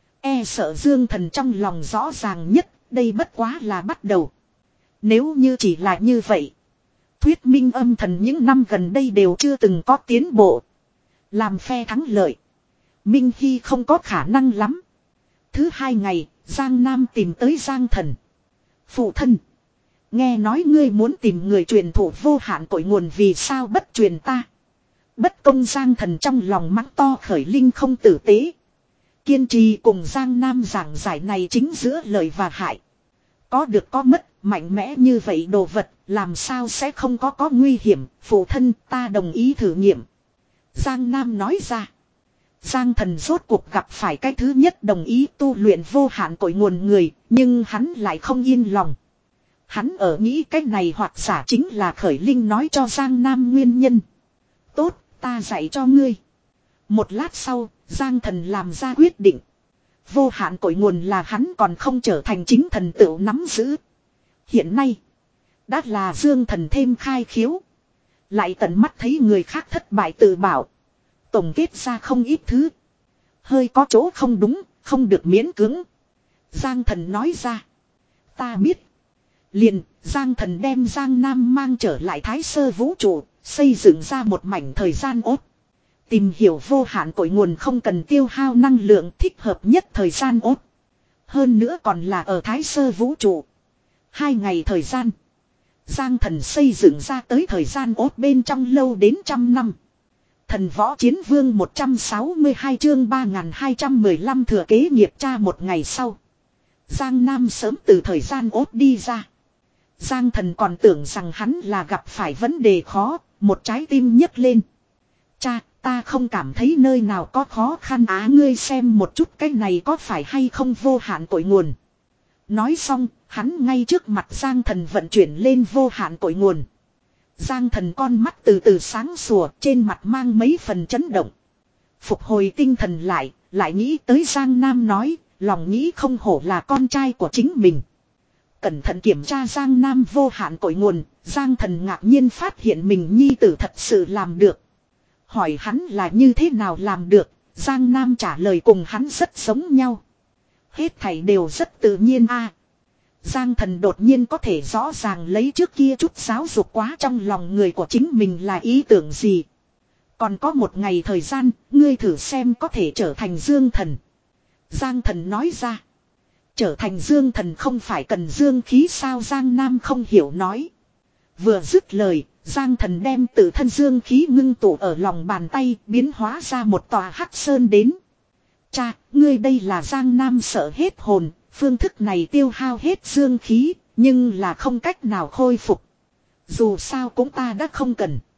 E sợ Dương Thần trong lòng rõ ràng nhất, đây bất quá là bắt đầu. Nếu như chỉ là như vậy, thuyết minh âm thần những năm gần đây đều chưa từng có tiến bộ. Làm phe thắng lợi, Minh Hy không có khả năng lắm. Thứ hai ngày, Giang Nam tìm tới Giang Thần. Phụ thân, nghe nói ngươi muốn tìm người truyền thụ vô hạn cội nguồn, vì sao bất truyền ta? Bất công. Giang Thần trong lòng mắng to khởi linh không tử tế. Kiên trì cùng Giang Nam giảng giải này chính giữa lợi và hại. Có được có mất, mạnh mẽ như vậy đồ vật, làm sao sẽ không có có nguy hiểm? Phụ thân, ta đồng ý thử nghiệm. Giang Nam nói ra. Giang Thần rốt cuộc gặp phải cái thứ nhất đồng ý tu luyện vô hạn cội nguồn người, nhưng hắn lại không yên lòng. Hắn ở nghĩ cái này hoặc giả chính là khởi linh nói cho Giang Nam nguyên nhân. Tốt, ta dạy cho ngươi. Một lát sau, Giang Thần làm ra quyết định. Vô hạn cội nguồn là hắn còn không trở thành chính thần tựu nắm giữ. Hiện nay, đã là Dương Thần thêm khai khiếu. Lại tận mắt thấy người khác thất bại tự bảo. Tổng kết ra không ít thứ. Hơi có chỗ không đúng, không được miễn cưỡng. Giang Thần nói ra. Ta biết. Liền, Giang Thần đem Giang Nam mang trở lại Thái Sơ vũ trụ, xây dựng ra một mảnh thời gian ốt. Tìm hiểu vô hạn cội nguồn không cần tiêu hao năng lượng, thích hợp nhất thời gian ốt. Hơn nữa còn là ở Thái Sơ vũ trụ. Hai ngày thời gian. Giang Thần xây dựng ra tới thời gian ốt bên trong lâu đến trăm năm. Thần võ chiến vương một trăm sáu mươi hai chương ba nghìn hai trăm mười lăm thừa kế nghiệp cha. Một ngày sau, Giang Nam sớm từ thời gian ốt đi ra. Giang Thần còn tưởng rằng hắn là gặp phải vấn đề khó, một trái tim nhấc lên. Cha, ta không cảm thấy nơi nào có khó khăn á, ngươi xem một chút cái này có phải hay không vô hạn cội nguồn. Nói xong, hắn ngay trước mặt Giang Thần vận chuyển lên vô hạn cội nguồn. Giang Thần con mắt từ từ sáng sủa, trên mặt mang mấy phần chấn động. Phục hồi tinh thần lại, lại nghĩ tới Giang Nam nói, lòng nghĩ không hổ là con trai của chính mình. Cẩn thận kiểm tra Giang Nam vô hạn cội nguồn, Giang Thần ngạc nhiên phát hiện mình nhi tử thật sự làm được. Hỏi hắn là như thế nào làm được, Giang Nam trả lời cùng hắn rất giống nhau. Hết thảy đều rất tự nhiên a. Giang Thần đột nhiên có thể rõ ràng lấy trước kia chút giáo dục quá trong lòng người của chính mình là ý tưởng gì. Còn có một ngày thời gian, ngươi thử xem có thể trở thành Dương Thần. Giang Thần nói ra. Trở thành Dương Thần không phải cần dương khí sao? Giang Nam không hiểu nói. Vừa dứt lời, Giang Thần đem tự thân dương khí ngưng tụ ở lòng bàn tay, biến hóa ra một tòa hắc sơn đến. Cha, ngươi đây là Giang Nam sợ hết hồn, phương thức này tiêu hao hết dương khí, nhưng là không cách nào khôi phục. Dù sao cũng ta đã không cần.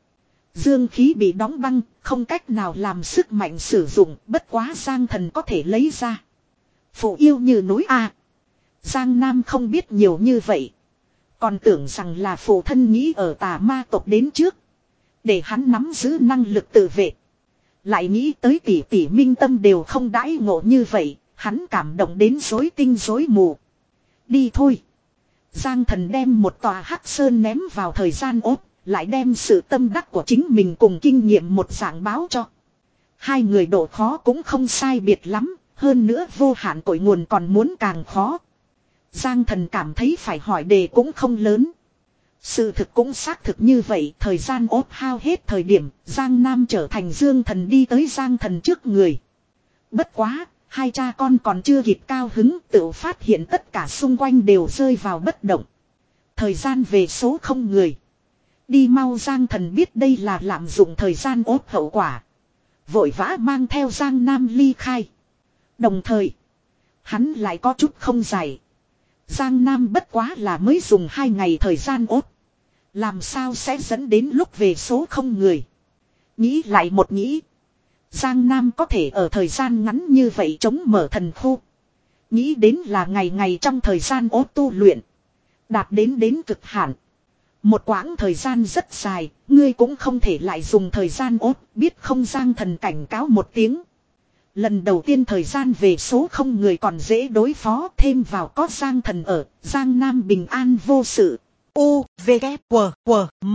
Dương khí bị đóng băng, không cách nào làm sức mạnh sử dụng, bất quá Giang Thần có thể lấy ra. Phụ yêu như núi A. Giang Nam không biết nhiều như vậy. Còn tưởng rằng là phụ thân nghĩ ở tà ma tộc đến trước. Để hắn nắm giữ năng lực tự vệ. Lại nghĩ tới tỷ tỷ minh tâm đều không đãi ngộ như vậy. Hắn cảm động đến rối tinh rối mù. Đi thôi. Giang Thần đem một tòa hắc sơn ném vào thời gian ốt. Lại đem sự tâm đắc của chính mình cùng kinh nghiệm một dạng báo cho. Hai người độ khó cũng không sai biệt lắm. Hơn nữa vô hạn cội nguồn còn muốn càng khó. Giang Thần cảm thấy phải hỏi đề cũng không lớn. Sự thực cũng xác thực như vậy. Thời gian ốt hao hết thời điểm. Giang Nam trở thành Dương Thần đi tới Giang Thần trước người. Bất quá. Hai cha con còn chưa kịp cao hứng. Tự phát hiện tất cả xung quanh đều rơi vào bất động. Thời gian về số không người. Đi mau. Giang Thần biết đây là lạm dụng thời gian ốt hậu quả. Vội vã mang theo Giang Nam ly khai. Đồng thời. Hắn lại có chút không giải. Giang Nam bất quá là mới dùng hai ngày thời gian ốt. Làm sao sẽ dẫn đến lúc về số không người. Nghĩ lại một nghĩ. Giang Nam có thể ở thời gian ngắn như vậy chống mở thần khu. Nghĩ đến là ngày ngày trong thời gian ốt tu luyện. Đạt đến đến cực hạn. Một quãng thời gian rất dài. Ngươi cũng không thể lại dùng thời gian ốt. Biết không? Giang Thần cảnh cáo một tiếng. Lần đầu tiên thời gian về số không người còn dễ đối phó. Thêm vào có Giang Thần ở. Giang Nam bình an vô sự. U, V, K, W, W, M.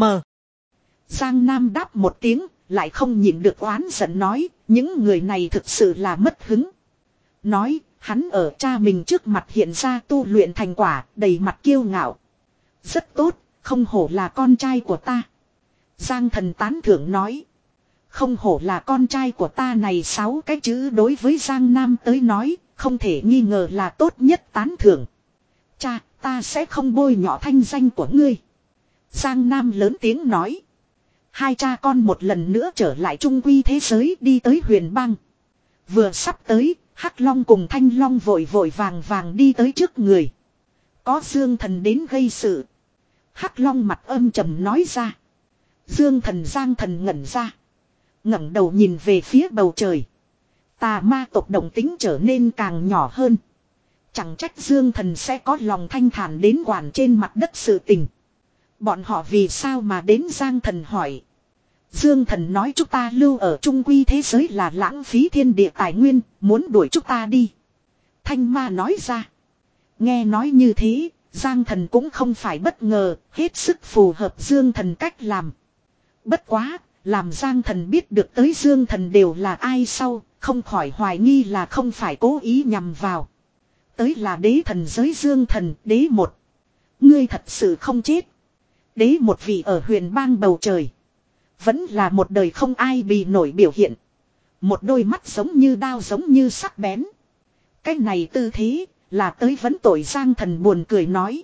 Giang Nam đáp một tiếng. Lại không nhịn được oán giận nói. Những người này thực sự là mất hứng. Nói hắn ở cha mình trước mặt hiện ra tu luyện thành quả. Đầy mặt kiêu ngạo. Rất tốt. Không hổ là con trai của ta. Giang Thần tán thưởng nói. Không hổ là con trai của ta này sáu cái chữ đối với Giang Nam tới nói. Không thể nghi ngờ là tốt nhất tán thưởng. Cha, ta sẽ không bôi nhọ thanh danh của ngươi. Giang Nam lớn tiếng nói. Hai cha con một lần nữa trở lại trung quy thế giới đi tới huyền bang. Vừa sắp tới, Hắc Long cùng Thanh Long vội vội vàng vàng đi tới trước người. Có Dương Thần đến gây sự. Hắc Long mặt âm trầm nói ra. Dương Thần Giang Thần ngẩn ra. ngẩng đầu nhìn về phía bầu trời. Tà ma tộc động tính trở nên càng nhỏ hơn. Chẳng trách Dương Thần sẽ có lòng thanh thản đến quản trên mặt đất sự tình. Bọn họ vì sao mà đến? Giang Thần hỏi. Dương Thần nói chúng ta lưu ở trung quy thế giới là lãng phí thiên địa tài nguyên, muốn đuổi chúng ta đi. Thanh ma nói ra. Nghe nói như thế, Giang Thần cũng không phải bất ngờ, hết sức phù hợp Dương Thần cách làm. Bất quá, làm Giang Thần biết được tới Dương Thần đều là ai sau, không khỏi hoài nghi là không phải cố ý nhằm vào. Tới là đế thần giới Dương Thần, đế một. Ngươi thật sự không chết. Đế một vị ở huyền bang bầu trời. Vẫn là một đời không ai bì nổi biểu hiện. Một đôi mắt giống như đao giống như sắc bén. Cái này tư thế là tới vấn tội. Giang Thần buồn cười nói.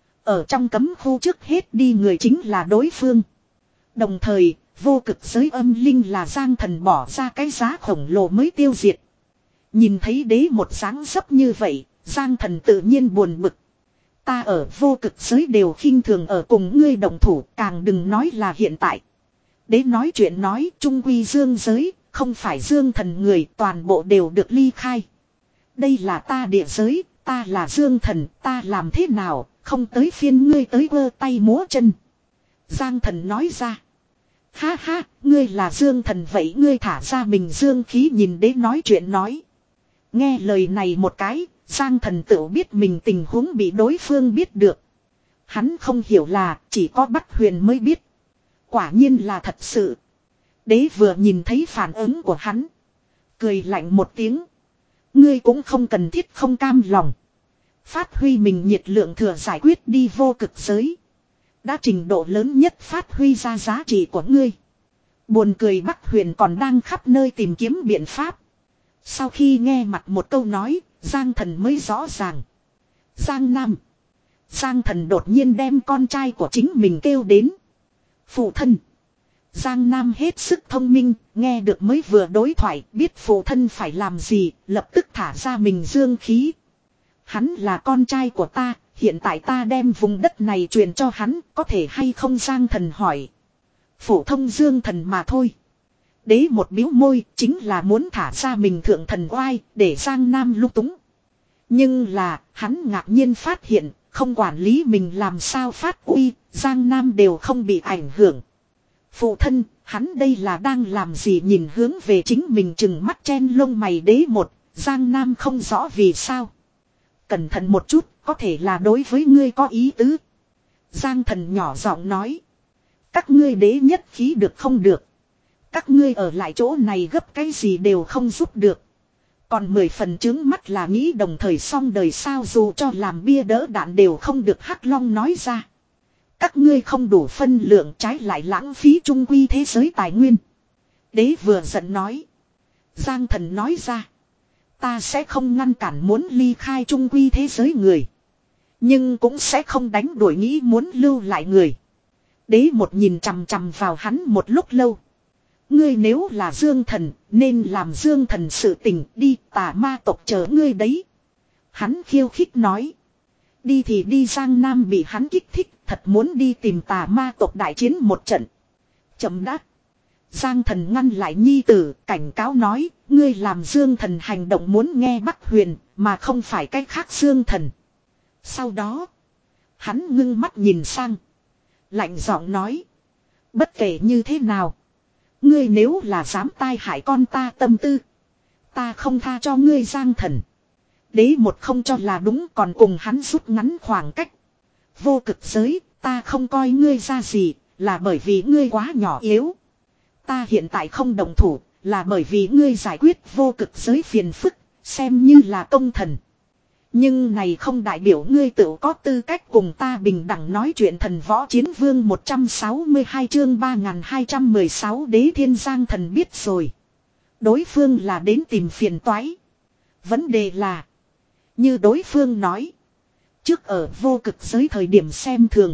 Ở trong cấm khu trước hết đi người chính là đối phương. Đồng thời vô cực giới âm linh là Giang Thần bỏ ra cái giá khổng lồ mới tiêu diệt. Nhìn thấy đế một dáng dấp như vậy, Giang Thần tự nhiên buồn bực. Ta ở vô cực giới đều khinh thường ở cùng ngươi đồng thủ, càng đừng nói là hiện tại. Đế nói chuyện nói trung quy dương giới, không phải Dương Thần người, toàn bộ đều được ly khai. Đây là ta địa giới, ta là Dương Thần, ta làm thế nào, không tới phiên ngươi tới vơ tay múa chân. Giang Thần nói ra. Ha ha, ngươi là Dương Thần vậy ngươi thả ra mình dương khí. Nhìn đế nói chuyện nói. Nghe lời này một cái, Giang Thần tự biết mình tình huống bị đối phương biết được. Hắn không hiểu là chỉ có Bắc Huyền mới biết. Quả nhiên là thật sự. Đế vừa nhìn thấy phản ứng của hắn. Cười lạnh một tiếng. Ngươi cũng không cần thiết không cam lòng. Phát huy mình nhiệt lượng thừa giải quyết đi vô cực giới. Đã trình độ lớn nhất phát huy ra giá trị của ngươi. Buồn cười Bắc Huyền còn đang khắp nơi tìm kiếm biện pháp. Sau khi nghe mặt một câu nói, Giang Thần mới rõ ràng. Giang Nam. Giang Thần đột nhiên đem con trai của chính mình kêu đến. Phụ thân. Giang Nam hết sức thông minh, nghe được mới vừa đối thoại, biết phụ thân phải làm gì, lập tức thả ra mình dương khí. Hắn là con trai của ta, hiện tại ta đem vùng đất này truyền cho hắn, có thể hay không? Giang Thần hỏi. Phổ thông dương thần mà thôi. Đế một biếu môi chính là muốn thả ra mình thượng thần oai để Giang Nam lung túng. Nhưng là hắn ngạc nhiên phát hiện không quản lý mình làm sao phát uy, Giang Nam đều không bị ảnh hưởng. Phụ thân, hắn đây là đang làm gì nhìn hướng về chính mình chừng mắt chen lông mày đế một, Giang Nam không rõ vì sao. Cẩn thận một chút, có thể là đối với ngươi có ý tứ. Giang thần nhỏ giọng nói. Các ngươi đế nhất khí được không được. Các ngươi ở lại chỗ này gấp cái gì đều không giúp được. Còn mười phần chứng mắt là nghĩ đồng thời xong đời sao dù cho làm bia đỡ đạn đều không được Hắc Long nói ra. Các ngươi không đủ phân lượng trái lại lãng phí trung quy thế giới tài nguyên. Đế vừa giận nói. Giang thần nói ra. Ta sẽ không ngăn cản muốn ly khai trung quy thế giới người. Nhưng cũng sẽ không đánh đuổi nghĩ muốn lưu lại người. Đế một nhìn chằm chằm vào hắn một lúc lâu. Ngươi nếu là dương thần, nên làm dương thần sự tình đi tà ma tộc chờ ngươi đấy. Hắn khiêu khích nói. Đi thì đi Giang Nam bị hắn kích thích, thật muốn đi tìm tà ma tộc đại chiến một trận. Chậm đáp. Giang thần ngăn lại nhi tử, cảnh cáo nói, ngươi làm dương thần hành động muốn nghe Bắc Huyền, mà không phải cách khác dương thần. Sau đó, hắn ngưng mắt nhìn sang. Lạnh giọng nói. Bất kể như thế nào. Ngươi nếu là dám tai hại con ta tâm tư. Ta không tha cho ngươi Giang thần. Đế một không cho là đúng còn cùng hắn rút ngắn khoảng cách. Vô cực giới, ta không coi ngươi ra gì, là bởi vì ngươi quá nhỏ yếu. Ta hiện tại không đồng thủ, là bởi vì ngươi giải quyết vô cực giới phiền phức, xem như là công thần. Nhưng này không đại biểu ngươi tự có tư cách cùng ta bình đẳng nói chuyện thần võ chiến vương một trăm sáu mươi hai chương ba nghìn hai trăm mười sáu đế thiên giang thần biết rồi. Đối phương là đến tìm phiền toái. Vấn đề là, như đối phương nói, trước ở vô cực giới thời điểm xem thường.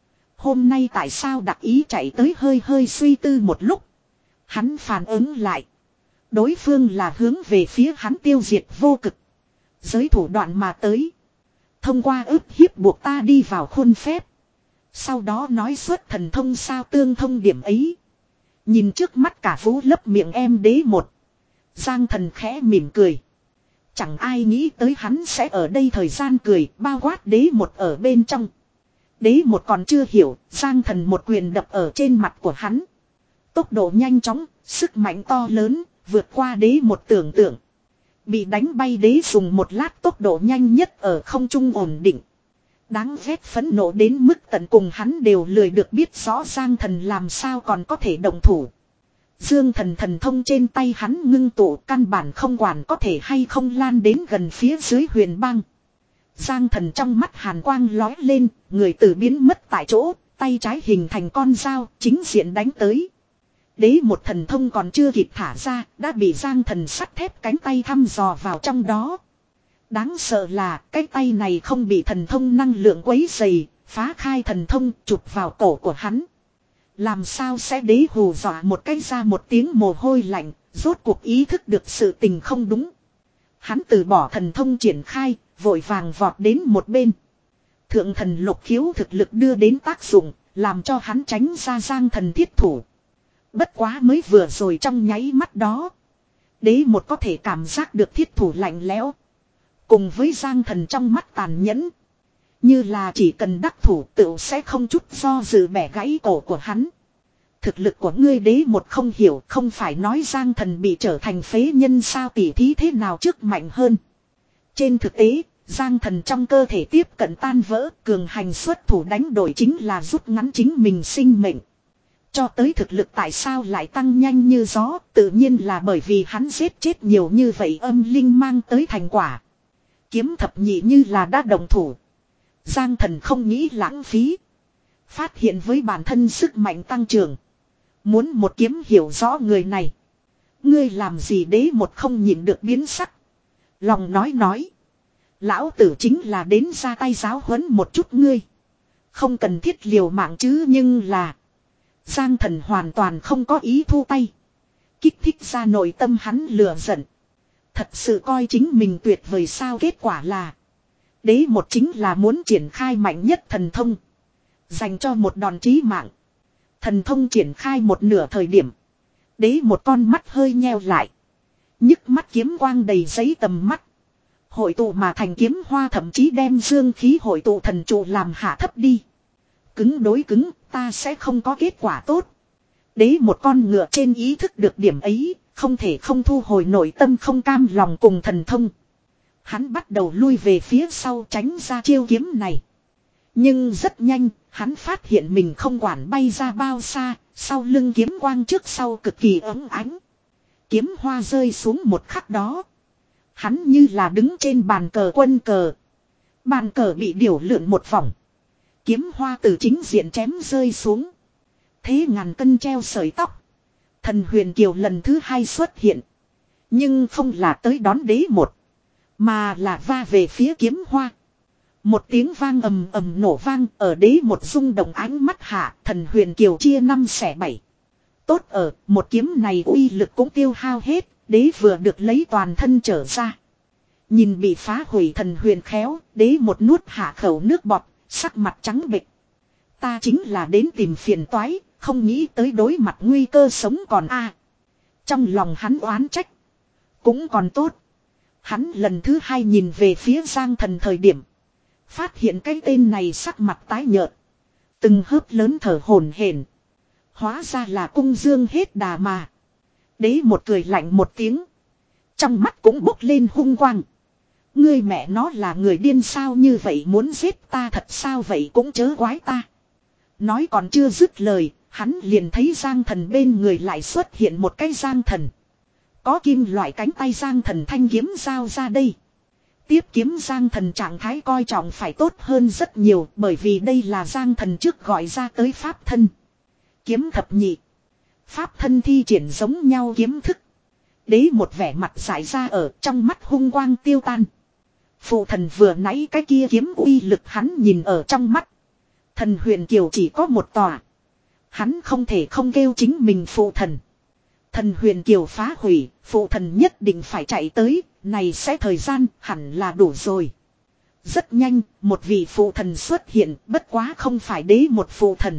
Hôm nay tại sao đặc ý chạy tới hơi hơi suy tư một lúc. Hắn phản ứng lại. Đối phương là hướng về phía hắn tiêu diệt vô cực giới thủ đoạn mà tới. Thông qua ức hiếp buộc ta đi vào khuôn phép. Sau đó nói xuất thần thông sao tương thông điểm ấy. Nhìn trước mắt cả vũ lấp miệng em đế một. Giang thần khẽ mỉm cười. Chẳng ai nghĩ tới hắn sẽ ở đây thời gian cười bao quát đế một ở bên trong. Đế một còn chưa hiểu, Giang thần một quyền đập ở trên mặt của hắn. Tốc độ nhanh chóng, sức mạnh to lớn, vượt qua đế một tưởng tượng. Bị đánh bay đế dùng một lát tốc độ nhanh nhất ở không trung ổn định. Đáng ghét phẫn nộ đến mức tận cùng hắn đều lười được biết rõ Giang thần làm sao còn có thể động thủ. Dương thần thần thông trên tay hắn ngưng tụ căn bản không quản có thể hay không lan đến gần phía dưới huyền băng. Giang thần trong mắt hàn quang lói lên, người từ biến mất tại chỗ, tay trái hình thành con dao, chính diện đánh tới. Đế một thần thông còn chưa kịp thả ra, đã bị Giang thần sắt thép cánh tay thăm dò vào trong đó. Đáng sợ là, cái tay này không bị thần thông năng lượng quấy dày, phá khai thần thông, chụp vào cổ của hắn. Làm sao sẽ đế hù dọa một cái ra một tiếng mồ hôi lạnh, rốt cuộc ý thức được sự tình không đúng. Hắn từ bỏ thần thông triển khai, vội vàng vọt đến một bên. Thượng thần lục khiếu thực lực đưa đến tác dụng, làm cho hắn tránh ra Giang thần thiết thủ. Bất quá mới vừa rồi trong nháy mắt đó. Đế một có thể cảm giác được thiết thủ lạnh lẽo. Cùng với Giang thần trong mắt tàn nhẫn. Như là chỉ cần đắc thủ tựu sẽ không chút do dự bẻ gãy cổ của hắn. Thực lực của ngươi đế một không hiểu không phải nói Giang thần bị trở thành phế nhân sao tỉ thí thế nào trước mạnh hơn. Trên thực tế, Giang thần trong cơ thể tiếp cận tan vỡ cường hành xuất thủ đánh đổi chính là rút ngắn chính mình sinh mệnh. Cho tới thực lực tại sao lại tăng nhanh như gió, tự nhiên là bởi vì hắn giết chết nhiều như vậy âm linh mang tới thành quả. Kiếm thập nhị như là đã đồng thủ. Giang thần không nghĩ lãng phí. Phát hiện với bản thân sức mạnh tăng trưởng. Muốn một kiếm hiểu rõ người này. Ngươi làm gì đế một không nhìn được biến sắc. Lòng nói nói. Lão tử chính là đến ra tay giáo huấn một chút ngươi. Không cần thiết liều mạng chứ nhưng là. Giang thần hoàn toàn không có ý thu tay. Kích thích ra nội tâm hắn lừa giận. Thật sự coi chính mình tuyệt vời sao kết quả là. Đế một chính là muốn triển khai mạnh nhất thần thông. Dành cho một đòn chí mạng. Thần thông triển khai một nửa thời điểm. Đế một con mắt hơi nheo lại. Nhức mắt kiếm quang đầy giấy tầm mắt. Hội tụ mà thành kiếm hoa thậm chí đem dương khí hội tụ thần trụ làm hạ thấp đi. Cứng đối cứng, ta sẽ không có kết quả tốt. Đế một con ngựa trên ý thức được điểm ấy, không thể không thu hồi nội tâm không cam lòng cùng thần thông. Hắn bắt đầu lui về phía sau tránh ra chiêu kiếm này. Nhưng rất nhanh, hắn phát hiện mình không quản bay ra bao xa, sau lưng kiếm quang trước sau cực kỳ ấm ánh. Kiếm hoa rơi xuống một khắc đó. Hắn như là đứng trên bàn cờ quân cờ. Bàn cờ bị điều lượn một vòng. Kiếm hoa từ chính diện chém rơi xuống. Thế ngàn cân treo sợi tóc. Thần huyền kiều lần thứ hai xuất hiện. Nhưng không là tới đón đế một. Mà là va về phía kiếm hoa. Một tiếng vang ầm ầm nổ vang ở đế một rung động ánh mắt hạ. Thần huyền kiều chia năm xẻ bảy. Tốt ở một kiếm này uy lực cũng tiêu hao hết. Đế vừa được lấy toàn thân trở ra. Nhìn bị phá hủy thần huyền khéo. Đế một nuốt hạ khẩu nước bọt. Sắc mặt trắng bệch. Ta chính là đến tìm phiền toái. Không nghĩ tới đối mặt nguy cơ sống còn a. Trong lòng hắn oán trách. Cũng còn tốt. Hắn lần thứ hai nhìn về phía Giang Thần thời điểm. Phát hiện cái tên này sắc mặt tái nhợt. Từng hớp lớn thở hổn hển. Hóa ra là cung dương hết đà mà. Đế một cười lạnh một tiếng. Trong mắt cũng bốc lên hung quang. Ngươi mẹ nó là người điên sao như vậy muốn giết ta thật sao vậy cũng chớ quái ta. Nói còn chưa dứt lời, hắn liền thấy Giang Thần bên người lại xuất hiện một cái Giang Thần. Có kim loại cánh tay Giang Thần thanh kiếm giao ra đây. Tiếp kiếm Giang Thần trạng thái coi trọng phải tốt hơn rất nhiều bởi vì đây là Giang Thần trước gọi ra tới pháp thân. Kiếm thập nhị. Pháp thân thi triển giống nhau kiếm thức. Đế một vẻ mặt giải ra ở trong mắt hung quang tiêu tan. Phụ thần vừa nãy cái kia kiếm uy lực hắn nhìn ở trong mắt. Thần huyền kiều chỉ có một tòa. Hắn không thể không kêu chính mình phụ thần. Thần huyền kiều phá hủy, phụ thần nhất định phải chạy tới, này sẽ thời gian hẳn là đủ rồi. Rất nhanh, một vị phụ thần xuất hiện, bất quá không phải đế một phụ thần.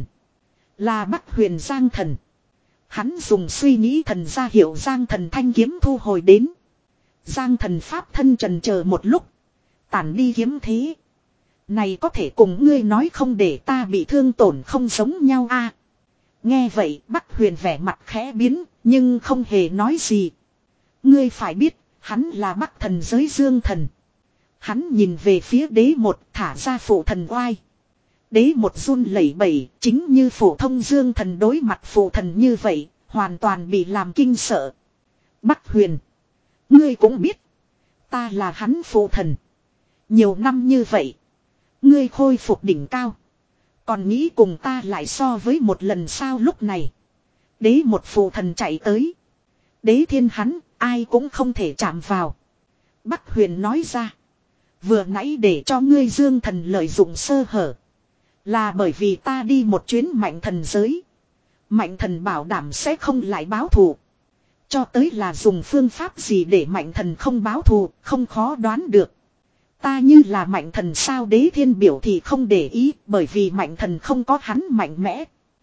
Là Bắc Huyền Giang Thần. Hắn dùng suy nghĩ thần ra hiệu Giang Thần thanh kiếm thu hồi đến. Giang Thần pháp thân trần chờ một lúc. Tản đi kiếm thế. Này có thể cùng ngươi nói không để ta bị thương tổn không giống nhau a. Nghe vậy Bắc Huyền vẻ mặt khẽ biến nhưng không hề nói gì. Ngươi phải biết hắn là Bắc Thần giới Dương Thần. Hắn nhìn về phía đế một thả ra phụ thần oai. Đế một run lẩy bẩy chính như phổ thông Dương Thần đối mặt phụ thần như vậy hoàn toàn bị làm kinh sợ. Bắc Huyền. Ngươi cũng biết. Ta là hắn phụ thần. Nhiều năm như vậy. Ngươi khôi phục đỉnh cao. Còn nghĩ cùng ta lại so với một lần sao lúc này. Đế một phụ thần chạy tới. Đế thiên hắn, ai cũng không thể chạm vào. Bắc Huyền nói ra. Vừa nãy để cho ngươi Dương Thần lợi dụng sơ hở. Là bởi vì ta đi một chuyến mạnh thần giới. Mạnh thần bảo đảm sẽ không lại báo thù. Cho tới là dùng phương pháp gì để mạnh thần không báo thù, không khó đoán được. Ta như là mạnh thần sao đế thiên biểu thì không để ý bởi vì mạnh thần không có hắn mạnh mẽ.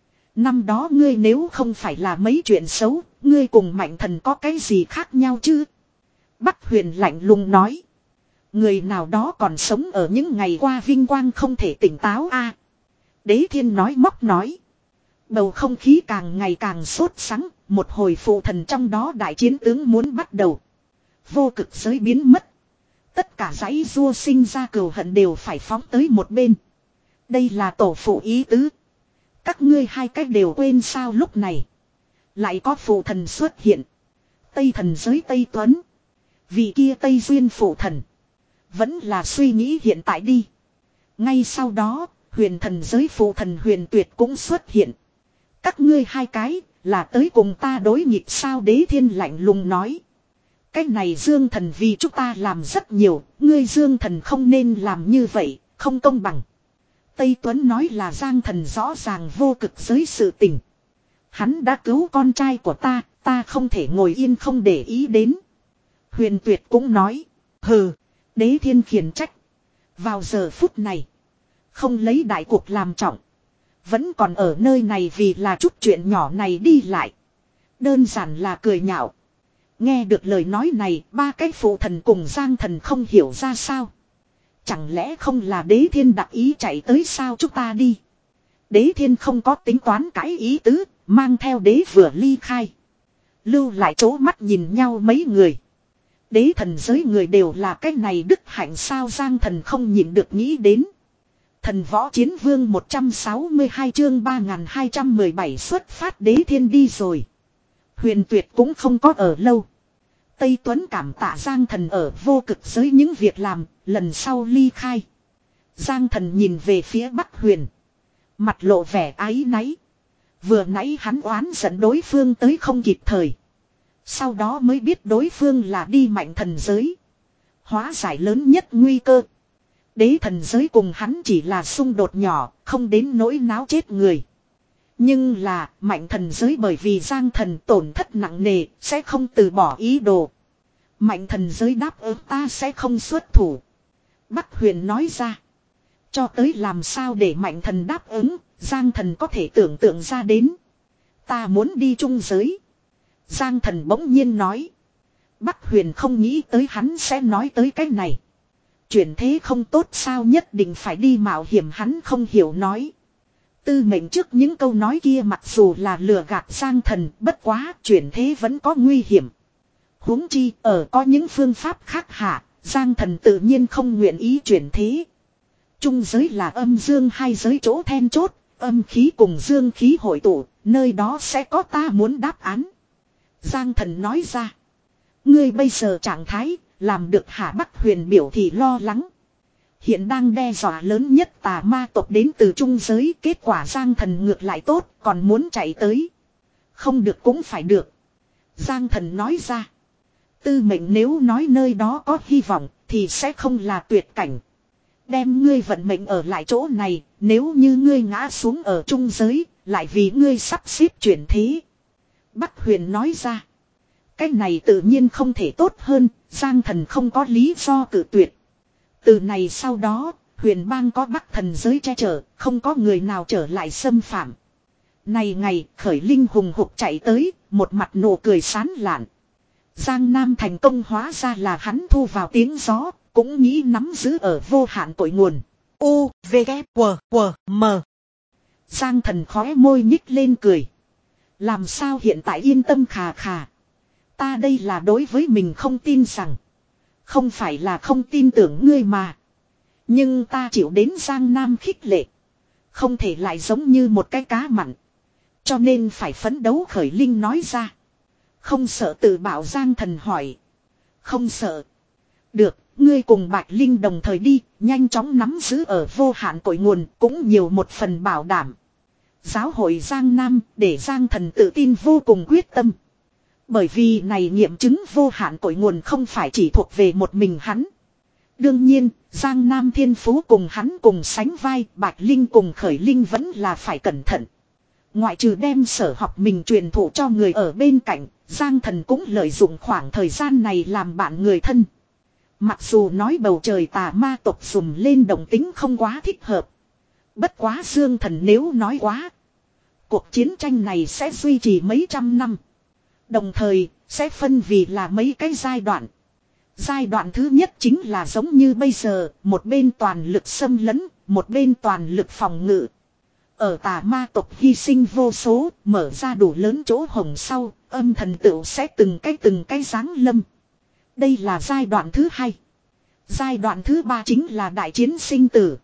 Năm đó ngươi nếu không phải là mấy chuyện xấu, ngươi cùng mạnh thần có cái gì khác nhau chứ? Bắc Huyền lạnh lùng nói. Người nào đó còn sống ở những ngày qua vinh quang không thể tỉnh táo a. À, đế thiên nói móc nói. Bầu không khí càng ngày càng sốt sắng, một hồi phụ thần trong đó đại chiến tướng muốn bắt đầu. Vô cực giới biến mất. Tất cả dãy rua sinh ra cừu hận đều phải phóng tới một bên. Đây là tổ phụ ý tứ. Các ngươi hai cách đều quên sao lúc này. Lại có phụ thần xuất hiện. Tây thần giới Tây Tuấn. Vị kia Tây Duyên phụ thần. Vẫn là suy nghĩ hiện tại đi. Ngay sau đó, huyền thần giới phụ thần huyền tuyệt cũng xuất hiện. Các ngươi hai cái, là tới cùng ta đối nghịch sao đế thiên lạnh lùng nói. Cái này Dương Thần vì chúng ta làm rất nhiều, ngươi Dương Thần không nên làm như vậy, không công bằng. Tây Tuấn nói là Giang Thần rõ ràng vô cực giới sự tình. Hắn đã cứu con trai của ta, ta không thể ngồi yên không để ý đến. Huyền Tuyệt cũng nói, hừ, đế thiên khiển trách. Vào giờ phút này, không lấy đại cuộc làm trọng. Vẫn còn ở nơi này vì là chút chuyện nhỏ này đi lại. Đơn giản là cười nhạo. Nghe được lời nói này, ba cái phụ thần cùng Giang thần không hiểu ra sao. Chẳng lẽ không là đế thiên đặc ý chạy tới sao chúng ta đi. Đế thiên không có tính toán cãi ý tứ, mang theo đế vừa ly khai. Lưu lại chỗ mắt nhìn nhau mấy người. Đế thần giới người đều là cái này đức hạnh sao Giang thần không nhìn được nghĩ đến. Thần võ chiến vương một trăm sáu mươi hai chương ba nghìn hai trăm mười bảy xuất phát đế thiên đi rồi. Huyền Tuyệt cũng không có ở lâu. Tây Tuấn cảm tạ Giang thần ở vô cực giới những việc làm, lần sau ly khai. Giang thần nhìn về phía Bắc Huyền. Mặt lộ vẻ áy náy. Vừa nãy hắn oán giận đối phương tới không kịp thời. Sau đó mới biết đối phương là đi mạnh thần giới. Hóa giải lớn nhất nguy cơ. Đế thần giới cùng hắn chỉ là xung đột nhỏ, không đến nỗi náo chết người. Nhưng là mạnh thần giới bởi vì Giang thần tổn thất nặng nề, sẽ không từ bỏ ý đồ. Mạnh thần giới đáp ứng ta sẽ không xuất thủ. Bắc Huyền nói ra. Cho tới làm sao để mạnh thần đáp ứng, Giang thần có thể tưởng tượng ra đến. Ta muốn đi trung giới. Giang thần bỗng nhiên nói. Bắc Huyền không nghĩ tới hắn sẽ nói tới cái này. Chuyển thế không tốt sao nhất định phải đi mạo hiểm hắn không hiểu nói. Tư mệnh trước những câu nói kia mặc dù là lừa gạt Giang thần, bất quá chuyển thế vẫn có nguy hiểm. Huống chi ở có những phương pháp khác hạ, Giang thần tự nhiên không nguyện ý chuyển thế. Trung giới là âm dương hai giới chỗ then chốt, âm khí cùng dương khí hội tụ, nơi đó sẽ có ta muốn đáp án. Giang thần nói ra. Ngươi bây giờ trạng thái, làm được Hạ Bắc Huyền biểu thì lo lắng. Hiện đang đe dọa lớn nhất tà ma tộc đến từ trung giới, kết quả Giang thần ngược lại tốt, còn muốn chạy tới. Không được cũng phải được. Giang thần nói ra. Tư mệnh nếu nói nơi đó có hy vọng, thì sẽ không là tuyệt cảnh. Đem ngươi vận mệnh ở lại chỗ này, nếu như ngươi ngã xuống ở trung giới, lại vì ngươi sắp xếp chuyển thế. Bắc Huyền nói ra. Cái này tự nhiên không thể tốt hơn, Giang thần không có lý do cự tuyệt. Từ này sau đó, huyền bang có Bắc thần giới che chở, không có người nào trở lại xâm phạm. Này ngày, khởi linh hùng hục chạy tới, một mặt nụ cười sán lạn. Giang Nam thành công hóa ra là hắn thu vào tiếng gió, cũng nghĩ nắm giữ ở vô hạn cội nguồn. U, V, K, W, W, M. Giang thần khóe môi nhích lên cười. Làm sao hiện tại yên tâm khà khà. Ta đây là đối với mình không tin rằng. Không phải là không tin tưởng ngươi mà. Nhưng ta chịu đến Giang Nam khích lệ. Không thể lại giống như một cái cá mặn. Cho nên phải phấn đấu khởi linh nói ra. Không sợ tự bảo Giang thần hỏi. Không sợ. Được, ngươi cùng Bạch Linh đồng thời đi, nhanh chóng nắm giữ ở vô hạn cội nguồn, cũng nhiều một phần bảo đảm. Giáo hội Giang Nam, để Giang thần tự tin vô cùng quyết tâm. Bởi vì này nghiệm chứng vô hạn cội nguồn không phải chỉ thuộc về một mình hắn. Đương nhiên, Giang Nam thiên phú cùng hắn cùng sánh vai, Bạch Linh cùng khởi linh vẫn là phải cẩn thận. Ngoại trừ đem sở học mình truyền thụ cho người ở bên cạnh, Giang thần cũng lợi dụng khoảng thời gian này làm bạn người thân. Mặc dù nói bầu trời tà ma tộc sùm lên đồng tính không quá thích hợp. Bất quá Dương thần nếu nói quá. Cuộc chiến tranh này sẽ duy trì mấy trăm năm. Đồng thời, sẽ phân vì là mấy cái giai đoạn. Giai đoạn thứ nhất chính là giống như bây giờ, một bên toàn lực xâm lấn, một bên toàn lực phòng ngự. Ở tà ma tộc hy sinh vô số, mở ra đủ lớn chỗ hổng sau, âm thần tựu sẽ từng cái từng cái giáng lâm. Đây là giai đoạn thứ hai. Giai đoạn thứ ba chính là đại chiến sinh tử.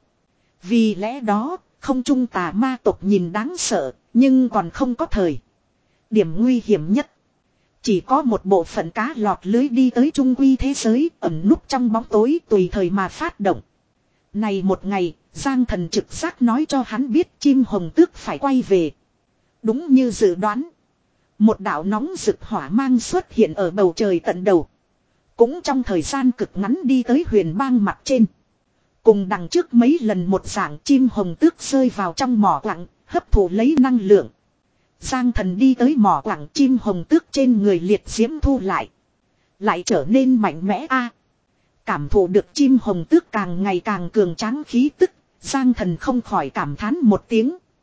Vì lẽ đó, không trung tà ma tộc nhìn đáng sợ, nhưng còn không có thời. Điểm nguy hiểm nhất. Chỉ có một bộ phận cá lọt lưới đi tới trung quy thế giới, ẩn núp trong bóng tối tùy thời mà phát động. Này một ngày, Giang thần trực giác nói cho hắn biết chim hồng tước phải quay về. Đúng như dự đoán. Một đạo nóng rực hỏa mang xuất hiện ở bầu trời tận đầu. Cũng trong thời gian cực ngắn đi tới huyền bang mặt trên. Cùng đằng trước mấy lần một dạng chim hồng tước rơi vào trong mỏ quặng, hấp thụ lấy năng lượng. Giang thần đi tới mỏ quặng chim hồng tước trên người liệt diễm thu lại. Lại trở nên mạnh mẽ a. Cảm thụ được chim hồng tước càng ngày càng cường tráng khí tức, Giang thần không khỏi cảm thán một tiếng.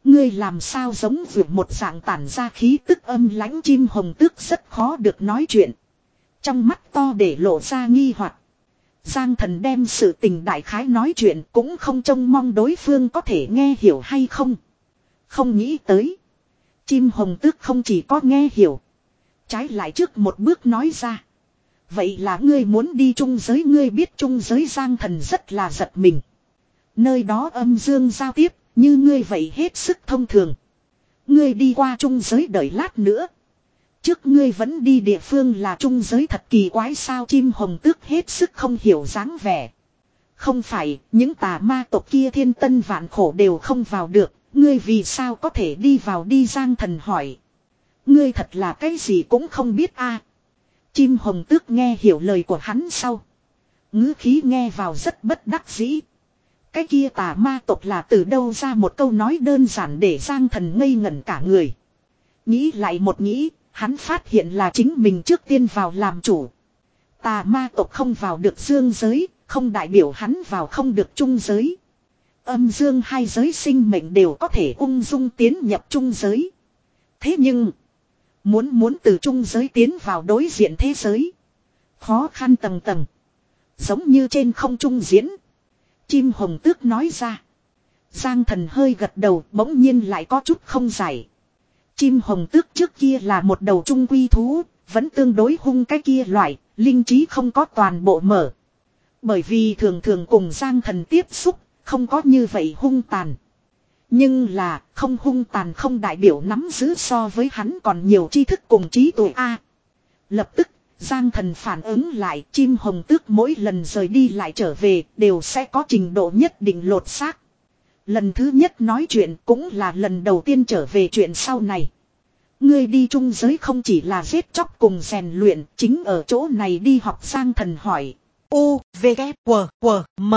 Ngươi làm sao giống vượt một dạng tản ra khí tức âm lãnh chim hồng tước rất khó được nói chuyện. Trong mắt to để lộ ra nghi hoặc. Giang Thần đem sự tình đại khái nói chuyện cũng không trông mong đối phương có thể nghe hiểu hay không. Không nghĩ tới. Chim hồng tước không chỉ có nghe hiểu. Trái lại trước một bước nói ra. Vậy là ngươi muốn đi trung giới, ngươi biết trung giới. Giang Thần rất là giật mình. Nơi đó âm dương giao tiếp, như ngươi vậy hết sức thông thường. Ngươi đi qua trung giới đợi lát nữa. Trước ngươi vẫn đi địa phương là trung giới thật kỳ quái sao. Chim hồng tước hết sức không hiểu dáng vẻ. Không phải, những tà ma tộc kia thiên tân vạn khổ đều không vào được. Ngươi vì sao có thể đi vào đi. Giang Thần hỏi. Ngươi thật là cái gì cũng không biết a. Chim hồng tước nghe hiểu lời của hắn sau. Ngữ khí nghe vào rất bất đắc dĩ. Cái kia tà ma tộc là từ đâu ra một câu nói đơn giản để Giang Thần ngây ngẩn cả người. Nghĩ lại một nghĩ, hắn phát hiện là chính mình trước tiên vào làm chủ. Tà ma tộc không vào được dương giới, không đại biểu hắn vào không được trung giới. Âm dương hai giới sinh mệnh đều có thể ung dung tiến nhập trung giới. Thế nhưng, muốn muốn từ trung giới tiến vào đối diện thế giới. Khó khăn tầng tầng. Giống như trên không trung diễn. Chim hồng tước nói ra. Giang Thần hơi gật đầu bỗng nhiên lại có chút không giải. Chim hồng tước trước kia là một đầu trung quy thú. Vẫn tương đối hung cái kia loại. Linh trí không có toàn bộ mở. Bởi vì thường thường cùng Giang Thần tiếp xúc. Không có như vậy hung tàn. Nhưng là không hung tàn không đại biểu nắm giữ so với hắn còn nhiều tri thức cùng trí tuệ a. Lập tức Giang Thần phản ứng lại. Chim hồng tước mỗi lần rời đi lại trở về đều sẽ có trình độ nhất định lột xác. Lần thứ nhất nói chuyện cũng là lần đầu tiên trở về chuyện sau này. Ngươi đi trung giới không chỉ là giết chóc cùng rèn luyện, chính ở chỗ này đi học. Giang Thần hỏi. U, V, K, W, W, M.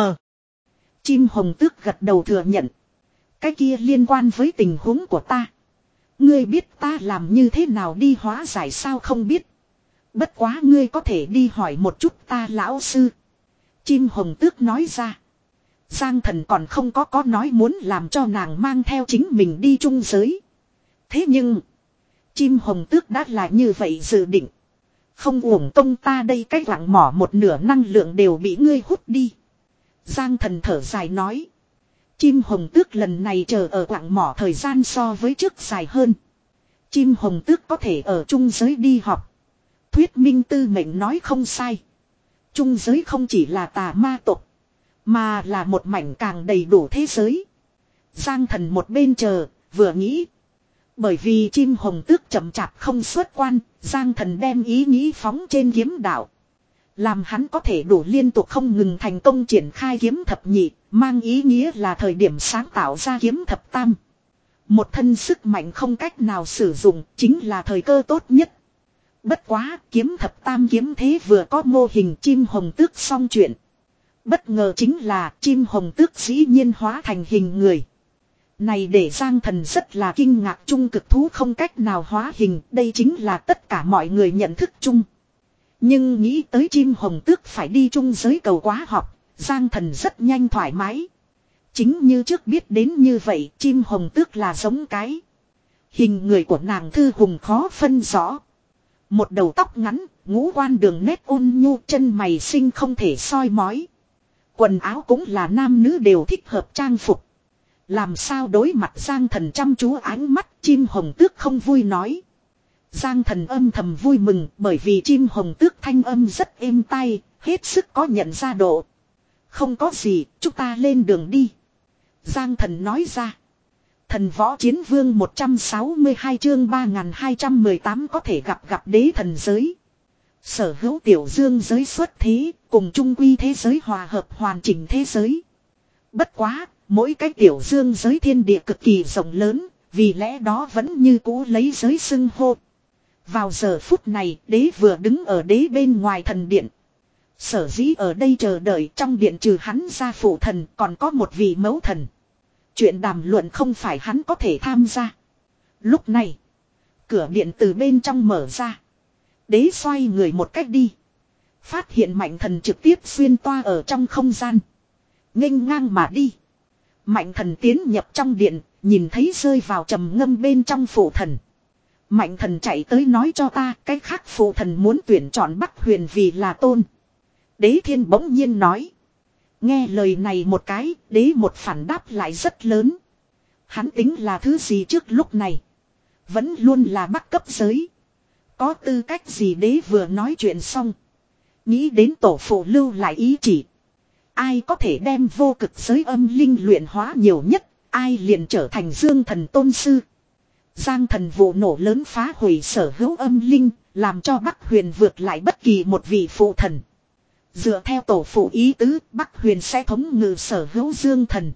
Chim hồng tước gật đầu thừa nhận. Cái kia liên quan với tình huống của ta. Ngươi biết ta làm như thế nào đi hóa giải sao? Không biết. Bất quá ngươi có thể đi hỏi một chút ta lão sư. Chim hồng tước nói ra. Giang Thần còn không có có nói muốn làm cho nàng mang theo chính mình đi trung giới. Thế nhưng chim hồng tước đã là như vậy dự định. Không uổng công ta đây cái lặng mỏ một nửa năng lượng đều bị ngươi hút đi. Giang Thần thở dài nói. Chim hồng tước lần này chờ ở quặng mỏ thời gian so với trước dài hơn. Chim hồng tước có thể ở trung giới đi học. Thuyết minh tư mệnh nói không sai. Trung giới không chỉ là tà ma tộc, mà là một mảnh càng đầy đủ thế giới. Giang Thần một bên chờ, vừa nghĩ. Bởi vì chim hồng tước chậm chạp không xuất quan, Giang Thần đem ý nghĩ phóng trên kiếm đạo. Làm hắn có thể đủ liên tục không ngừng thành công triển khai kiếm thập nhị, mang ý nghĩa là thời điểm sáng tạo ra kiếm thập tam. Một thân sức mạnh không cách nào sử dụng, chính là thời cơ tốt nhất. Bất quá, kiếm thập tam kiếm thế vừa có mô hình chim hồng tước xong chuyện. Bất ngờ chính là chim hồng tước dĩ nhiên hóa thành hình người. Này để Giang Thần rất là kinh ngạc, trung cực thú không cách nào hóa hình, đây chính là tất cả mọi người nhận thức chung. Nhưng nghĩ tới chim hồng tước phải đi trung giới cầu quá học, Giang Thần rất nhanh thoải mái. Chính như trước biết đến như vậy, chim hồng tước là giống cái hình người của nàng thư hùng khó phân rõ. Một đầu tóc ngắn, ngũ quan đường nét ôn nhu, chân mày xinh không thể soi mói. Quần áo cũng là nam nữ đều thích hợp trang phục. Làm sao đối mặt Giang Thần chăm chú ánh mắt, chim hồng tước không vui nói. Giang Thần âm thầm vui mừng bởi vì chim hồng tước thanh âm rất êm tai, hết sức có nhận ra độ. Không có gì, chúng ta lên đường đi. Giang Thần nói ra. Thần võ chiến vương một trăm sáu mươi hai chương ba nghìn hai trăm mười tám có thể gặp gặp đế thần giới. Sở hữu tiểu dương giới xuất thế, cùng trung quy thế giới hòa hợp hoàn chỉnh thế giới. Bất quá, mỗi cái tiểu dương giới thiên địa cực kỳ rộng lớn, vì lẽ đó vẫn như cũ lấy giới xưng hô. Vào giờ phút này, đế vừa đứng ở đế bên ngoài thần điện. Sở dĩ ở đây chờ đợi, trong điện trừ hắn ra phụ thần, còn có một vị mẫu thần. Chuyện đàm luận không phải hắn có thể tham gia. Lúc này, cửa điện từ bên trong mở ra. Đế xoay người một cách đi. Phát hiện mạnh thần trực tiếp xuyên toa ở trong không gian. Nghênh ngang mà đi. Mạnh thần tiến nhập trong điện, nhìn thấy rơi vào trầm ngâm bên trong phụ thần. Mạnh thần chạy tới nói cho ta, cái khác phụ thần muốn tuyển chọn Bắc Huyền vì là tôn. Đế thiên bỗng nhiên nói. Nghe lời này một cái, đế một phản đáp lại rất lớn. Hắn tính là thứ gì trước lúc này? Vẫn luôn là Bắc cấp giới. Có tư cách gì đế vừa nói chuyện xong. Nghĩ đến tổ phụ lưu lại ý chỉ. Ai có thể đem vô cực giới âm linh luyện hóa nhiều nhất, ai liền trở thành dương thần tôn sư. Giang thần vụ nổ lớn phá hủy sở hữu âm linh, làm cho Bắc Huyền vượt lại bất kỳ một vị phụ thần. Dựa theo tổ phụ ý tứ, Bắc Huyền sẽ thống ngự sở hữu dương thần.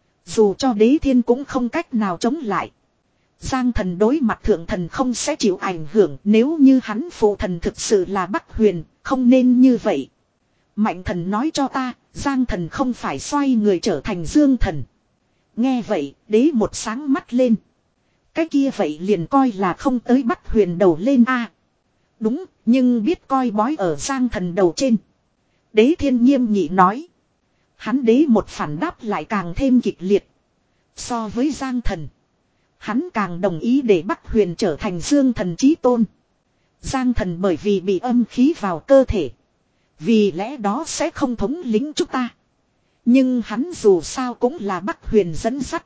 Dù cho đế thiên cũng không cách nào chống lại. Giang thần đối mặt thượng thần không sẽ chịu ảnh hưởng, nếu như hắn phụ thần thực sự là Bắc Huyền, không nên như vậy. Mạnh thần nói cho ta, Giang thần không phải xoay người trở thành dương thần. Nghe vậy, đế một sáng mắt lên. Cái kia vậy liền coi là không tới Bắc Huyền đầu lên a. Đúng, nhưng biết coi bói ở Giang thần đầu trên. Đế thiên nghiêm nghị nói. Hắn đế một phản đáp lại càng thêm kịch liệt. So với Giang thần, hắn càng đồng ý để Bắc Huyền trở thành dương thần chí tôn. Giang thần bởi vì bị âm khí vào cơ thể, vì lẽ đó sẽ không thống lĩnh chúng ta. Nhưng hắn dù sao cũng là Bắc Huyền dẫn dắt.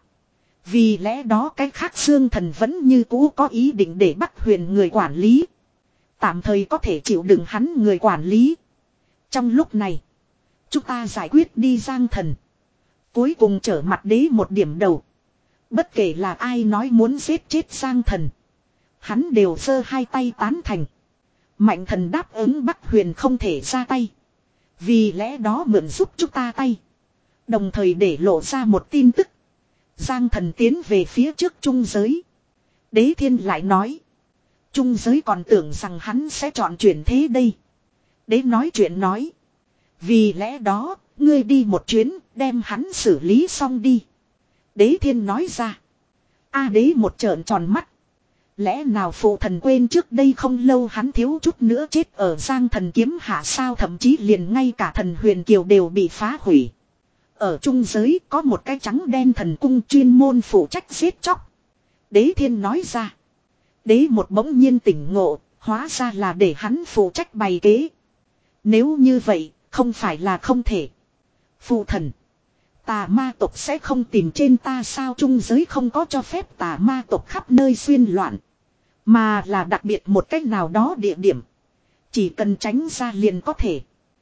Vì lẽ đó cái khác dương thần vẫn như cũ có ý định để Bắc Huyền người quản lý. Tạm thời có thể chịu đựng hắn người quản lý. Trong lúc này, chúng ta giải quyết đi Giang thần. Cuối cùng trở mặt đế một điểm đầu. Bất kể là ai nói muốn giết chết Giang thần, hắn đều giơ hai tay tán thành. Mạnh thần đáp ứng Bắc Huyền không thể ra tay. Vì lẽ đó mượn giúp chúng ta tay. Đồng thời để lộ ra một tin tức. Giang thần tiến về phía trước trung giới. Đế thiên lại nói. Trung giới còn tưởng rằng hắn sẽ chọn chuyển thế đây. Đế nói chuyện nói. Vì lẽ đó, ngươi đi một chuyến, đem hắn xử lý xong đi. Đế thiên nói ra. A đế một trợn tròn mắt. Lẽ nào phụ thần quên trước đây không lâu hắn thiếu chút nữa chết ở Giang thần kiếm hạ sao, thậm chí liền ngay cả thần huyền kiều đều bị phá hủy. Ở trung giới có một cái trắng đen thần cung chuyên môn phụ trách giết chóc. Đế thiên nói ra. Đế một bỗng nhiên tỉnh ngộ, hóa ra là để hắn phụ trách bày kế. Nếu như vậy, không phải là không thể. Phụ thần, tà ma tộc sẽ không tìm trên ta sao? Trung giới không có cho phép tà ma tộc khắp nơi xuyên loạn. Mà là đặc biệt một cách nào đó địa điểm. Chỉ cần tránh ra liền có thể.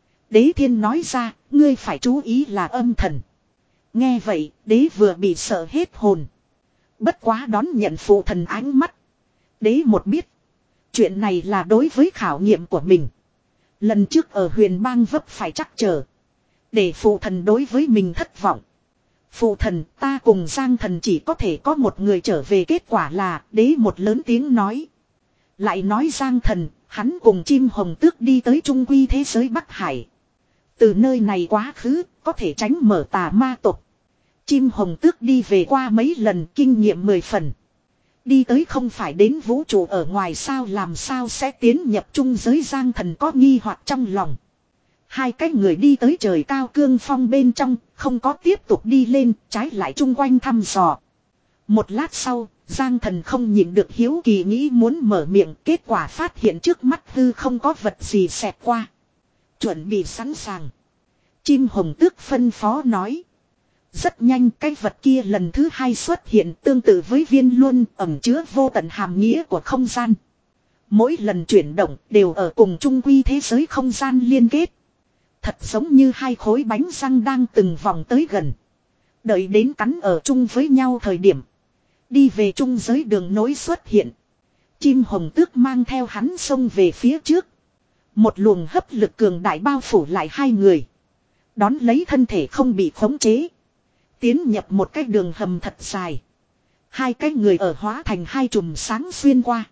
Đế thiên nói ra, ngươi phải chú ý là âm thần. Nghe vậy, đế vừa bị sợ hết hồn. Bất quá đón nhận phụ thần ánh mắt. Đế một biết. Chuyện này là đối với khảo nghiệm của mình. Lần trước ở huyền bang vấp phải trắc trở. Để phụ thần đối với mình thất vọng. Phụ thần, ta cùng Giang thần chỉ có thể có một người trở về, kết quả là đế một lớn tiếng nói. Lại nói Giang thần, hắn cùng chim hồng tước đi tới trung quy thế giới Bắc Hải. Từ nơi này quá khứ, có thể tránh mở tà ma tộc. Chim hồng tước đi về qua mấy lần, kinh nghiệm mười phần. Đi tới không phải đến vũ trụ ở ngoài sao, làm sao sẽ tiến nhập trung giới? Giang thần có nghi hoặc trong lòng. Hai cái người đi tới trời cao cương phong bên trong, không có tiếp tục đi lên, trái lại chung quanh thăm dò. Một lát sau, Giang thần không nhịn được hiếu kỳ nghĩ muốn mở miệng, kết quả phát hiện trước mắt hư không có vật gì xẹt qua. Chuẩn bị sẵn sàng. Chim hồng tước phân phó nói. Rất nhanh cái vật kia lần thứ hai xuất hiện, tương tự với viên luân, ẩn chứa vô tận hàm nghĩa của không gian. Mỗi lần chuyển động đều ở cùng trung quy thế giới không gian liên kết. Thật giống như hai khối bánh răng đang từng vòng tới gần. Đợi đến cắn ở chung với nhau thời điểm. Đi về trung giới đường nối xuất hiện. Chim hồng tước mang theo hắn xông về phía trước. Một luồng hấp lực cường đại bao phủ lại hai người. Đón lấy thân thể không bị khống chế. Tiến nhập một cái đường hầm thật dài. Hai cái người ở hóa thành hai chùm sáng xuyên qua.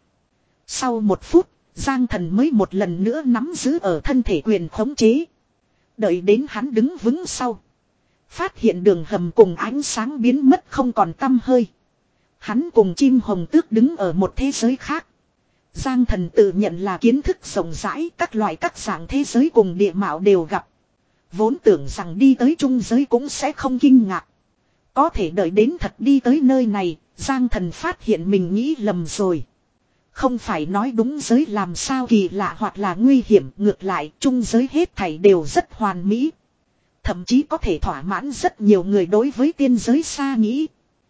Sau một phút, Giang thần mới một lần nữa nắm giữ ở thân thể quyền khống chế. Đợi đến hắn đứng vững sau. Phát hiện đường hầm cùng ánh sáng biến mất không còn tăm hơi. Hắn cùng chim hồng tước đứng ở một thế giới khác. Giang thần tự nhận là kiến thức rộng rãi, các loại các dạng thế giới cùng địa mạo đều gặp. Vốn tưởng rằng đi tới trung giới cũng sẽ không kinh ngạc. Có thể đợi đến thật đi tới nơi này, Giang Thần phát hiện mình nghĩ lầm rồi. Không phải nói đúng giới làm sao kỳ lạ hoặc là nguy hiểm, ngược lại trung giới hết thảy đều rất hoàn mỹ. Thậm chí có thể thỏa mãn rất nhiều người đối với tiên giới xa nghĩ.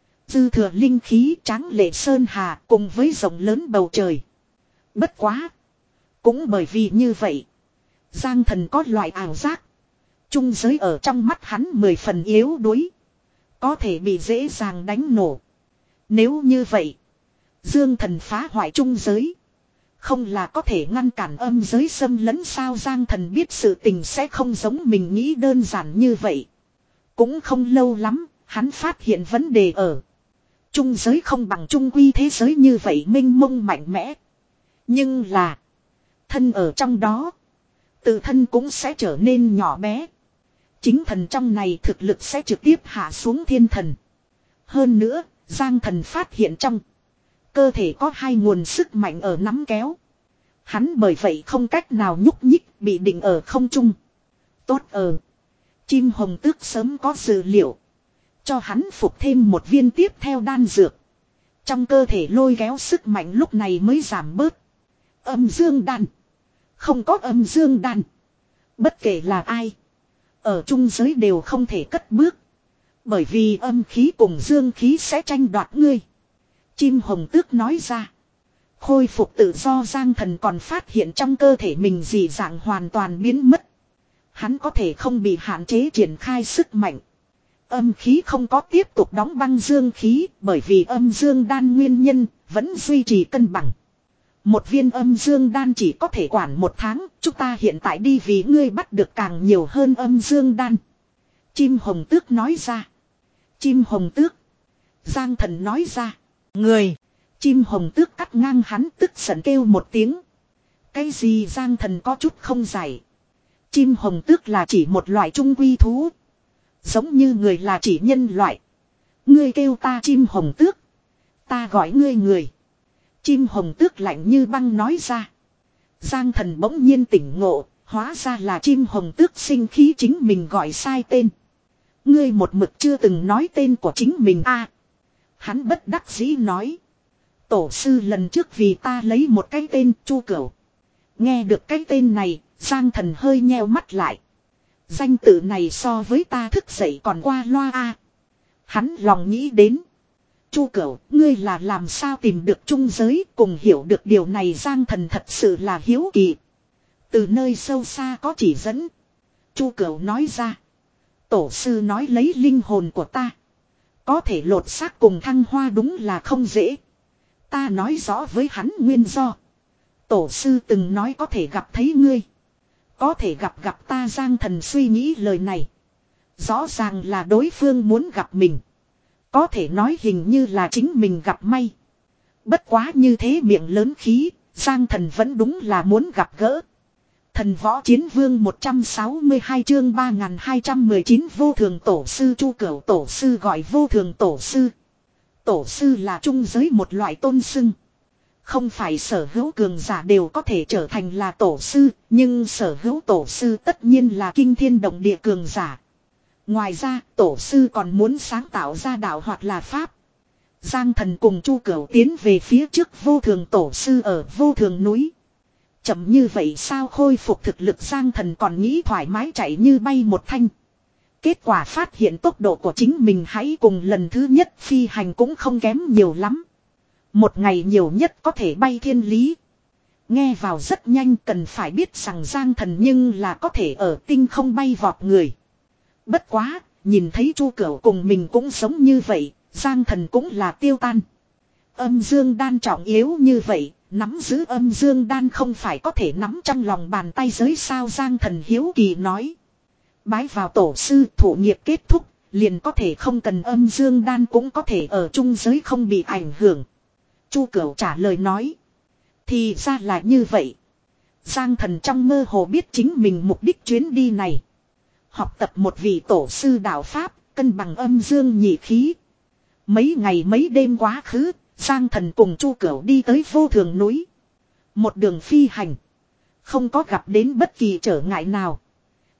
Dư thừa linh khí tráng lệ sơn hà cùng với rộng lớn bầu trời. Bất quá. Cũng bởi vì như vậy. Giang Thần có loại ảo giác. Trung giới ở trong mắt hắn mười phần yếu đuối. Có thể bị dễ dàng đánh nổ. Nếu như vậy. Dương Thần phá hoại trung giới. Không là có thể ngăn cản âm giới xâm lấn sao. Giang Thần biết sự tình sẽ không giống mình nghĩ đơn giản như vậy. Cũng không lâu lắm. Hắn phát hiện vấn đề ở. Trung giới không bằng trung quy thế giới như vậy mênh mông mạnh mẽ. Nhưng là. Thân ở trong đó. Tự thân cũng sẽ trở nên nhỏ bé. Chính thần trong này thực lực sẽ trực tiếp hạ xuống thiên thần. Hơn nữa, Giang Thần phát hiện trong cơ thể có hai nguồn sức mạnh ở nắm kéo. Hắn bởi vậy không cách nào nhúc nhích, bị định ở không trung. Tốt ở. Chim hồng tước sớm có dự liệu. Cho hắn phục thêm một viên tiếp theo đan dược. Trong cơ thể lôi kéo sức mạnh lúc này mới giảm bớt. Âm dương đan. Không có âm dương đan. Bất kể là ai. Ở trung giới đều không thể cất bước. Bởi vì âm khí cùng dương khí sẽ tranh đoạt ngươi. Chim hồng tước nói ra. Khôi phục tự do Giang Thần còn phát hiện trong cơ thể mình dị dạng hoàn toàn biến mất. Hắn có thể không bị hạn chế triển khai sức mạnh. Âm khí không có tiếp tục đóng băng dương khí bởi vì âm dương đan nguyên nhân vẫn duy trì cân bằng. Một viên âm dương đan chỉ có thể quản một tháng, chúng ta hiện tại đi vì ngươi bắt được càng nhiều hơn âm dương đan. Chim hồng tước nói ra. Chim hồng tước. Giang Thần nói ra. Người. Chim hồng tước cắt ngang hắn tức giận kêu một tiếng. Cái gì Giang Thần có chút không giải. Chim hồng tước là chỉ một loại trung quy thú. Giống như người là chỉ nhân loại. Ngươi kêu ta chim hồng tước. Ta gọi ngươi người. Chim hồng tước lạnh như băng nói ra. Giang Thần bỗng nhiên tỉnh ngộ. Hóa ra là chim hồng tước sinh khí chính mình gọi sai tên. Ngươi một mực chưa từng nói tên của chính mình a. À, hắn bất đắc dĩ nói. Tổ sư lần trước vì ta lấy một cái tên Chu Cửu. Nghe được cái tên này, Giang Thần hơi nheo mắt lại. Danh tự này so với ta thức dậy còn qua loa a. À, hắn lòng nghĩ đến. Chu Cửu, ngươi là làm sao tìm được trung giới cùng hiểu được điều này Giang Thần thật sự là hiếu kỳ. Từ nơi sâu xa có chỉ dẫn. Chu Cửu nói ra. Tổ sư nói lấy linh hồn của ta. Có thể lột xác cùng thăng hoa đúng là không dễ. Ta nói rõ với hắn nguyên do. Tổ sư từng nói có thể gặp thấy ngươi. Có thể gặp gặp ta Giang Thần suy nghĩ lời này. Rõ ràng là đối phương muốn gặp mình. Có thể nói hình như là chính mình gặp may. Bất quá như thế miệng lớn khí, Giang Thần vẫn đúng là muốn gặp gỡ. Thần võ chiến vương một trăm sáu mươi hai chương ba nghìn hai trăm mười chín vô thường tổ sư Chu Cửu tổ sư gọi vô thường tổ sư. Tổ sư là trung giới một loại tôn xưng. Không phải sở hữu cường giả đều có thể trở thành là tổ sư, nhưng sở hữu tổ sư tất nhiên là kinh thiên động địa cường giả. Ngoài ra, tổ sư còn muốn sáng tạo ra đạo hoặc là pháp. Giang Thần cùng Chu Cửu tiến về phía trước vô thường tổ sư ở vô thường núi. Chậm như vậy sao khôi phục thực lực Giang Thần còn nghĩ thoải mái chạy như bay một thanh. Kết quả phát hiện tốc độ của chính mình hãy cùng lần thứ nhất phi hành cũng không kém nhiều lắm. Một ngày nhiều nhất có thể bay thiên lý. Nghe vào rất nhanh cần phải biết rằng Giang Thần nhưng là có thể ở tinh không bay vọt người. Bất quá, nhìn thấy Chu Cửu cùng mình cũng giống như vậy, Giang Thần cũng là tiêu tan. Âm dương đan trọng yếu như vậy, nắm giữ âm dương đan không phải có thể nắm trong lòng bàn tay giới sao Giang Thần hiếu kỳ nói. Bái vào tổ sư thủ nghiệp kết thúc, liền có thể không cần âm dương đan cũng có thể ở trung giới không bị ảnh hưởng. Chu Cửu trả lời nói. Thì ra là như vậy. Giang Thần trong mơ hồ biết chính mình mục đích chuyến đi này. Học tập một vị tổ sư đạo Pháp, cân bằng âm dương nhị khí. Mấy ngày mấy đêm quá khứ, Giang Thần cùng Chu Cửu đi tới vô thường núi. Một đường phi hành. Không có gặp đến bất kỳ trở ngại nào.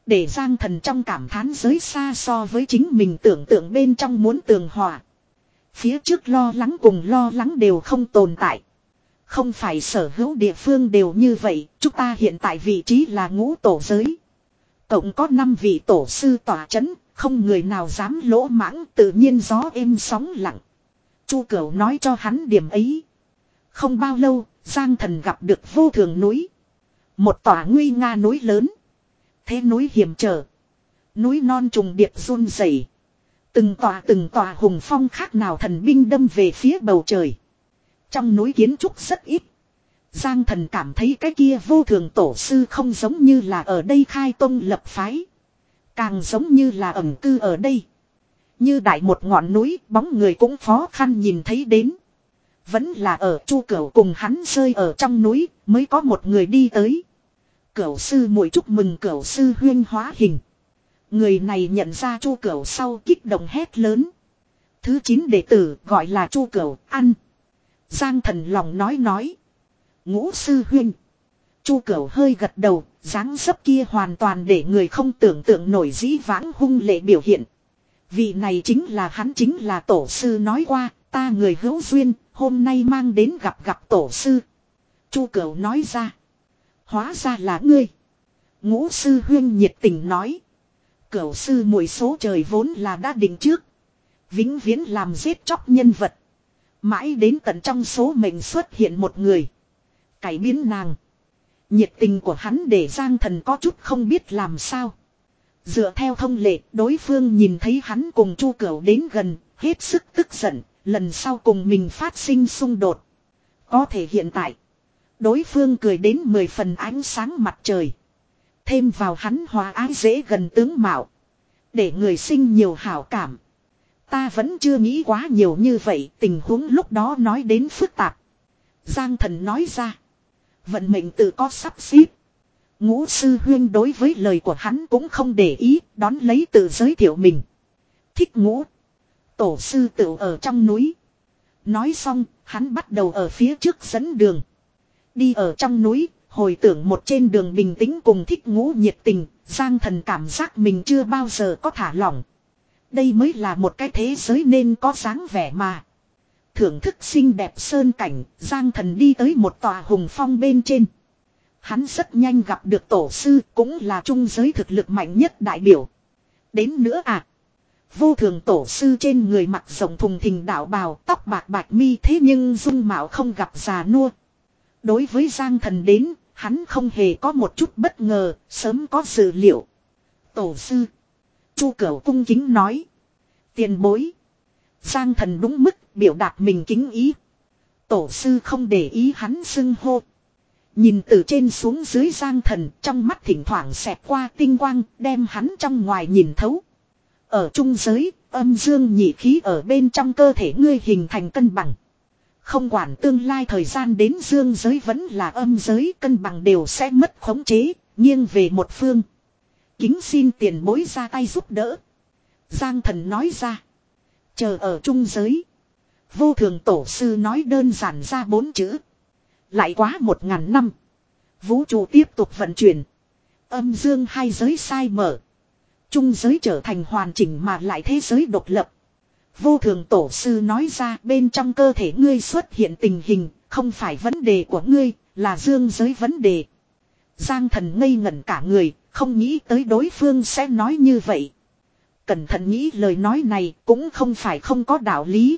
Để Giang Thần trong cảm thán giới xa so với chính mình tưởng tượng bên trong muốn tường hòa. Phía trước lo lắng cùng lo lắng đều không tồn tại. Không phải sở hữu địa phương đều như vậy, chúng ta hiện tại vị trí là ngũ tổ giới. Cộng có năm vị tổ sư tỏa chấn, không người nào dám lỗ mãng, tự nhiên gió êm sóng lặng. Chu Cửu nói cho hắn điểm ấy. Không bao lâu, Giang Thần gặp được vô thường núi. Một tòa nguy nga núi lớn. Thế núi hiểm trở. Núi non trùng điệp run rẩy. Từng tòa từng tòa hùng phong khác nào thần binh đâm về phía bầu trời. Trong núi kiến trúc rất ít. Giang Thần cảm thấy cái kia vô thường tổ sư không giống như là ở đây khai tông lập phái. Càng giống như là ẩn cư ở đây. Như đại một ngọn núi, bóng người cũng khó khăn nhìn thấy đến. Vẫn là ở Chu Cửu cùng hắn rơi ở trong núi, mới có một người đi tới. Cửu sư muội chúc mừng Cửu sư huyên hóa hình. Người này nhận ra Chu Cửu sau kích động hét lớn. Thứ chín đệ tử gọi là Chu Cửu, ăn. Giang Thần lòng nói nói. Ngũ sư huyên. Chu Cửu hơi gật đầu, dáng dấp kia hoàn toàn để người không tưởng tượng nổi dĩ vãng hung lệ biểu hiện. Vị này chính là hắn chính là tổ sư nói qua, ta người hữu duyên, hôm nay mang đến gặp gặp tổ sư. Chu Cửu nói ra. Hóa ra là ngươi. Ngũ sư huyên nhiệt tình nói. Cửu sư muội số trời vốn là đã định trước. Vĩnh viễn làm giết chóc nhân vật. Mãi đến tận trong số mệnh xuất hiện một người. Cải biến nàng. Nhiệt tình của hắn để Giang Thần có chút không biết làm sao. Dựa theo thông lệ, đối phương nhìn thấy hắn cùng Chu Cửu đến gần, hết sức tức giận, lần sau cùng mình phát sinh xung đột. Có thể hiện tại, đối phương cười đến mười phần ánh sáng mặt trời. Thêm vào hắn hòa ái dễ gần tướng mạo. Để người sinh nhiều hảo cảm. Ta vẫn chưa nghĩ quá nhiều như vậy, tình huống lúc đó nói đến phức tạp. Giang Thần nói ra. Vận mệnh tự có sắp xếp. Ngũ sư huyên đối với lời của hắn cũng không để ý, đón lấy tự giới thiệu mình. Thích Ngũ. Tổ sư tự ở trong núi. Nói xong, hắn bắt đầu ở phía trước dẫn đường. Đi ở trong núi, hồi tưởng một trên đường bình tĩnh cùng Thích Ngũ nhiệt tình, Giang Thần cảm giác mình chưa bao giờ có thả lỏng. Đây mới là một cái thế giới nên có dáng vẻ mà. Thưởng thức xinh đẹp sơn cảnh, Giang Thần đi tới một tòa hùng phong bên trên. Hắn rất nhanh gặp được tổ sư, cũng là trung giới thực lực mạnh nhất đại biểu. Đến nữa à. Vô thường tổ sư trên người mặc rộng thùng thình đạo bào, tóc bạc bạch mi, thế nhưng dung mạo không gặp già nua. Đối với Giang Thần đến, hắn không hề có một chút bất ngờ, sớm có dự liệu. Tổ sư. Chu Cửu cung kính nói. Tiền bối. Giang Thần đúng mức biểu đạt mình kính ý. Tổ sư không để ý hắn xưng hô. Nhìn từ trên xuống dưới Giang Thần, trong mắt thỉnh thoảng xẹt qua tinh quang, đem hắn trong ngoài nhìn thấu. Ở trung giới, âm dương nhị khí ở bên trong cơ thể ngươi hình thành cân bằng. Không quản tương lai thời gian đến dương giới vẫn là âm giới, cân bằng đều sẽ mất khống chế, nghiêng về một phương. Kính xin tiền bối ra tay giúp đỡ. Giang Thần nói ra. Chờ ở trung giới. Vô thường tổ sư nói đơn giản ra bốn chữ. Lại quá một ngàn năm. Vũ trụ tiếp tục vận chuyển. Âm dương hai giới sai mở. Trung giới trở thành hoàn chỉnh mà lại thế giới độc lập. Vô thường tổ sư nói ra bên trong cơ thể ngươi xuất hiện tình hình. Không phải vấn đề của ngươi, là dương giới vấn đề. Giang Thần ngây ngẩn cả người, không nghĩ tới đối phương sẽ nói như vậy. Cẩn thận nghĩ lời nói này cũng không phải không có đạo lý.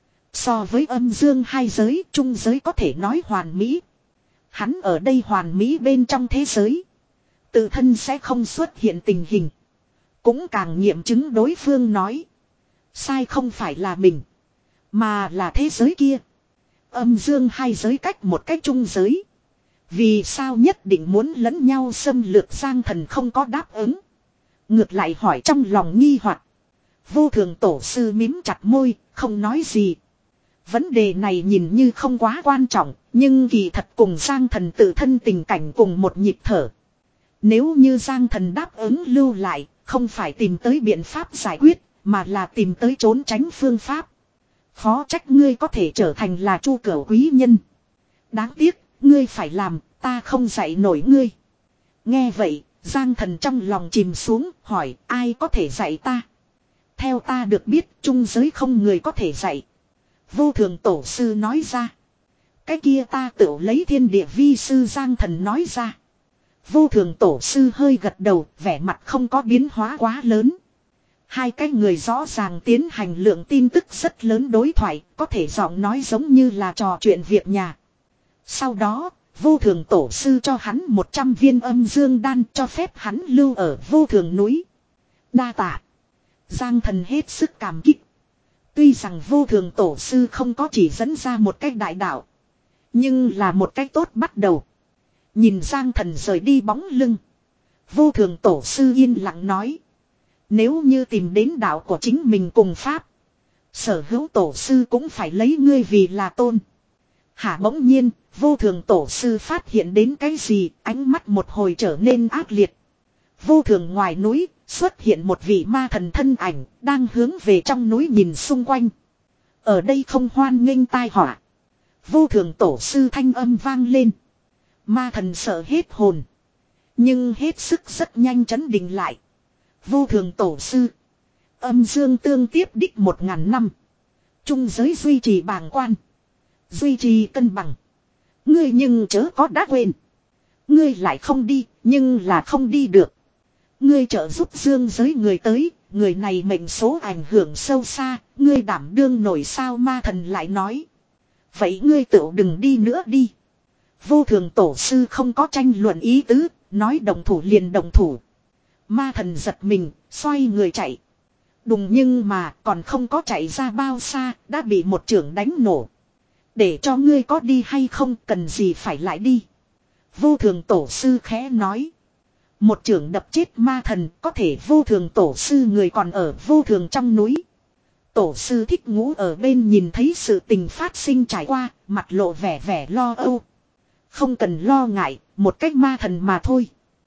So với âm dương hai giới, trung giới có thể nói hoàn mỹ. Hắn ở đây hoàn mỹ bên trong thế giới. Tự thân sẽ không xuất hiện tình hình. Cũng càng nghiệm chứng đối phương nói. Sai không phải là mình, mà là thế giới kia. Âm dương hai giới cách một cách trung giới. Vì sao nhất định muốn lẫn nhau xâm lược? Giang Thần không có đáp ứng. Ngược lại hỏi trong lòng nghi hoặc. Vô thường tổ sư mím chặt môi, không nói gì. Vấn đề này nhìn như không quá quan trọng, nhưng kỳ thật cùng Giang Thần tự thân tình cảnh cùng một nhịp thở. Nếu như Giang Thần đáp ứng lưu lại, không phải tìm tới biện pháp giải quyết, mà là tìm tới trốn tránh phương pháp. Khó trách ngươi có thể trở thành là Chu Cửu quý nhân. Đáng tiếc, ngươi phải làm, ta không dạy nổi ngươi. Nghe vậy, Giang Thần trong lòng chìm xuống, hỏi ai có thể dạy ta? Theo ta được biết, trung giới không người có thể dạy. Vô Thường Tổ sư nói ra. Cái kia ta tự lấy thiên địa vi sư, Giang Thần nói ra. Vô Thường Tổ sư hơi gật đầu, vẻ mặt không có biến hóa quá lớn. Hai cái người rõ ràng tiến hành lượng tin tức rất lớn đối thoại, có thể giọng nói giống như là trò chuyện việc nhà. Sau đó, Vô Thường Tổ sư cho hắn một trăm viên âm dương đan, cho phép hắn lưu ở Vô Thường núi. Đa tạ. Giang Thần hết sức cảm kích. Tuy rằng Vô Thường Tổ sư không có chỉ dẫn ra một cách đại đạo, nhưng là một cách tốt bắt đầu. Nhìn Giang Thần rời đi bóng lưng, Vô Thường Tổ sư yên lặng nói. Nếu như tìm đến đạo của chính mình cùng pháp, Sở Hữu Tổ sư cũng phải lấy ngươi vì là tôn. Hả, bỗng nhiên, Vô Thường Tổ sư phát hiện đến cái gì, ánh mắt một hồi trở nên ác liệt. Vô Thường ngoài núi, xuất hiện một vị ma thần thân ảnh, đang hướng về trong núi nhìn xung quanh. Ở đây không hoan nghênh tai họa. Vô Thường Tổ sư thanh âm vang lên. Ma thần sợ hết hồn, nhưng hết sức rất nhanh chấn định lại. Vô Thường Tổ sư, âm dương tương tiếp đích một ngàn năm. Trung giới duy trì bàng quan, duy trì cân bằng. Ngươi nhưng chớ có đã quên. Ngươi lại không đi, nhưng là không đi được. Ngươi trợ giúp dương giới người tới, người này mệnh số ảnh hưởng sâu xa, ngươi đảm đương nổi sao? Ma thần lại nói. Vậy ngươi tự đừng đi nữa đi. Vô Thường Tổ sư không có tranh luận ý tứ, nói đồng thủ liền đồng thủ. Ma thần giật mình, xoay người chạy. Đùng, nhưng mà còn không có chạy ra bao xa, đã bị một chưởng đánh nổ. Để cho ngươi có đi hay không, cần gì phải lại đi. Vô Thường Tổ sư khẽ nói. Một chưởng đập chết ma thần, có thể Vô Thường Tổ sư người còn ở Vô Thường trong núi. Tổ sư Thích Ngũ ở bên nhìn thấy sự tình phát sinh trải qua, mặt lộ vẻ vẻ lo âu. Không cần lo ngại, một cách ma thần mà thôi.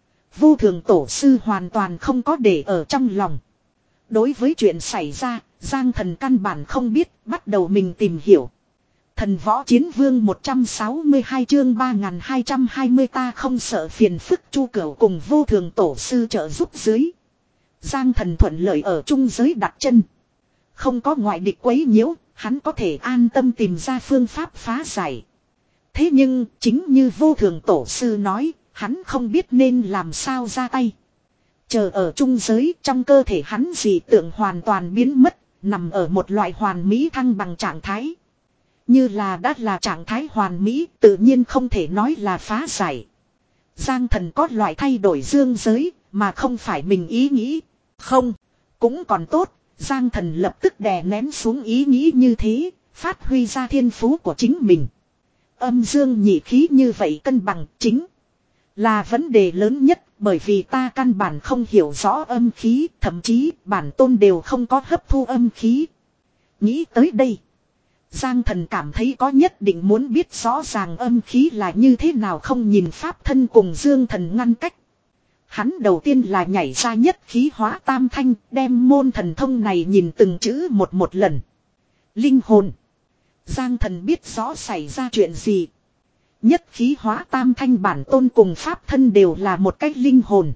Vô Thường Tổ sư hoàn toàn không có để ở trong lòng. Đối với chuyện xảy ra, Giang Thần căn bản không biết, bắt đầu mình tìm hiểu. Thần Võ Chiến Vương một trăm sáu mươi hai chương ba nghìn hai trăm hai mươi ta không sợ phiền phức. Chu Cửu cùng Vô Thường Tổ sư trợ giúp dưới, Giang Thần thuận lợi ở trung giới đặt chân. Không có ngoại địch quấy nhiễu, hắn có thể an tâm tìm ra phương pháp phá giải. Thế nhưng, chính như Vô Thường Tổ sư nói, hắn không biết nên làm sao ra tay. Chờ ở trung giới, trong cơ thể hắn dị tượng hoàn toàn biến mất, nằm ở một loại hoàn mỹ thăng bằng trạng thái. Như là đã là trạng thái hoàn mỹ, tự nhiên không thể nói là phá giải. Giang Thần có loại thay đổi dương giới, mà không phải mình ý nghĩ. Không, cũng còn tốt, Giang Thần lập tức đè nén xuống ý nghĩ như thế, phát huy ra thiên phú của chính mình. Âm dương nhị khí như vậy cân bằng chính là vấn đề lớn nhất, bởi vì ta căn bản không hiểu rõ âm khí, thậm chí bản tôn đều không có hấp thu âm khí. Nghĩ tới đây, Giang Thần cảm thấy có nhất định muốn biết rõ ràng âm khí là như thế nào, không nhìn pháp thân cùng Dương Thần ngăn cách. Hắn đầu tiên là nhảy ra nhất khí hóa tam thanh, đem môn thần thông này nhìn từng chữ một một lần. Linh hồn. Giang Thần biết rõ xảy ra chuyện gì. Nhất khí hóa tam thanh bản tôn cùng pháp thân đều là một cách linh hồn.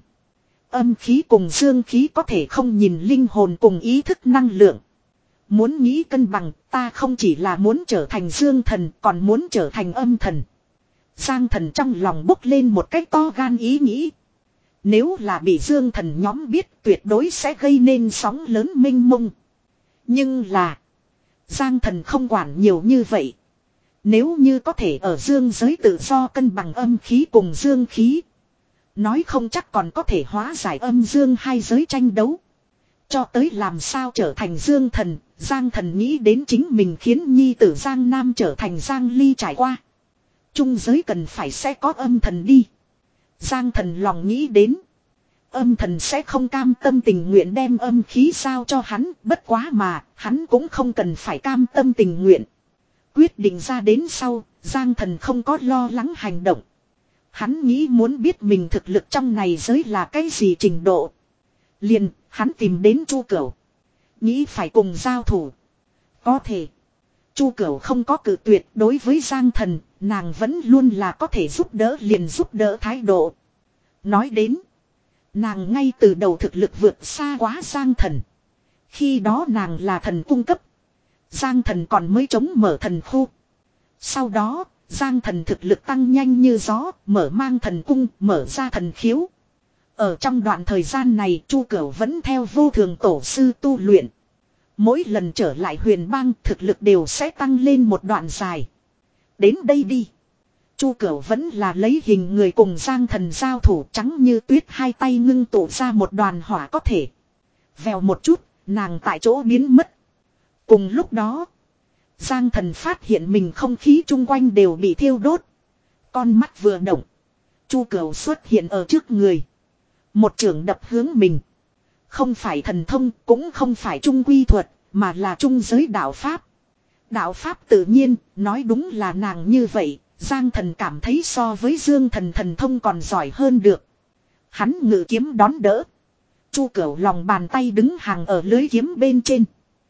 Âm khí cùng dương khí có thể không nhìn linh hồn cùng ý thức năng lượng. Muốn nghĩ cân bằng, ta không chỉ là muốn trở thành dương thần, còn muốn trở thành âm thần. Giang Thần trong lòng bốc lên một cách to gan ý nghĩ. Nếu là bị dương thần nhóm biết, tuyệt đối sẽ gây nên sóng lớn mênh mông. Nhưng là, Giang Thần không quản nhiều như vậy. Nếu như có thể ở dương giới tự do cân bằng âm khí cùng dương khí, nói không chắc còn có thể hóa giải âm dương hai giới tranh đấu. Cho tới làm sao trở thành dương thần, Giang Thần nghĩ đến chính mình khiến nhi tử Giang Nam trở thành Giang Ly trải qua. Trung giới cần phải sẽ có âm thần đi. Giang Thần lòng nghĩ đến. Âm thần sẽ không cam tâm tình nguyện đem âm khí giao cho hắn, bất quá mà, hắn cũng không cần phải cam tâm tình nguyện. Quyết định ra đến sau, Giang Thần không có lo lắng hành động. Hắn nghĩ muốn biết mình thực lực trong này giới là cái gì trình độ. Liền, hắn tìm đến Chu Cửu. Nghĩ phải cùng giao thủ. Có thể. Chu Cửu không có cự tuyệt, đối với Giang Thần, nàng vẫn luôn là có thể giúp đỡ liền giúp đỡ thái độ. Nói đến, Nàng ngay từ đầu thực lực vượt xa quá Giang Thần. Khi đó nàng là thần cung cấp. Giang Thần còn mới chống mở thần khu. Sau đó, Giang Thần thực lực tăng nhanh như gió, mở mang thần cung, mở ra thần khiếu. Ở trong đoạn thời gian này, Chu Cửu vẫn theo vô thường tổ sư tu luyện. Mỗi lần trở lại huyền bang, thực lực đều sẽ tăng lên một đoạn dài. Đến đây đi. Chu Cửu vẫn là lấy hình người cùng Giang Thần giao thủ, trắng như tuyết, hai tay ngưng tụ ra một đoàn hỏa có thể. Vèo một chút, nàng tại chỗ biến mất. Cùng lúc đó, Giang Thần phát hiện mình không khí chung quanh đều bị thiêu đốt. Con mắt vừa động, Chu Cửu xuất hiện ở trước người. Một chưởng đập hướng mình. Không phải thần thông, cũng không phải trung quy thuật, mà là trung giới đạo pháp. Đạo pháp tự nhiên, nói đúng là nàng như vậy. Giang Thần cảm thấy so với Dương Thần thần thông còn giỏi hơn được. Hắn ngự kiếm đón đỡ. Chu Cửu lòng bàn tay đứng hàng ở lưới kiếm bên trên.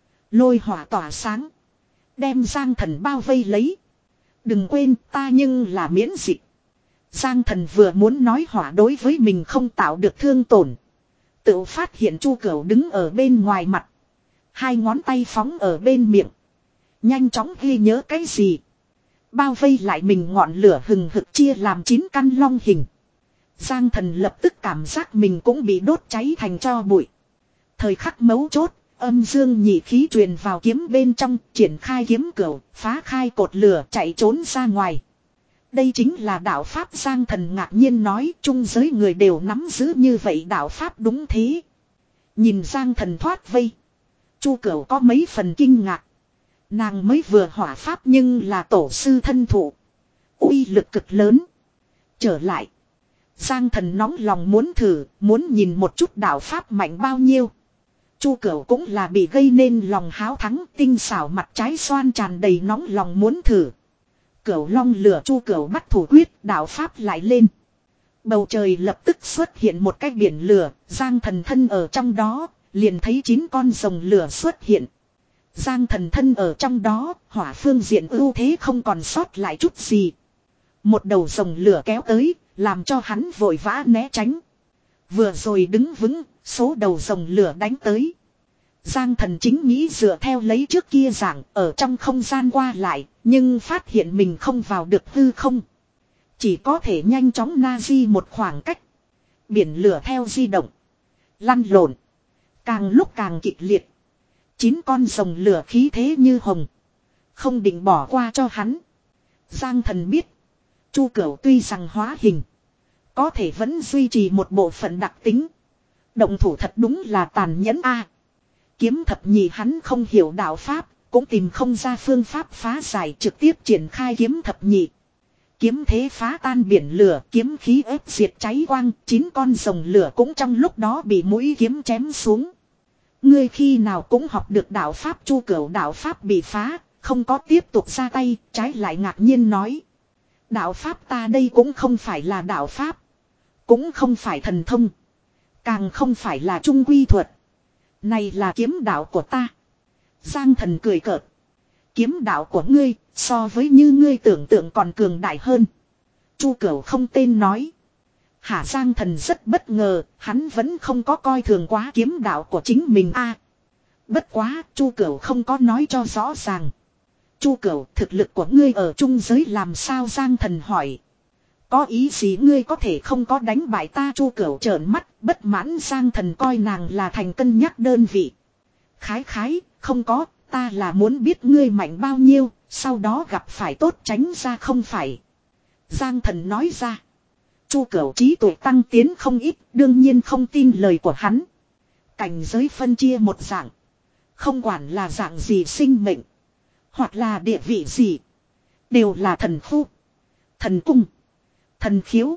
Lôi hỏa tỏa sáng. Đem Giang Thần bao vây lấy. Đừng quên ta nhưng là miễn dịch. Giang Thần vừa muốn nói hỏa đối với mình không tạo được thương tổn. Tự phát hiện Chu Cửu đứng ở bên ngoài mặt. Hai ngón tay phóng ở bên miệng. Nhanh chóng ghi nhớ cái gì. Bao vây lại mình ngọn lửa hừng hực chia làm chín căn long hình. Giang Thần lập tức cảm giác mình cũng bị đốt cháy thành tro bụi. Thời khắc mấu chốt, âm dương nhị khí truyền vào kiếm bên trong, triển khai kiếm cửu, phá khai cột lửa chạy trốn ra ngoài. Đây chính là đạo pháp. Giang Thần ngạc nhiên nói, trung giới người đều nắm giữ như vậy đạo pháp. Đúng thế. Nhìn Giang Thần thoát vây, Chu Cửu có mấy phần kinh ngạc. Nàng mới vừa hỏa pháp nhưng là tổ sư thân thụ, uy lực cực lớn. Trở lại, Giang Thần nóng lòng muốn thử, muốn nhìn một chút đạo pháp mạnh bao nhiêu. Chu Cửu cũng là bị gây nên lòng háo thắng, tinh xảo mặt trái xoan tràn đầy nóng lòng muốn thử. Cửu long lửa. Chu Cửu bắt thủ quyết, đạo pháp lại lên. Bầu trời lập tức xuất hiện một cái biển lửa, Giang Thần thân ở trong đó, liền thấy chín con rồng lửa xuất hiện. Giang Thần thân ở trong đó, hỏa phương diện ưu thế không còn sót lại chút gì. Một đầu rồng lửa kéo tới, làm cho hắn vội vã né tránh. Vừa rồi đứng vững, số đầu rồng lửa đánh tới. Giang Thần chính nghĩ dựa theo lấy trước kia dạng ở trong không gian qua lại, nhưng phát hiện mình không vào được hư không. Chỉ có thể nhanh chóng na di một khoảng cách. Biển lửa theo di động, lăn lộn, càng lúc càng kịch liệt. Chín con rồng lửa khí thế như hồng, không định bỏ qua cho hắn. Giang Thần biết, Chu Cửu tuy rằng hóa hình, có thể vẫn duy trì một bộ phận đặc tính. Động thủ thật đúng là tàn nhẫn a. Kiếm thập nhị hắn không hiểu đạo pháp, cũng tìm không ra phương pháp phá giải, trực tiếp triển khai kiếm thập nhị. Kiếm thế phá tan biển lửa, kiếm khí ép diệt cháy quang, chín con rồng lửa cũng trong lúc đó bị mũi kiếm chém xuống. Ngươi khi nào cũng học được đạo pháp. Chu Cửu đạo pháp bị phá, không có tiếp tục ra tay, trái lại ngạc nhiên nói. Đạo pháp ta đây cũng không phải là đạo pháp, cũng không phải thần thông, càng không phải là trung quy thuật. Này là kiếm đạo của ta. Giang Thần cười cợt. Kiếm đạo của ngươi, so với như ngươi tưởng tượng còn cường đại hơn. Chu Cửu không tên nói. Hả? Giang Thần rất bất ngờ, hắn vẫn không có coi thường quá kiếm đạo của chính mình a. Bất quá, Chu Cửu không có nói cho rõ ràng. Chu Cửu, thực lực của ngươi ở trung giới làm sao? Giang Thần hỏi. Có ý gì? Ngươi có thể không có đánh bại ta? Chu Cửu trợn mắt, bất mãn. Giang Thần coi nàng là thành cân nhắc đơn vị. Khái khái, không có, ta là muốn biết ngươi mạnh bao nhiêu, sau đó gặp phải tốt tránh ra không phải. Giang Thần nói ra. Chu Cửu trí tuệ tăng tiến không ít, đương nhiên không tin lời của hắn. Cảnh giới phân chia một dạng, không quản là dạng gì sinh mệnh, hoặc là địa vị gì, đều là thần khu, thần cung, thần khiếu.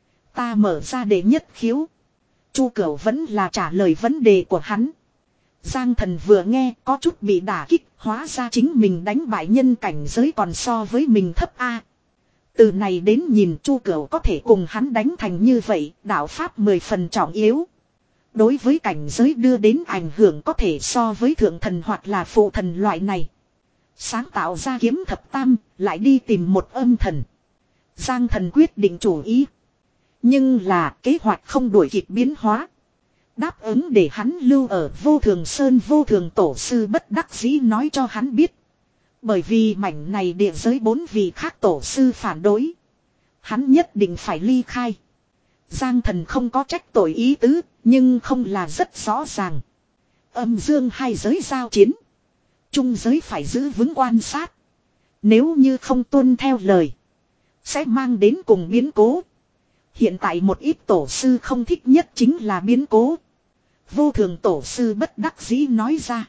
Ta mở ra đệ nhất khiếu. Chu Cửu vẫn là trả lời vấn đề của hắn. Giang Thần vừa nghe có chút bị đả kích, hóa ra chính mình đánh bại nhân cảnh giới còn so với mình thấp a. Từ này đến nhìn Chu Cửu có thể cùng hắn đánh thành như vậy, đạo pháp mười phần trọng yếu. Đối với cảnh giới đưa đến ảnh hưởng có thể so với thượng thần hoặc là phụ thần loại này. Sáng tạo ra kiếm thập tam, lại đi tìm một âm thần. Giang Thần quyết định chủ ý. Nhưng là kế hoạch không đuổi kịp biến hóa. Đáp ứng để hắn lưu ở Vô Thường Sơn, Vô Thường Tổ sư bất đắc dĩ nói cho hắn biết. Bởi vì mảnh này địa giới bốn vị khác tổ sư phản đối. Hắn nhất định phải ly khai. Giang Thần không có trách tội ý tứ, nhưng không là rất rõ ràng. Âm dương hai giới giao chiến. Trung giới phải giữ vững quan sát. Nếu như không tuân theo lời, sẽ mang đến cùng biến cố. Hiện tại một ít tổ sư không thích nhất chính là biến cố. Vô Thường Tổ sư bất đắc dĩ nói ra.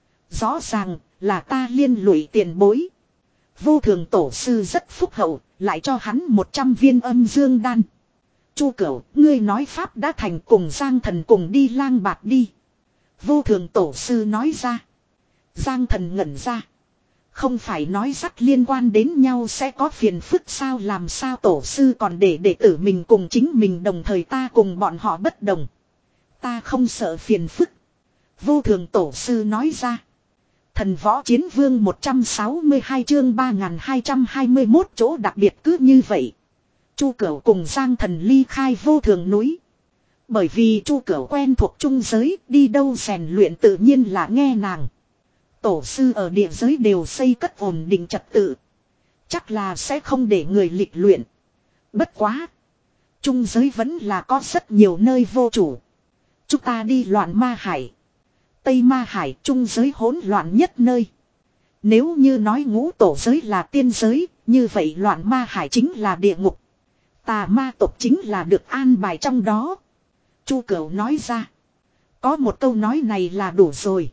Rõ ràng là ta liên lụy tiền bối. Vô Thường Tổ sư rất phúc hậu, lại cho hắn một trăm viên âm dương đan. Chu Cửu, ngươi nói pháp đã thành, cùng Giang Thần cùng đi lang bạt đi. Vô Thường Tổ sư nói ra. Giang Thần ngẩn ra. Không phải nói dắt liên quan đến nhau sẽ có phiền phức sao, làm sao tổ sư còn để đệ tử mình cùng chính mình đồng thời, ta cùng bọn họ bất đồng. Ta không sợ phiền phức. Vô Thường Tổ sư nói ra. Thần Võ Chiến Vương một trăm sáu mươi hai chương ba nghìn hai trăm hai mươi mốt chỗ đặc biệt cứ như vậy. Chu Cửu cùng Giang Thần ly khai Vô Thường núi. Bởi vì Chu Cửu quen thuộc trung giới, đi đâu rèn luyện tự nhiên là nghe nàng. Tổ sư ở địa giới đều xây cất ổn định trật tự. Chắc là sẽ không để người lịch luyện. Bất quá. Trung giới vẫn là có rất nhiều nơi vô chủ. Chúng ta đi loạn ma hải. Tây ma hải, trung giới hỗn loạn nhất nơi. Nếu như nói ngũ tổ giới là tiên giới, như vậy loạn ma hải chính là địa ngục. Tà ma tộc chính là được an bài trong đó. Chu Cửu nói ra. Có một câu nói này là đủ rồi.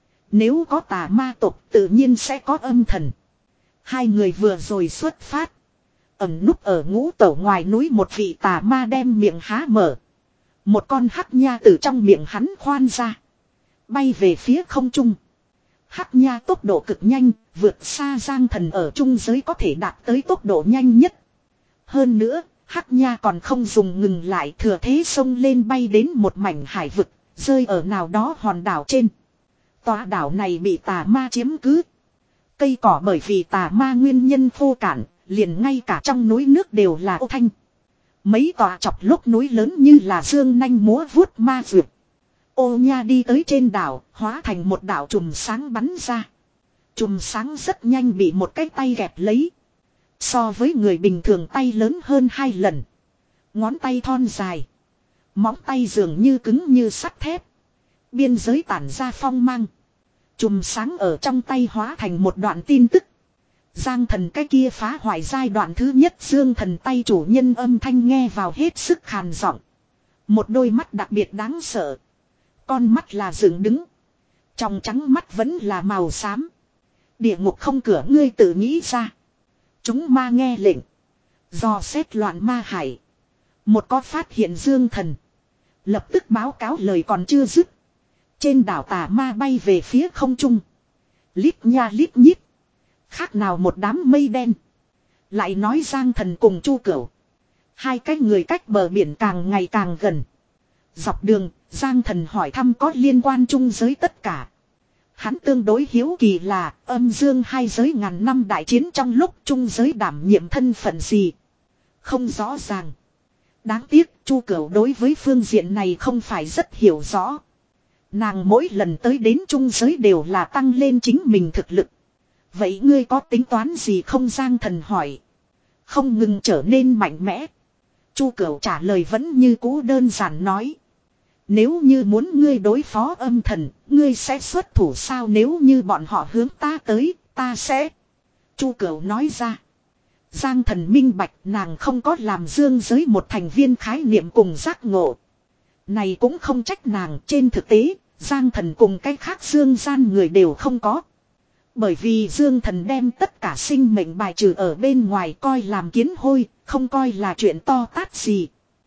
Nếu có tà ma tộc tự nhiên sẽ có âm thần. Hai người vừa rồi xuất phát. Ẩn núp ở ngũ tổ ngoài núi một vị tà ma đem miệng há mở. Một con hắc nha từ trong miệng hắn khoan ra. Bay về phía không trung. Hắc nha tốc độ cực nhanh, vượt xa Giang Thần ở trung giới có thể đạt tới tốc độ nhanh nhất. Hơn nữa, hắc nha còn không dùng ngừng lại, thừa thế xông lên bay đến một mảnh hải vực, rơi ở nào đó hòn đảo trên. Tòa đảo này bị tà ma chiếm cứ. Cây cỏ bởi vì tà ma nguyên nhân khô cạn, liền ngay cả trong núi nước đều là ô thanh. Mấy tòa chọc lốc núi lớn như là dương nanh múa vuốt ma vượt. Ô nha đi tới trên đảo, hóa thành một đảo chùm sáng bắn ra. Chùm sáng rất nhanh bị một cái tay gẹp lấy. So với người bình thường tay lớn hơn hai lần. Ngón tay thon dài. Móng tay dường như cứng như sắt thép. Biên giới tản ra phong mang. Chùm sáng ở trong tay hóa thành một đoạn tin tức. Giang Thần cái kia phá hoại giai đoạn thứ nhất, Dương Thần tay chủ nhân âm thanh nghe vào hết sức khàn giọng. Một đôi mắt đặc biệt đáng sợ. Con mắt là dựng đứng. Trong trắng mắt vẫn là màu xám. Địa ngục không cửa ngươi tự nghĩ ra. Chúng ma nghe lệnh. Dò xét loạn ma hải. Một có phát hiện Dương Thần. Lập tức báo cáo lời còn chưa dứt. Trên đảo tà ma bay về phía không trung. Lít nha lít nhít. Khác nào một đám mây đen. Lại nói Giang Thần cùng Chu Cửu. Hai cái người cách bờ biển càng ngày càng gần. Dọc đường, Giang Thần hỏi thăm có liên quan trung giới tất cả. Hắn tương đối hiếu kỳ là âm dương hai giới ngàn năm đại chiến trong lúc trung giới đảm nhiệm thân phận gì. Không rõ ràng. Đáng tiếc Chu Cửu đối với phương diện này không phải rất hiểu rõ. Nàng mỗi lần tới đến trung giới đều là tăng lên chính mình thực lực. Vậy ngươi có tính toán gì không? Giang Thần hỏi. Không ngừng trở nên mạnh mẽ. Chu Cửu trả lời vẫn như cũ đơn giản nói. Nếu như muốn ngươi đối phó âm thần, ngươi sẽ xuất thủ sao? Nếu như bọn họ hướng ta tới, ta sẽ. Chu Cửu nói ra. Giang Thần minh bạch nàng không có làm dương giới một thành viên khái niệm cùng giác ngộ. Này cũng không trách nàng, trên thực tế, Giang Thần cùng cái khác dương gian người đều không có. Bởi vì Dương Thần đem tất cả sinh mệnh bài trừ ở bên ngoài, coi làm kiến hôi, không coi là chuyện to tát gì.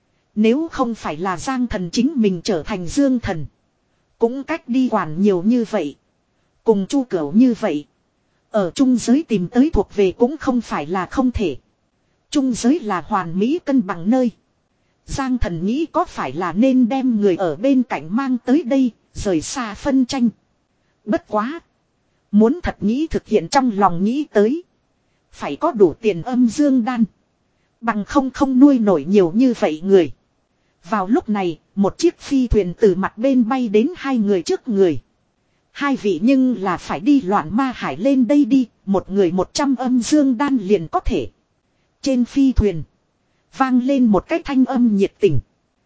Nếu không phải là Giang Thần chính mình trở thành Dương Thần, cũng cách đi quản nhiều như vậy. Cùng Chu Cửu như vậy. Ở trung giới tìm tới thuộc về cũng không phải là không thể. Trung giới là hoàn mỹ cân bằng nơi. Giang Thần nghĩ có phải là nên đem người ở bên cạnh mang tới đây, rời xa phân tranh. Bất quá. Muốn thật nghĩ thực hiện trong lòng nghĩ tới. Phải có đủ tiền âm dương đan. Bằng không không nuôi nổi nhiều như vậy người. Vào lúc này, một chiếc phi thuyền từ mặt bên bay đến hai người trước người. Hai vị nhưng là phải đi loạn ma hải lên đây đi, một người một trăm âm dương đan liền có thể. Trên phi thuyền, vang lên một cái thanh âm nhiệt tình.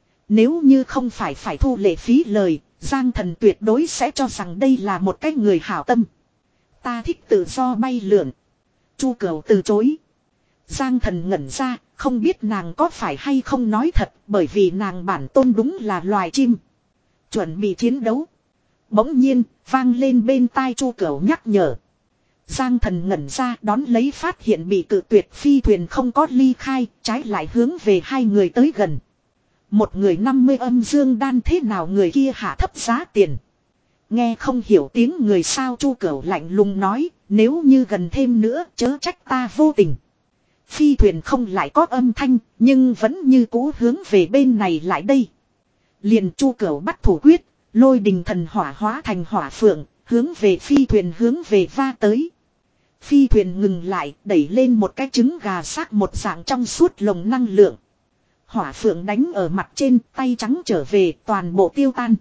Nếu như không phải phải thu lệ phí lời, Giang Thần tuyệt đối sẽ cho rằng đây là một cái người hảo tâm. Ta thích tự do bay lượn. Chu Cửu từ chối. Giang Thần ngẩn ra, không biết nàng có phải hay không nói thật, bởi vì nàng bản tôn đúng là loài chim. Chuẩn bị chiến đấu. Bỗng nhiên, vang lên bên tai Chu Cửu nhắc nhở. Giang Thần ngẩn ra đón lấy phát hiện bị cự tuyệt phi thuyền không có ly khai, trái lại hướng về hai người tới gần. Một người năm mươi âm dương đan thế nào người kia hạ thấp giá tiền. Nghe không hiểu tiếng người sao Chu Cửu lạnh lùng nói, nếu như gần thêm nữa chớ trách ta vô tình. Phi thuyền không lại có âm thanh, nhưng vẫn như cũ hướng về bên này lại đây. Liền Chu Cửu bắt thủ quyết, lôi đình thần hỏa hóa thành hỏa phượng, hướng về phi thuyền hướng về va tới. Phi thuyền ngừng lại, đẩy lên một cái trứng gà xác một dạng trong suốt lồng năng lượng. Hỏa phượng đánh ở mặt trên, tay trắng trở về, toàn bộ tiêu tan.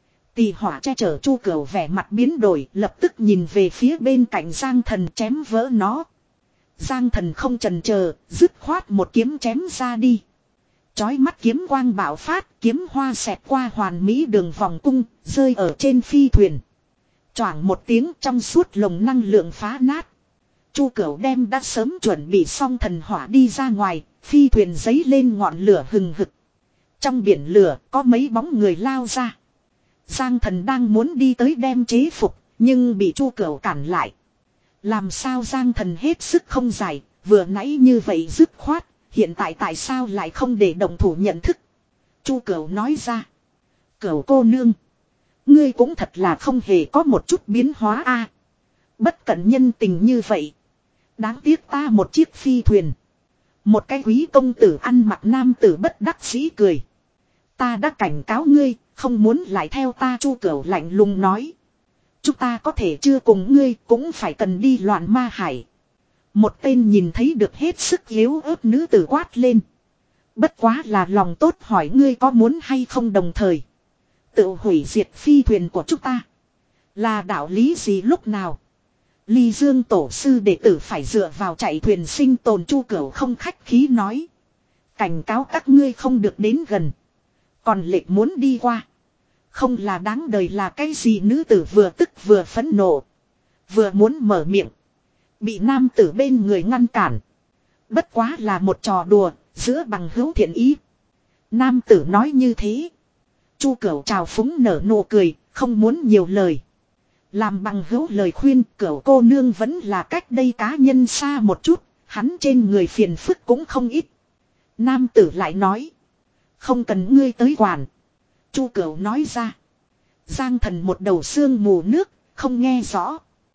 Tỳ hỏa che chở Chu Cửu vẻ mặt biến đổi, lập tức nhìn về phía bên cạnh Giang Thần chém vỡ nó. Giang Thần không chần chờ, dứt khoát một kiếm chém ra đi. Chói mắt kiếm quang bạo phát, kiếm hoa xẹt qua hoàn mỹ đường vòng cung, rơi ở trên phi thuyền. Choảng một tiếng trong suốt lồng năng lượng phá nát. Chu Cửu đem đã sớm chuẩn bị xong thần hỏa đi ra ngoài, phi thuyền giấy lên ngọn lửa hừng hực. Trong biển lửa có mấy bóng người lao ra. Giang Thần đang muốn đi tới đem chế phục, nhưng bị Chu Cửu cản lại. Làm sao Giang Thần hết sức không giải, vừa nãy như vậy dứt khoát, hiện tại tại sao lại không để đồng thủ nhận thức. Chu Cửu nói ra. Cửu cô nương, ngươi cũng thật là không hề có một chút biến hóa a. Bất cẩn nhân tình như vậy. Đáng tiếc ta một chiếc phi thuyền. Một cái quý công tử ăn mặc nam tử bất đắc dĩ cười. Ta đã cảnh cáo ngươi, không muốn lại theo ta. Chu Cửu lạnh lùng nói. Chúng ta có thể chưa cùng ngươi cũng phải cần đi loạn ma hải. Một tên nhìn thấy được hết sức yếu ớt nữ tử quát lên. Bất quá là lòng tốt hỏi ngươi có muốn hay không đồng thời. Tự hủy diệt phi thuyền của chúng ta. Là đạo lý gì lúc nào. Ly Dương tổ sư đệ tử phải dựa vào chạy thuyền sinh tồn. Chu Cửu không khách khí nói. Cảnh cáo các ngươi không được đến gần. Còn lệch muốn đi qua. Không là đáng đời là cái gì. Nữ tử vừa tức vừa phẫn nộ. Vừa muốn mở miệng. Bị nam tử bên người ngăn cản. Bất quá là một trò đùa. Giữa bằng hữu thiện ý. Nam tử nói như thế. Chu Cửu trào phúng nở nụ cười. Không muốn nhiều lời. Làm bằng hữu lời khuyên. Cửu cô nương vẫn là cách đây cá nhân xa một chút. Hắn trên người phiền phức cũng không ít. Nam tử lại nói. Không cần ngươi tới quản. Chu Cửu nói ra. Giang Thần một đầu sương mù nước. Không nghe rõ.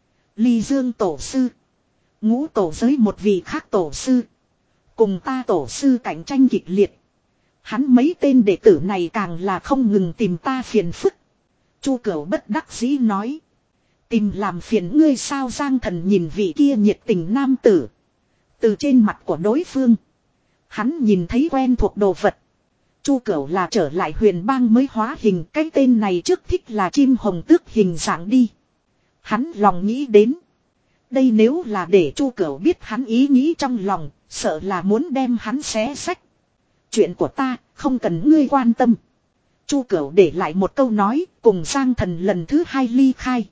Ly Dương tổ sư. Ngũ tổ giới một vị khác tổ sư. Cùng ta tổ sư cạnh tranh kịch liệt. Hắn mấy tên đệ tử này càng là không ngừng tìm ta phiền phức. Chu Cửu bất đắc dĩ nói. Tìm làm phiền ngươi sao. Giang Thần nhìn vị kia nhiệt tình nam tử. Từ trên mặt của đối phương. Hắn nhìn thấy quen thuộc đồ vật. Chu Cửu là trở lại huyền bang mới hóa hình. Cái tên này trước thích là chim hồng tước hình dạng đi. Hắn lòng nghĩ đến. Đây nếu là để Chu Cửu biết hắn ý nghĩ trong lòng. Sợ là muốn đem hắn xé xách. Chuyện của ta không cần ngươi quan tâm. Chu Cửu để lại một câu nói. Cùng Giang Thần lần thứ hai ly khai.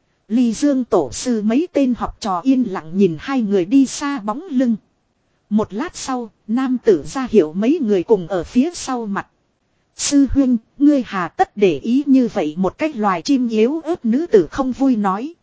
Ly Dương tổ sư mấy tên học trò yên lặng nhìn hai người đi xa bóng lưng. Một lát sau, nam tử ra hiệu mấy người cùng ở phía sau mặt. Sư huynh, ngươi hà tất để ý như vậy một cách loài chim yếu ớt nữ tử không vui nói.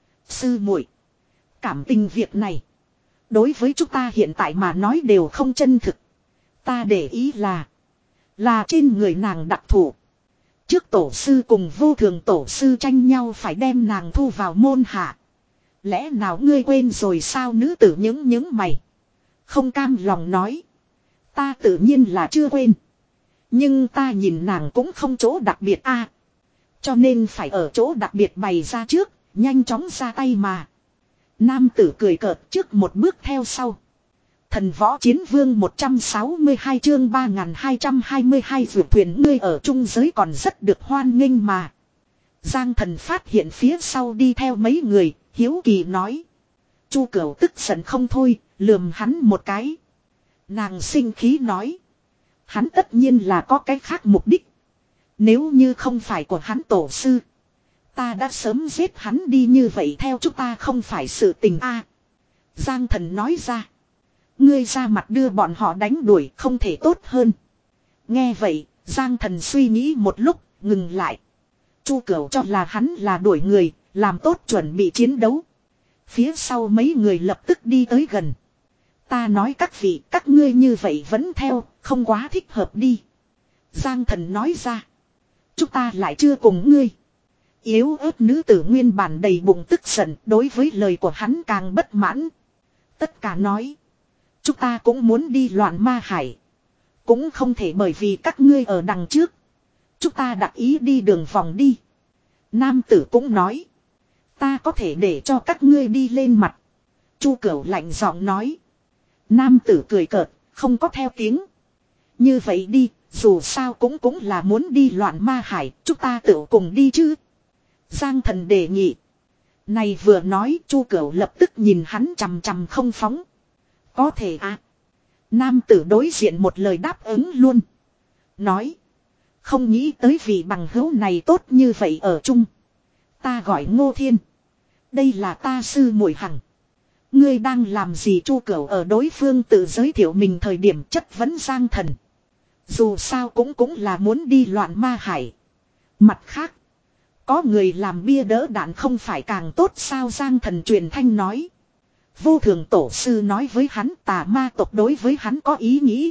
Sư muội, cảm tình việc này. Đối với chúng ta hiện tại mà nói đều không chân thực. Ta để ý là. Là trên người nàng đặc thù. Trước tổ sư cùng vô thường tổ sư tranh nhau phải đem nàng thu vào môn hạ. Lẽ nào ngươi quên rồi sao. Nữ tử những những mày. Không cam lòng nói. Ta tự nhiên là chưa quên. Nhưng ta nhìn nàng cũng không chỗ đặc biệt a, à, cho nên phải ở chỗ đặc biệt bày ra trước. Nhanh chóng ra tay mà. Nam tử cười cợt trước một bước theo sau. Thần võ chiến vương một trăm sáu mươi hai chương ba nghìn hai trăm hai mươi hai vượt thuyền ngươi ở trung giới còn rất được hoan nghênh mà. Giang thần phát hiện phía sau đi theo mấy người, hiếu kỳ nói. Chu Cửu tức giận không thôi, lườm hắn một cái. Nàng sinh khí nói. Hắn tất nhiên là có cái khác mục đích. Nếu như không phải của hắn tổ sư, ta đã sớm giết hắn đi, như vậy theo chúng ta không phải sự tình a. Giang thần nói ra. Ngươi ra mặt đưa bọn họ đánh đuổi không thể tốt hơn. Nghe vậy, Giang thần suy nghĩ một lúc, ngừng lại. Chu Cửu cho là hắn là đuổi người, làm tốt chuẩn bị chiến đấu. Phía sau mấy người lập tức đi tới gần. Ta nói các vị, các ngươi như vậy vẫn theo, không quá thích hợp đi. Giang thần nói ra. Chúng ta lại chưa cùng ngươi. Yếu ớt nữ tử nguyên bản đầy bụng tức giận, đối với lời của hắn càng bất mãn. Tất cả nói. Chúng ta cũng muốn đi loạn ma hải. Cũng không thể bởi vì các ngươi ở đằng trước. Chúng ta đặt ý đi đường vòng đi. Nam tử cũng nói. Ta có thể để cho các ngươi đi lên mặt. Chu Cửu lạnh giọng nói. Nam tử cười cợt, không có theo tiếng. Như vậy đi, dù sao cũng cũng là muốn đi loạn ma hải, chúng ta tự cùng đi chứ. Giang thần đề nghị. Này vừa nói, Chu Cửu lập tức nhìn hắn chằm chằm không phóng. Có thể à. Nam tử đối diện một lời đáp ứng luôn. Nói. Không nghĩ tới vì bằng hữu này tốt như vậy ở chung. Ta gọi Ngô Thiên. Đây là ta sư muội Hằng. Ngươi đang làm gì? Chu Cửu ở đối phương tự giới thiệu mình thời điểm chất vấn Giang thần. Dù sao cũng cũng là muốn đi loạn ma hải. Mặt khác. Có người làm bia đỡ đạn không phải càng tốt sao? Giang thần truyền thanh nói. Vô thường tổ sư nói với hắn tà ma tộc đối với hắn có ý nghĩ.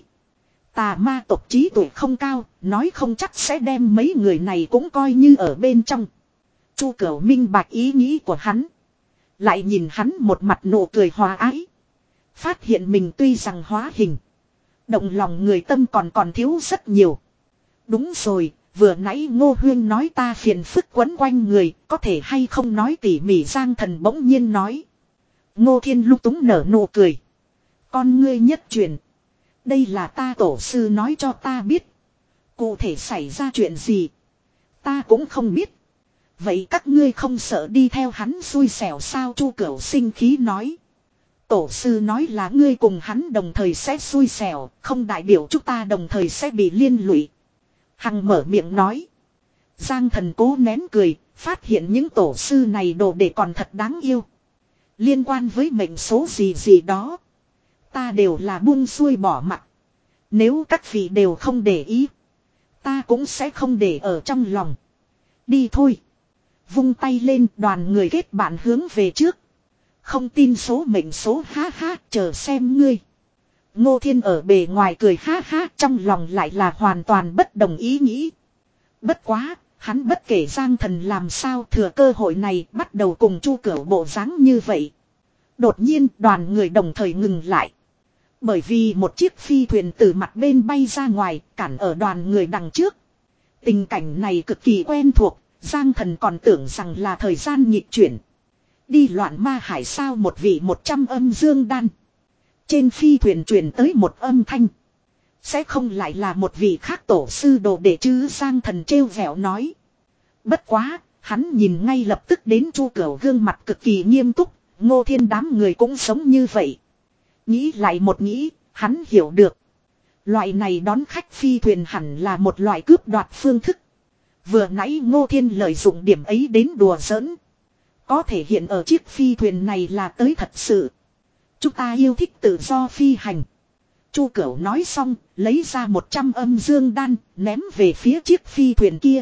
Tà ma tộc trí tuệ không cao, nói không chắc sẽ đem mấy người này cũng coi như ở bên trong. Chu Cửu minh bạch ý nghĩ của hắn. Lại nhìn hắn một mặt nụ cười hòa ái. Phát hiện mình tuy rằng hóa hình. Động lòng người tâm còn còn thiếu rất nhiều. Đúng rồi, vừa nãy Ngô Huyên nói ta phiền phức quấn quanh người, có thể hay không nói tỉ mỉ? Giang thần bỗng nhiên nói. Ngô Thiên lung túng nở nụ cười. Con ngươi nhất truyền. Đây là ta tổ sư nói cho ta biết. Cụ thể xảy ra chuyện gì ta cũng không biết. Vậy các ngươi không sợ đi theo hắn xui xẻo sao? Chu Cửu sinh khí nói. Tổ sư nói là ngươi cùng hắn đồng thời sẽ xui xẻo, không đại biểu chúng ta đồng thời sẽ bị liên lụy. Hằng mở miệng nói. Giang thần cố nén cười, phát hiện những tổ sư này đồ để còn thật đáng yêu. Liên quan với mệnh số gì gì đó, ta đều là buông xuôi bỏ mặc. Nếu các vị đều không để ý, ta cũng sẽ không để ở trong lòng. Đi thôi. Vung tay lên, đoàn người kết bạn hướng về trước. Không tin số mệnh số, ha ha, chờ xem ngươi. Ngô Thiên ở bề ngoài cười ha ha, trong lòng lại là hoàn toàn bất đồng ý nghĩ. Bất quá, hắn bất kể Giang thần làm sao thừa cơ hội này bắt đầu cùng Chu Cửu bộ dáng như vậy. Đột nhiên đoàn người đồng thời ngừng lại. Bởi vì một chiếc phi thuyền từ mặt bên bay ra ngoài, cản ở đoàn người đằng trước. Tình cảnh này cực kỳ quen thuộc, Giang thần còn tưởng rằng là thời gian nhịp chuyển. Đi loạn ma hải sao? Một vị một trăm âm dương đan. Trên phi thuyền truyền tới một âm thanh. Sẽ không lại là một vị khác tổ sư đồ đệ chứ? Giang thần trêu vẻo nói. Bất quá, hắn nhìn ngay lập tức đến Chu Cửu gương mặt cực kỳ nghiêm túc. Ngô Thiên đám người cũng sống như vậy. Nghĩ lại một nghĩ, hắn hiểu được. Loại này đón khách phi thuyền hẳn là một loại cướp đoạt phương thức. Vừa nãy Ngô Thiên lợi dụng điểm ấy đến đùa giỡn. Có thể hiện ở chiếc phi thuyền này là tới thật sự. Chúng ta yêu thích tự do phi hành. Chu Cửu nói xong, lấy ra một trăm âm dương đan, ném về phía chiếc phi thuyền kia.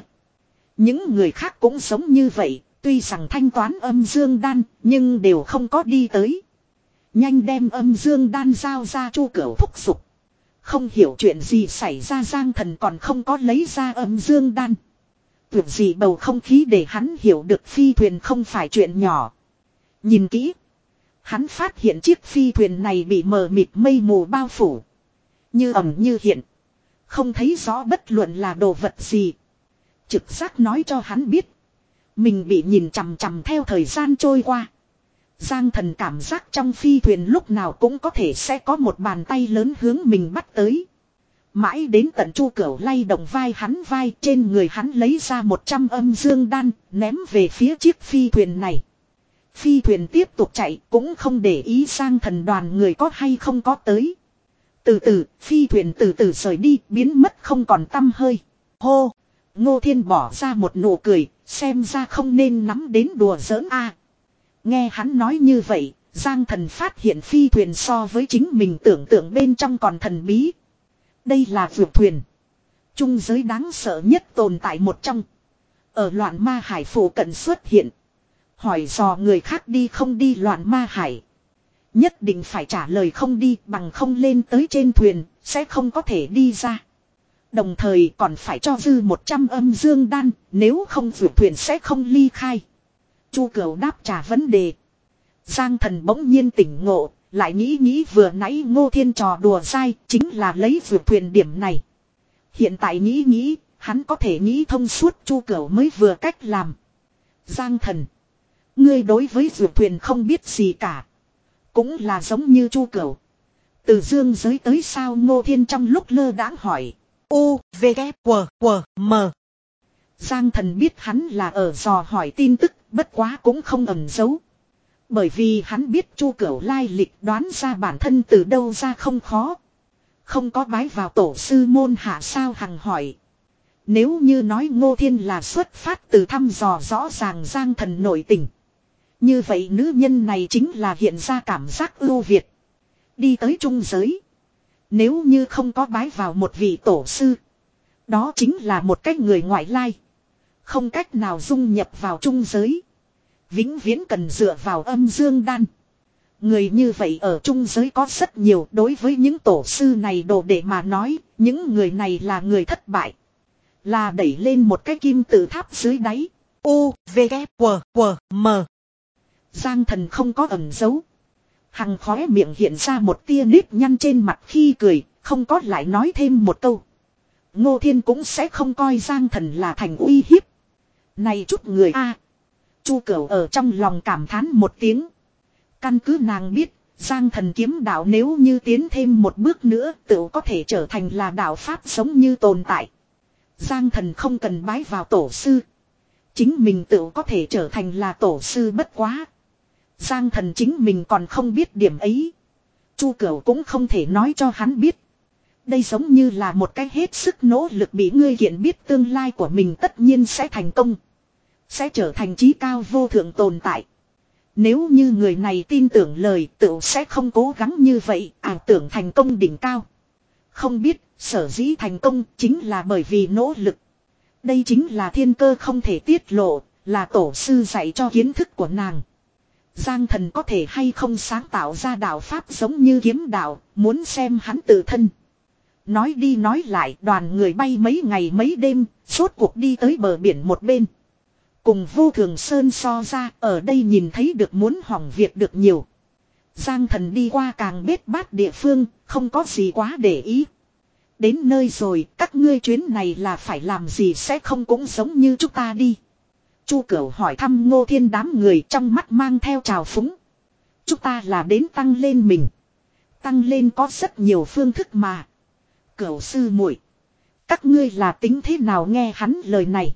Những người khác cũng giống như vậy, tuy rằng thanh toán âm dương đan, nhưng đều không có đi tới. Nhanh đem âm dương đan giao ra, Chu Cửu thúc giục. Không hiểu chuyện gì xảy ra, Giang thần còn không có lấy ra âm dương đan. Tưởng gì bầu không khí để hắn hiểu được phi thuyền không phải chuyện nhỏ. Nhìn kỹ, hắn phát hiện chiếc phi thuyền này bị mờ mịt mây mù bao phủ. Như ẩn như hiện. Không thấy rõ bất luận là đồ vật gì. Trực giác nói cho hắn biết. Mình bị nhìn chằm chằm theo thời gian trôi qua. Giang Thần cảm giác trong phi thuyền lúc nào cũng có thể sẽ có một bàn tay lớn hướng mình bắt tới. Mãi đến tận Chu Cửu lay động vai hắn vai, trên người hắn lấy ra một trăm âm dương đan, ném về phía chiếc phi thuyền này. Phi thuyền tiếp tục chạy, cũng không để ý Giang Thần đoàn người có hay không có tới. Từ từ, phi thuyền từ từ rời đi, biến mất không còn tăm hơi. Hô! Ngô Thiên bỏ ra một nụ cười, xem ra không nên nắm đến đùa giỡn a. Nghe hắn nói như vậy, Giang Thần phát hiện phi thuyền so với chính mình tưởng tượng bên trong còn thần bí. Đây là vượt thuyền. Trung giới đáng sợ nhất tồn tại một trong. Ở loạn ma hải phủ cận xuất hiện. Hỏi dò người khác đi không đi loạn ma hải. Nhất định phải trả lời không đi, bằng không lên tới trên thuyền, sẽ không có thể đi ra. Đồng thời còn phải cho dư một trăm âm dương đan, nếu không vượt thuyền sẽ không ly khai. Chu Cửu đáp trả vấn đề. Giang Thần bỗng nhiên tỉnh ngộ, lại nghĩ nghĩ vừa nãy Ngô Thiên trò đùa dai, chính là lấy vượt thuyền điểm này. Hiện tại nghĩ nghĩ, hắn có thể nghĩ thông suốt Chu Cửu mới vừa cách làm. Giang Thần, ngươi đối với vượt thuyền không biết gì cả. Cũng là giống như Chu Cửu. Từ dương giới tới sao? Ngô Thiên trong lúc lơ đãng hỏi. U, V, K, W, W, M. Giang Thần biết hắn là ở dò hỏi tin tức, bất quá cũng không ẩn giấu. Bởi vì hắn biết Chu Cửu lai lịch, đoán ra bản thân từ đâu ra không khó. Không có bái vào tổ sư môn hạ sao? Hằng hỏi. Nếu như nói Ngô Thiên là xuất phát từ thăm dò rõ ràng Giang Thần nội tình, như vậy nữ nhân này chính là hiện ra cảm giác ưu việt. Đi tới trung giới, nếu như không có bái vào một vị tổ sư, đó chính là một cách người ngoại lai, không cách nào dung nhập vào trung giới, vĩnh viễn cần dựa vào âm dương đan. Người như vậy ở trung giới có rất nhiều, đối với những tổ sư này đồ đệ mà nói, những người này là người thất bại. Là đẩy lên một cái kim tự tháp dưới đáy. U, V, K, W, W, M. Giang Thần không có ẩn giấu. Hằng khóe miệng hiện ra một tia nếp nhăn trên mặt khi cười, không có lại nói thêm một câu. Ngô Thiên cũng sẽ không coi Giang Thần là thành uy hiếp. Này chút người a. Chu Cửu ở trong lòng cảm thán một tiếng. Căn cứ nàng biết, Giang Thần kiếm đạo nếu như tiến thêm một bước nữa, tự có thể trở thành là đạo pháp giống như tồn tại. Giang Thần không cần bái vào tổ sư, chính mình tự có thể trở thành là tổ sư, bất quá Giang Thần chính mình còn không biết điểm ấy. Chu Cửu cũng không thể nói cho hắn biết. Đây giống như là một cái hết sức nỗ lực bị ngươi hiện biết tương lai của mình tất nhiên sẽ thành công, sẽ trở thành chí cao vô thượng tồn tại. Nếu như người này tin tưởng lời, tự sẽ không cố gắng như vậy, ảo tưởng thành công đỉnh cao. Không biết, sở dĩ thành công chính là bởi vì nỗ lực. Đây chính là thiên cơ không thể tiết lộ, là tổ sư dạy cho kiến thức của nàng. Giang Thần có thể hay không sáng tạo ra đạo pháp giống như kiếm đạo, muốn xem hắn tự thân. Nói đi nói lại, đoàn người bay mấy ngày mấy đêm, rốt cuộc đi tới bờ biển một bên. Cùng Vô Thường Sơn so ra, ở đây nhìn thấy được muốn hỏng việc được nhiều. Giang Thần đi qua càng bết bát địa phương, không có gì quá để ý. Đến nơi rồi, các ngươi chuyến này là phải làm gì, sẽ không cũng giống như chúng ta đi. Chu Cửu hỏi thăm Ngô Thiên đám người, trong mắt mang theo trào phúng. Chúng ta là đến tăng lên mình. Tăng lên có rất nhiều phương thức mà. Cửu sư muội, các ngươi là tính thế nào? Nghe hắn lời này,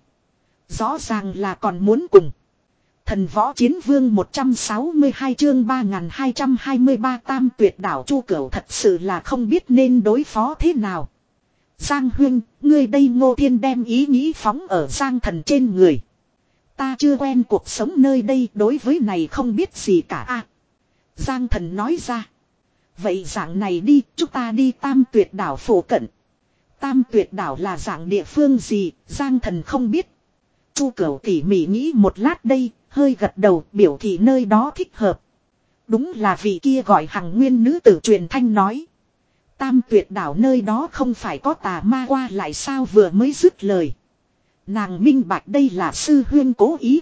rõ ràng là còn muốn cùng. Thần Võ Chiến Vương một trăm sáu mươi hai chương ba nghìn hai trăm hai mươi ba Tam Tuyệt Đảo. Chu Cửu thật sự là không biết nên đối phó thế nào. Giang huynh, ngươi đây. Ngô Thiên đem ý nghĩ phóng ở Giang Thần trên người. Ta chưa quen cuộc sống nơi đây, đối với này không biết gì cả a. Giang Thần nói ra. Vậy dạng này đi, chúng ta đi Tam Tuyệt Đảo phụ cận. Tam Tuyệt Đảo là dạng địa phương gì? Giang Thần không biết. Chu Cửu tỉ mỉ nghĩ một lát đây, hơi gật đầu, biểu thị nơi đó thích hợp. Đúng là vị kia gọi Hằng Nguyên nữ tử truyền thanh nói. Tam Tuyệt Đảo nơi đó không phải có tà ma qua lại sao? Vừa mới dứt lời, nàng minh bạch đây là sư huyên cố ý.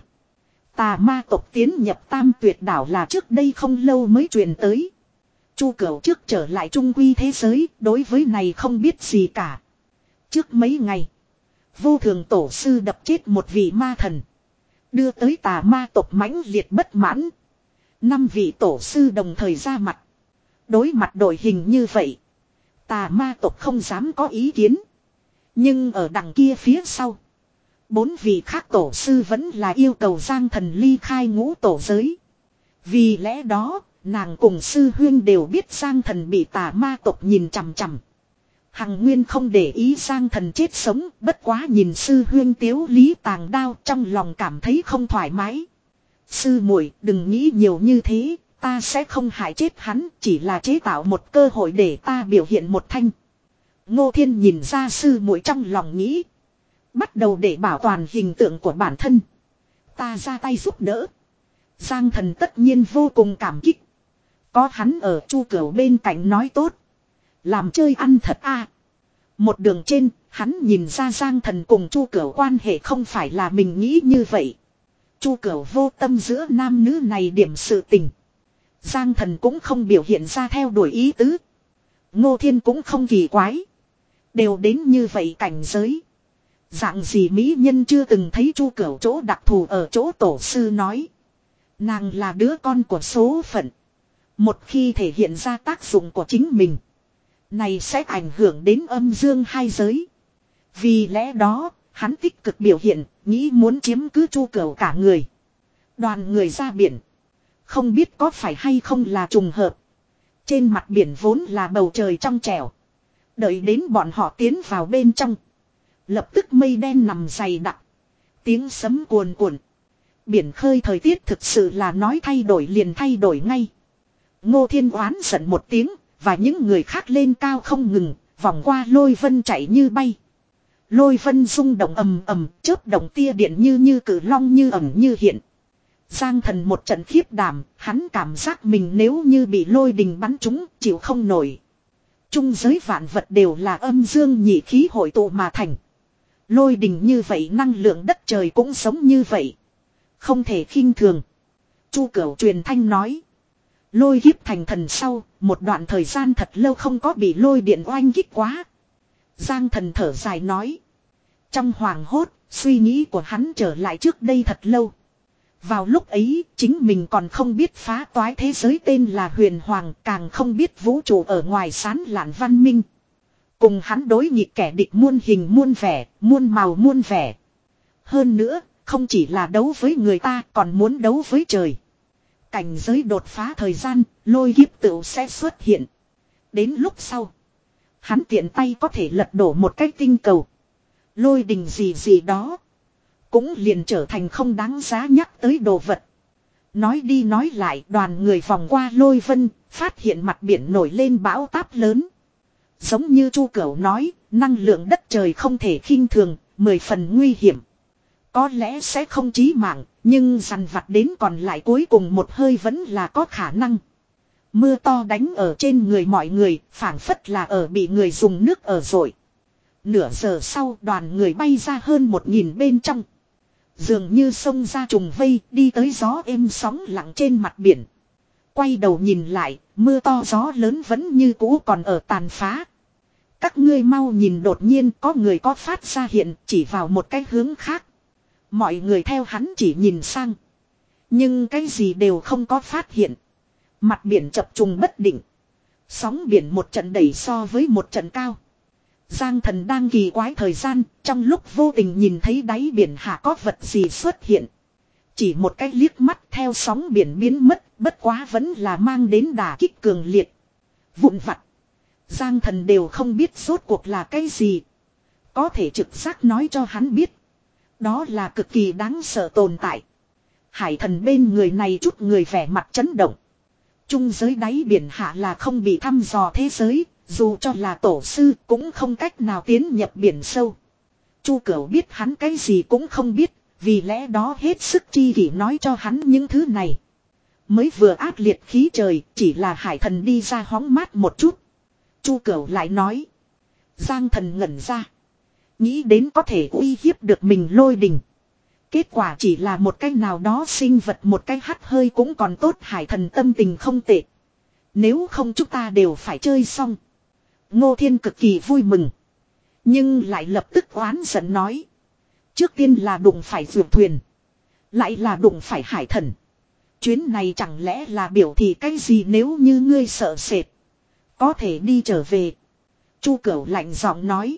Tà ma tộc tiến nhập Tam Tuyệt Đảo là trước đây không lâu mới truyền tới. Chu Cửu trước trở lại trung quy thế giới, đối với này không biết gì cả. Trước mấy ngày, Vô Thường tổ sư đập chết một vị ma thần, đưa tới tà ma tộc mãnh liệt bất mãn. Năm vị tổ sư đồng thời ra mặt. Đối mặt đội hình như vậy. Tà ma tộc không dám có ý kiến. Nhưng ở đằng kia phía sau. Bốn vị khác tổ sư vẫn là yêu cầu Giang Thần ly khai ngũ tổ giới. Vì lẽ đó, nàng cùng sư huyên đều biết Giang Thần bị tà ma tộc nhìn chằm chằm. Hằng Nguyên không để ý Giang Thần chết sống, bất quá nhìn sư huyên tiếu lý tàng đao trong lòng cảm thấy không thoải mái. Sư muội đừng nghĩ nhiều như thế, ta sẽ không hại chết hắn, chỉ là chế tạo một cơ hội để ta biểu hiện một thanh. Ngô Thiên nhìn ra sư muội trong lòng nghĩ. Bắt đầu để bảo toàn hình tượng của bản thân. Ta ra tay giúp đỡ. Giang Thần tất nhiên vô cùng cảm kích. Có hắn ở Chu Cửu bên cạnh nói tốt. Làm chơi ăn thật a. Một đường trên, hắn nhìn ra Giang Thần cùng Chu Cửu quan hệ không phải là mình nghĩ như vậy. Chu Cửu vô tâm giữa nam nữ này điểm sự tình. Giang Thần cũng không biểu hiện ra theo đuổi ý tứ. Ngô Thiên cũng không kỳ quái. Đều đến như vậy cảnh giới. Dạng gì mỹ nhân chưa từng thấy Chu Cửu chỗ đặc thù ở chỗ tổ sư nói. Nàng là đứa con của số phận. Một khi thể hiện ra tác dụng của chính mình. Này sẽ ảnh hưởng đến âm dương hai giới. Vì lẽ đó, hắn tích cực biểu hiện, nghĩ muốn chiếm cứ Chu Cửu cả người. Đoàn người ra biển. Không biết có phải hay không là trùng hợp. Trên mặt biển vốn là bầu trời trong trẻo. Đợi đến bọn họ tiến vào bên trong. Lập tức mây đen nằm dày đặc. Tiếng sấm cuồn cuộn. Biển khơi thời tiết thực sự là nói thay đổi liền thay đổi ngay. Ngô Thiên oán giận một tiếng. Và những người khác lên cao không ngừng. Vòng qua lôi vân chạy như bay. Lôi vân rung động ầm ầm. Chớp động tia điện như như cử long như ẩn như hiện. Giang Thần một trận khiếp đảm. Hắn cảm giác mình nếu như bị lôi đình bắn trúng chịu không nổi. Trung giới vạn vật đều là âm dương nhị khí hội tụ mà thành. Lôi đình như vậy năng lượng đất trời cũng sống như vậy. Không thể khinh thường. Chu Cửu truyền thanh nói. Lôi kiếp thành thần sau, một đoạn thời gian thật lâu không có bị lôi điện oanh kích quá. Giang Thần thở dài nói. Trong hoàng hốt, suy nghĩ của hắn trở lại trước đây thật lâu. Vào lúc ấy, chính mình còn không biết phá toái thế giới tên là Huyền Hoàng, càng không biết vũ trụ ở ngoài sán lạn văn minh. Cùng hắn đối nghịch kẻ địch muôn hình muôn vẻ, muôn màu muôn vẻ. Hơn nữa, không chỉ là đấu với người ta còn muốn đấu với trời. Cảnh giới đột phá thời gian, lôi kiếp tựu sẽ xuất hiện. Đến lúc sau, hắn tiện tay có thể lật đổ một cái tinh cầu. Lôi đình gì gì đó. Cũng liền trở thành không đáng giá nhắc tới đồ vật. Nói đi nói lại đoàn người vòng qua lôi vân, phát hiện mặt biển nổi lên bão táp lớn. Giống như Chu Cửu nói, năng lượng đất trời không thể khinh thường, mười phần nguy hiểm. Có lẽ sẽ không chí mạng, nhưng dằn vặt đến còn lại cuối cùng một hơi vẫn là có khả năng. Mưa to đánh ở trên người mọi người, phảng phất là ở bị người dùng nước ở rội. Nửa giờ sau đoàn người bay ra hơn một nghìn bên trong. Dường như sông ra trùng vây đi tới gió êm sóng lặng trên mặt biển. Quay đầu nhìn lại, mưa to gió lớn vẫn như cũ còn ở tàn phá. Các ngươi mau nhìn đột nhiên có người có phát ra hiện chỉ vào một cái hướng khác. Mọi người theo hắn chỉ nhìn sang. Nhưng cái gì đều không có phát hiện. Mặt biển chập trùng bất định. Sóng biển một trận đẩy so với một trận cao. Giang Thần đang kỳ quái thời gian, trong lúc vô tình nhìn thấy đáy biển hạ có vật gì xuất hiện. Chỉ một cái liếc mắt theo sóng biển biến mất, bất quá vẫn là mang đến đả kích cường liệt. Vụn vặt. Giang Thần đều không biết rốt cuộc là cái gì. Có thể trực giác nói cho hắn biết. Đó là cực kỳ đáng sợ tồn tại. Hải Thần bên người này chút người vẻ mặt chấn động. Trung giới đáy biển hạ là không bị thăm dò thế giới. Dù cho là tổ sư cũng không cách nào tiến nhập biển sâu. Chu Cửu biết hắn cái gì cũng không biết. Vì lẽ đó hết sức chi kỷ nói cho hắn những thứ này. Mới vừa ác liệt khí trời chỉ là Hải Thần đi ra hóng mát một chút. Chu Cửu lại nói. Giang Thần ngẩn ra. Nghĩ đến có thể uy hiếp được mình lôi đình. Kết quả chỉ là một cái nào đó sinh vật một cái hắt hơi cũng còn tốt. Hải Thần tâm tình không tệ. Nếu không chúng ta đều phải chơi xong. Ngô Thiên cực kỳ vui mừng. Nhưng lại lập tức oán giận nói. Trước tiên là đụng phải vượt thuyền. Lại là đụng phải Hải Thần. Chuyến này chẳng lẽ là biểu thị cái gì nếu như ngươi sợ sệt. Có thể đi trở về. Chu Cửu lạnh giọng nói.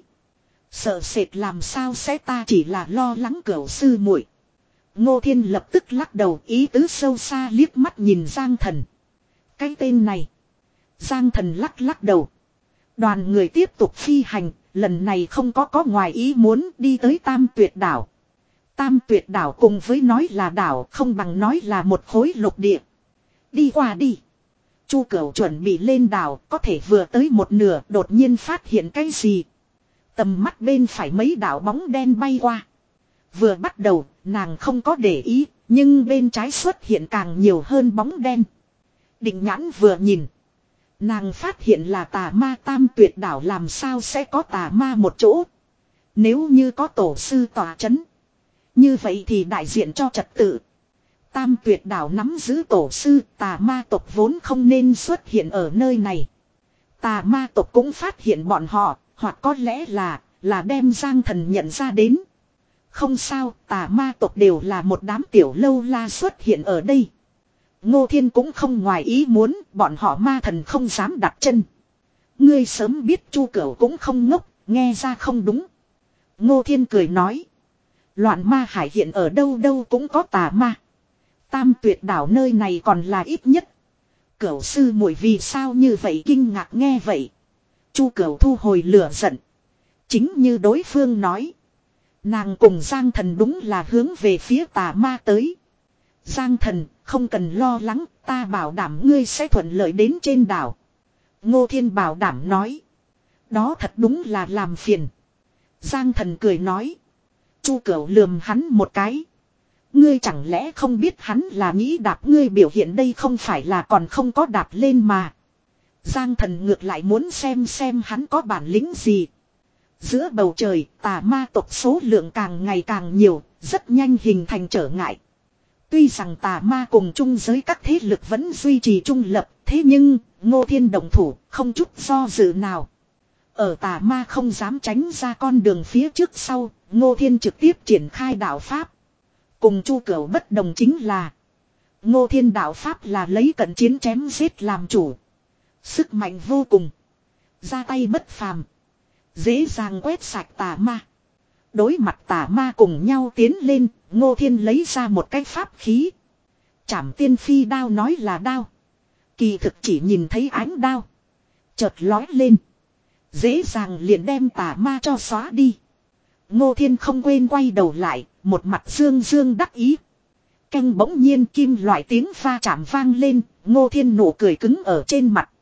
Sợ sệt làm sao sẽ, ta chỉ là lo lắng Cửu sư muội. Ngô Thiên lập tức lắc đầu, ý tứ sâu xa liếc mắt nhìn Giang Thần. Cái tên này. Giang Thần lắc lắc đầu. Đoàn người tiếp tục phi hành, lần này không có có ngoài ý muốn đi tới Tam Tuyệt đảo. Tam Tuyệt đảo cùng với nói là đảo không bằng nói là một khối lục địa. Đi qua đi. Chu Cửu chuẩn bị lên đảo, có thể vừa tới một nửa đột nhiên phát hiện cái gì. Tầm mắt bên phải mấy đảo bóng đen bay qua. Vừa bắt đầu, nàng không có để ý, nhưng bên trái xuất hiện càng nhiều hơn bóng đen. Định nhãn vừa nhìn. Nàng phát hiện là tà ma. Tam Tuyệt đảo làm sao sẽ có tà ma một chỗ. Nếu như có tổ sư tòa chấn. Như vậy thì đại diện cho trật tự. Tam Tuyệt đảo nắm giữ tổ sư, tà ma tộc vốn không nên xuất hiện ở nơi này. Tà ma tộc cũng phát hiện bọn họ, hoặc có lẽ là, là đem Giang Thần nhận ra đến. Không sao, tà ma tộc đều là một đám tiểu lâu la xuất hiện ở đây. Ngô Thiên cũng không ngoài ý muốn, bọn họ ma thần không dám đặt chân. Ngươi sớm biết Chu Cửu cũng không ngốc, nghe ra không đúng. Ngô Thiên cười nói. Loạn ma hải hiện ở đâu đâu cũng có tà ma. Tam Tuyệt đảo nơi này còn là ít nhất. Cửu sư muội vì sao như vậy, kinh ngạc nghe vậy. Chu Cửu thu hồi lửa giận. Chính như đối phương nói. Nàng cùng Giang Thần đúng là hướng về phía tà ma tới. Giang Thần, không cần lo lắng, ta bảo đảm ngươi sẽ thuận lợi đến trên đảo. Ngô Thiên bảo đảm nói. Đó thật đúng là làm phiền. Giang Thần cười nói. Chu Cửu lườm hắn một cái. Ngươi chẳng lẽ không biết hắn là nghĩ đạp ngươi, biểu hiện đây không phải là còn không có đạp lên mà. Giang Thần ngược lại muốn xem xem hắn có bản lĩnh gì. Giữa bầu trời, tà ma tộc số lượng càng ngày càng nhiều, rất nhanh hình thành trở ngại. Tuy rằng tà ma cùng chung giới các thế lực vẫn duy trì trung lập, thế nhưng Ngô Thiên động thủ không chút do dự nào. Ở tà ma không dám tránh ra con đường phía trước sau, Ngô Thiên trực tiếp triển khai đạo pháp. Cùng Chu Cửu bất đồng chính là Ngô Thiên đạo pháp là lấy cận chiến chém giết làm chủ. Sức mạnh vô cùng. Ra tay bất phàm. Dễ dàng quét sạch tà ma. Đối mặt tà ma cùng nhau tiến lên, Ngô Thiên lấy ra một cái pháp khí. Trảm tiên phi đao nói là đao. Kỳ thực chỉ nhìn thấy ánh đao. Chợt lói lên. Dễ dàng liền đem tà ma cho xóa đi. Ngô Thiên không quên quay đầu lại, một mặt dương dương đắc ý. Canh bỗng nhiên kim loại tiếng va chạm vang lên, Ngô Thiên nụ cười cứng ở trên mặt.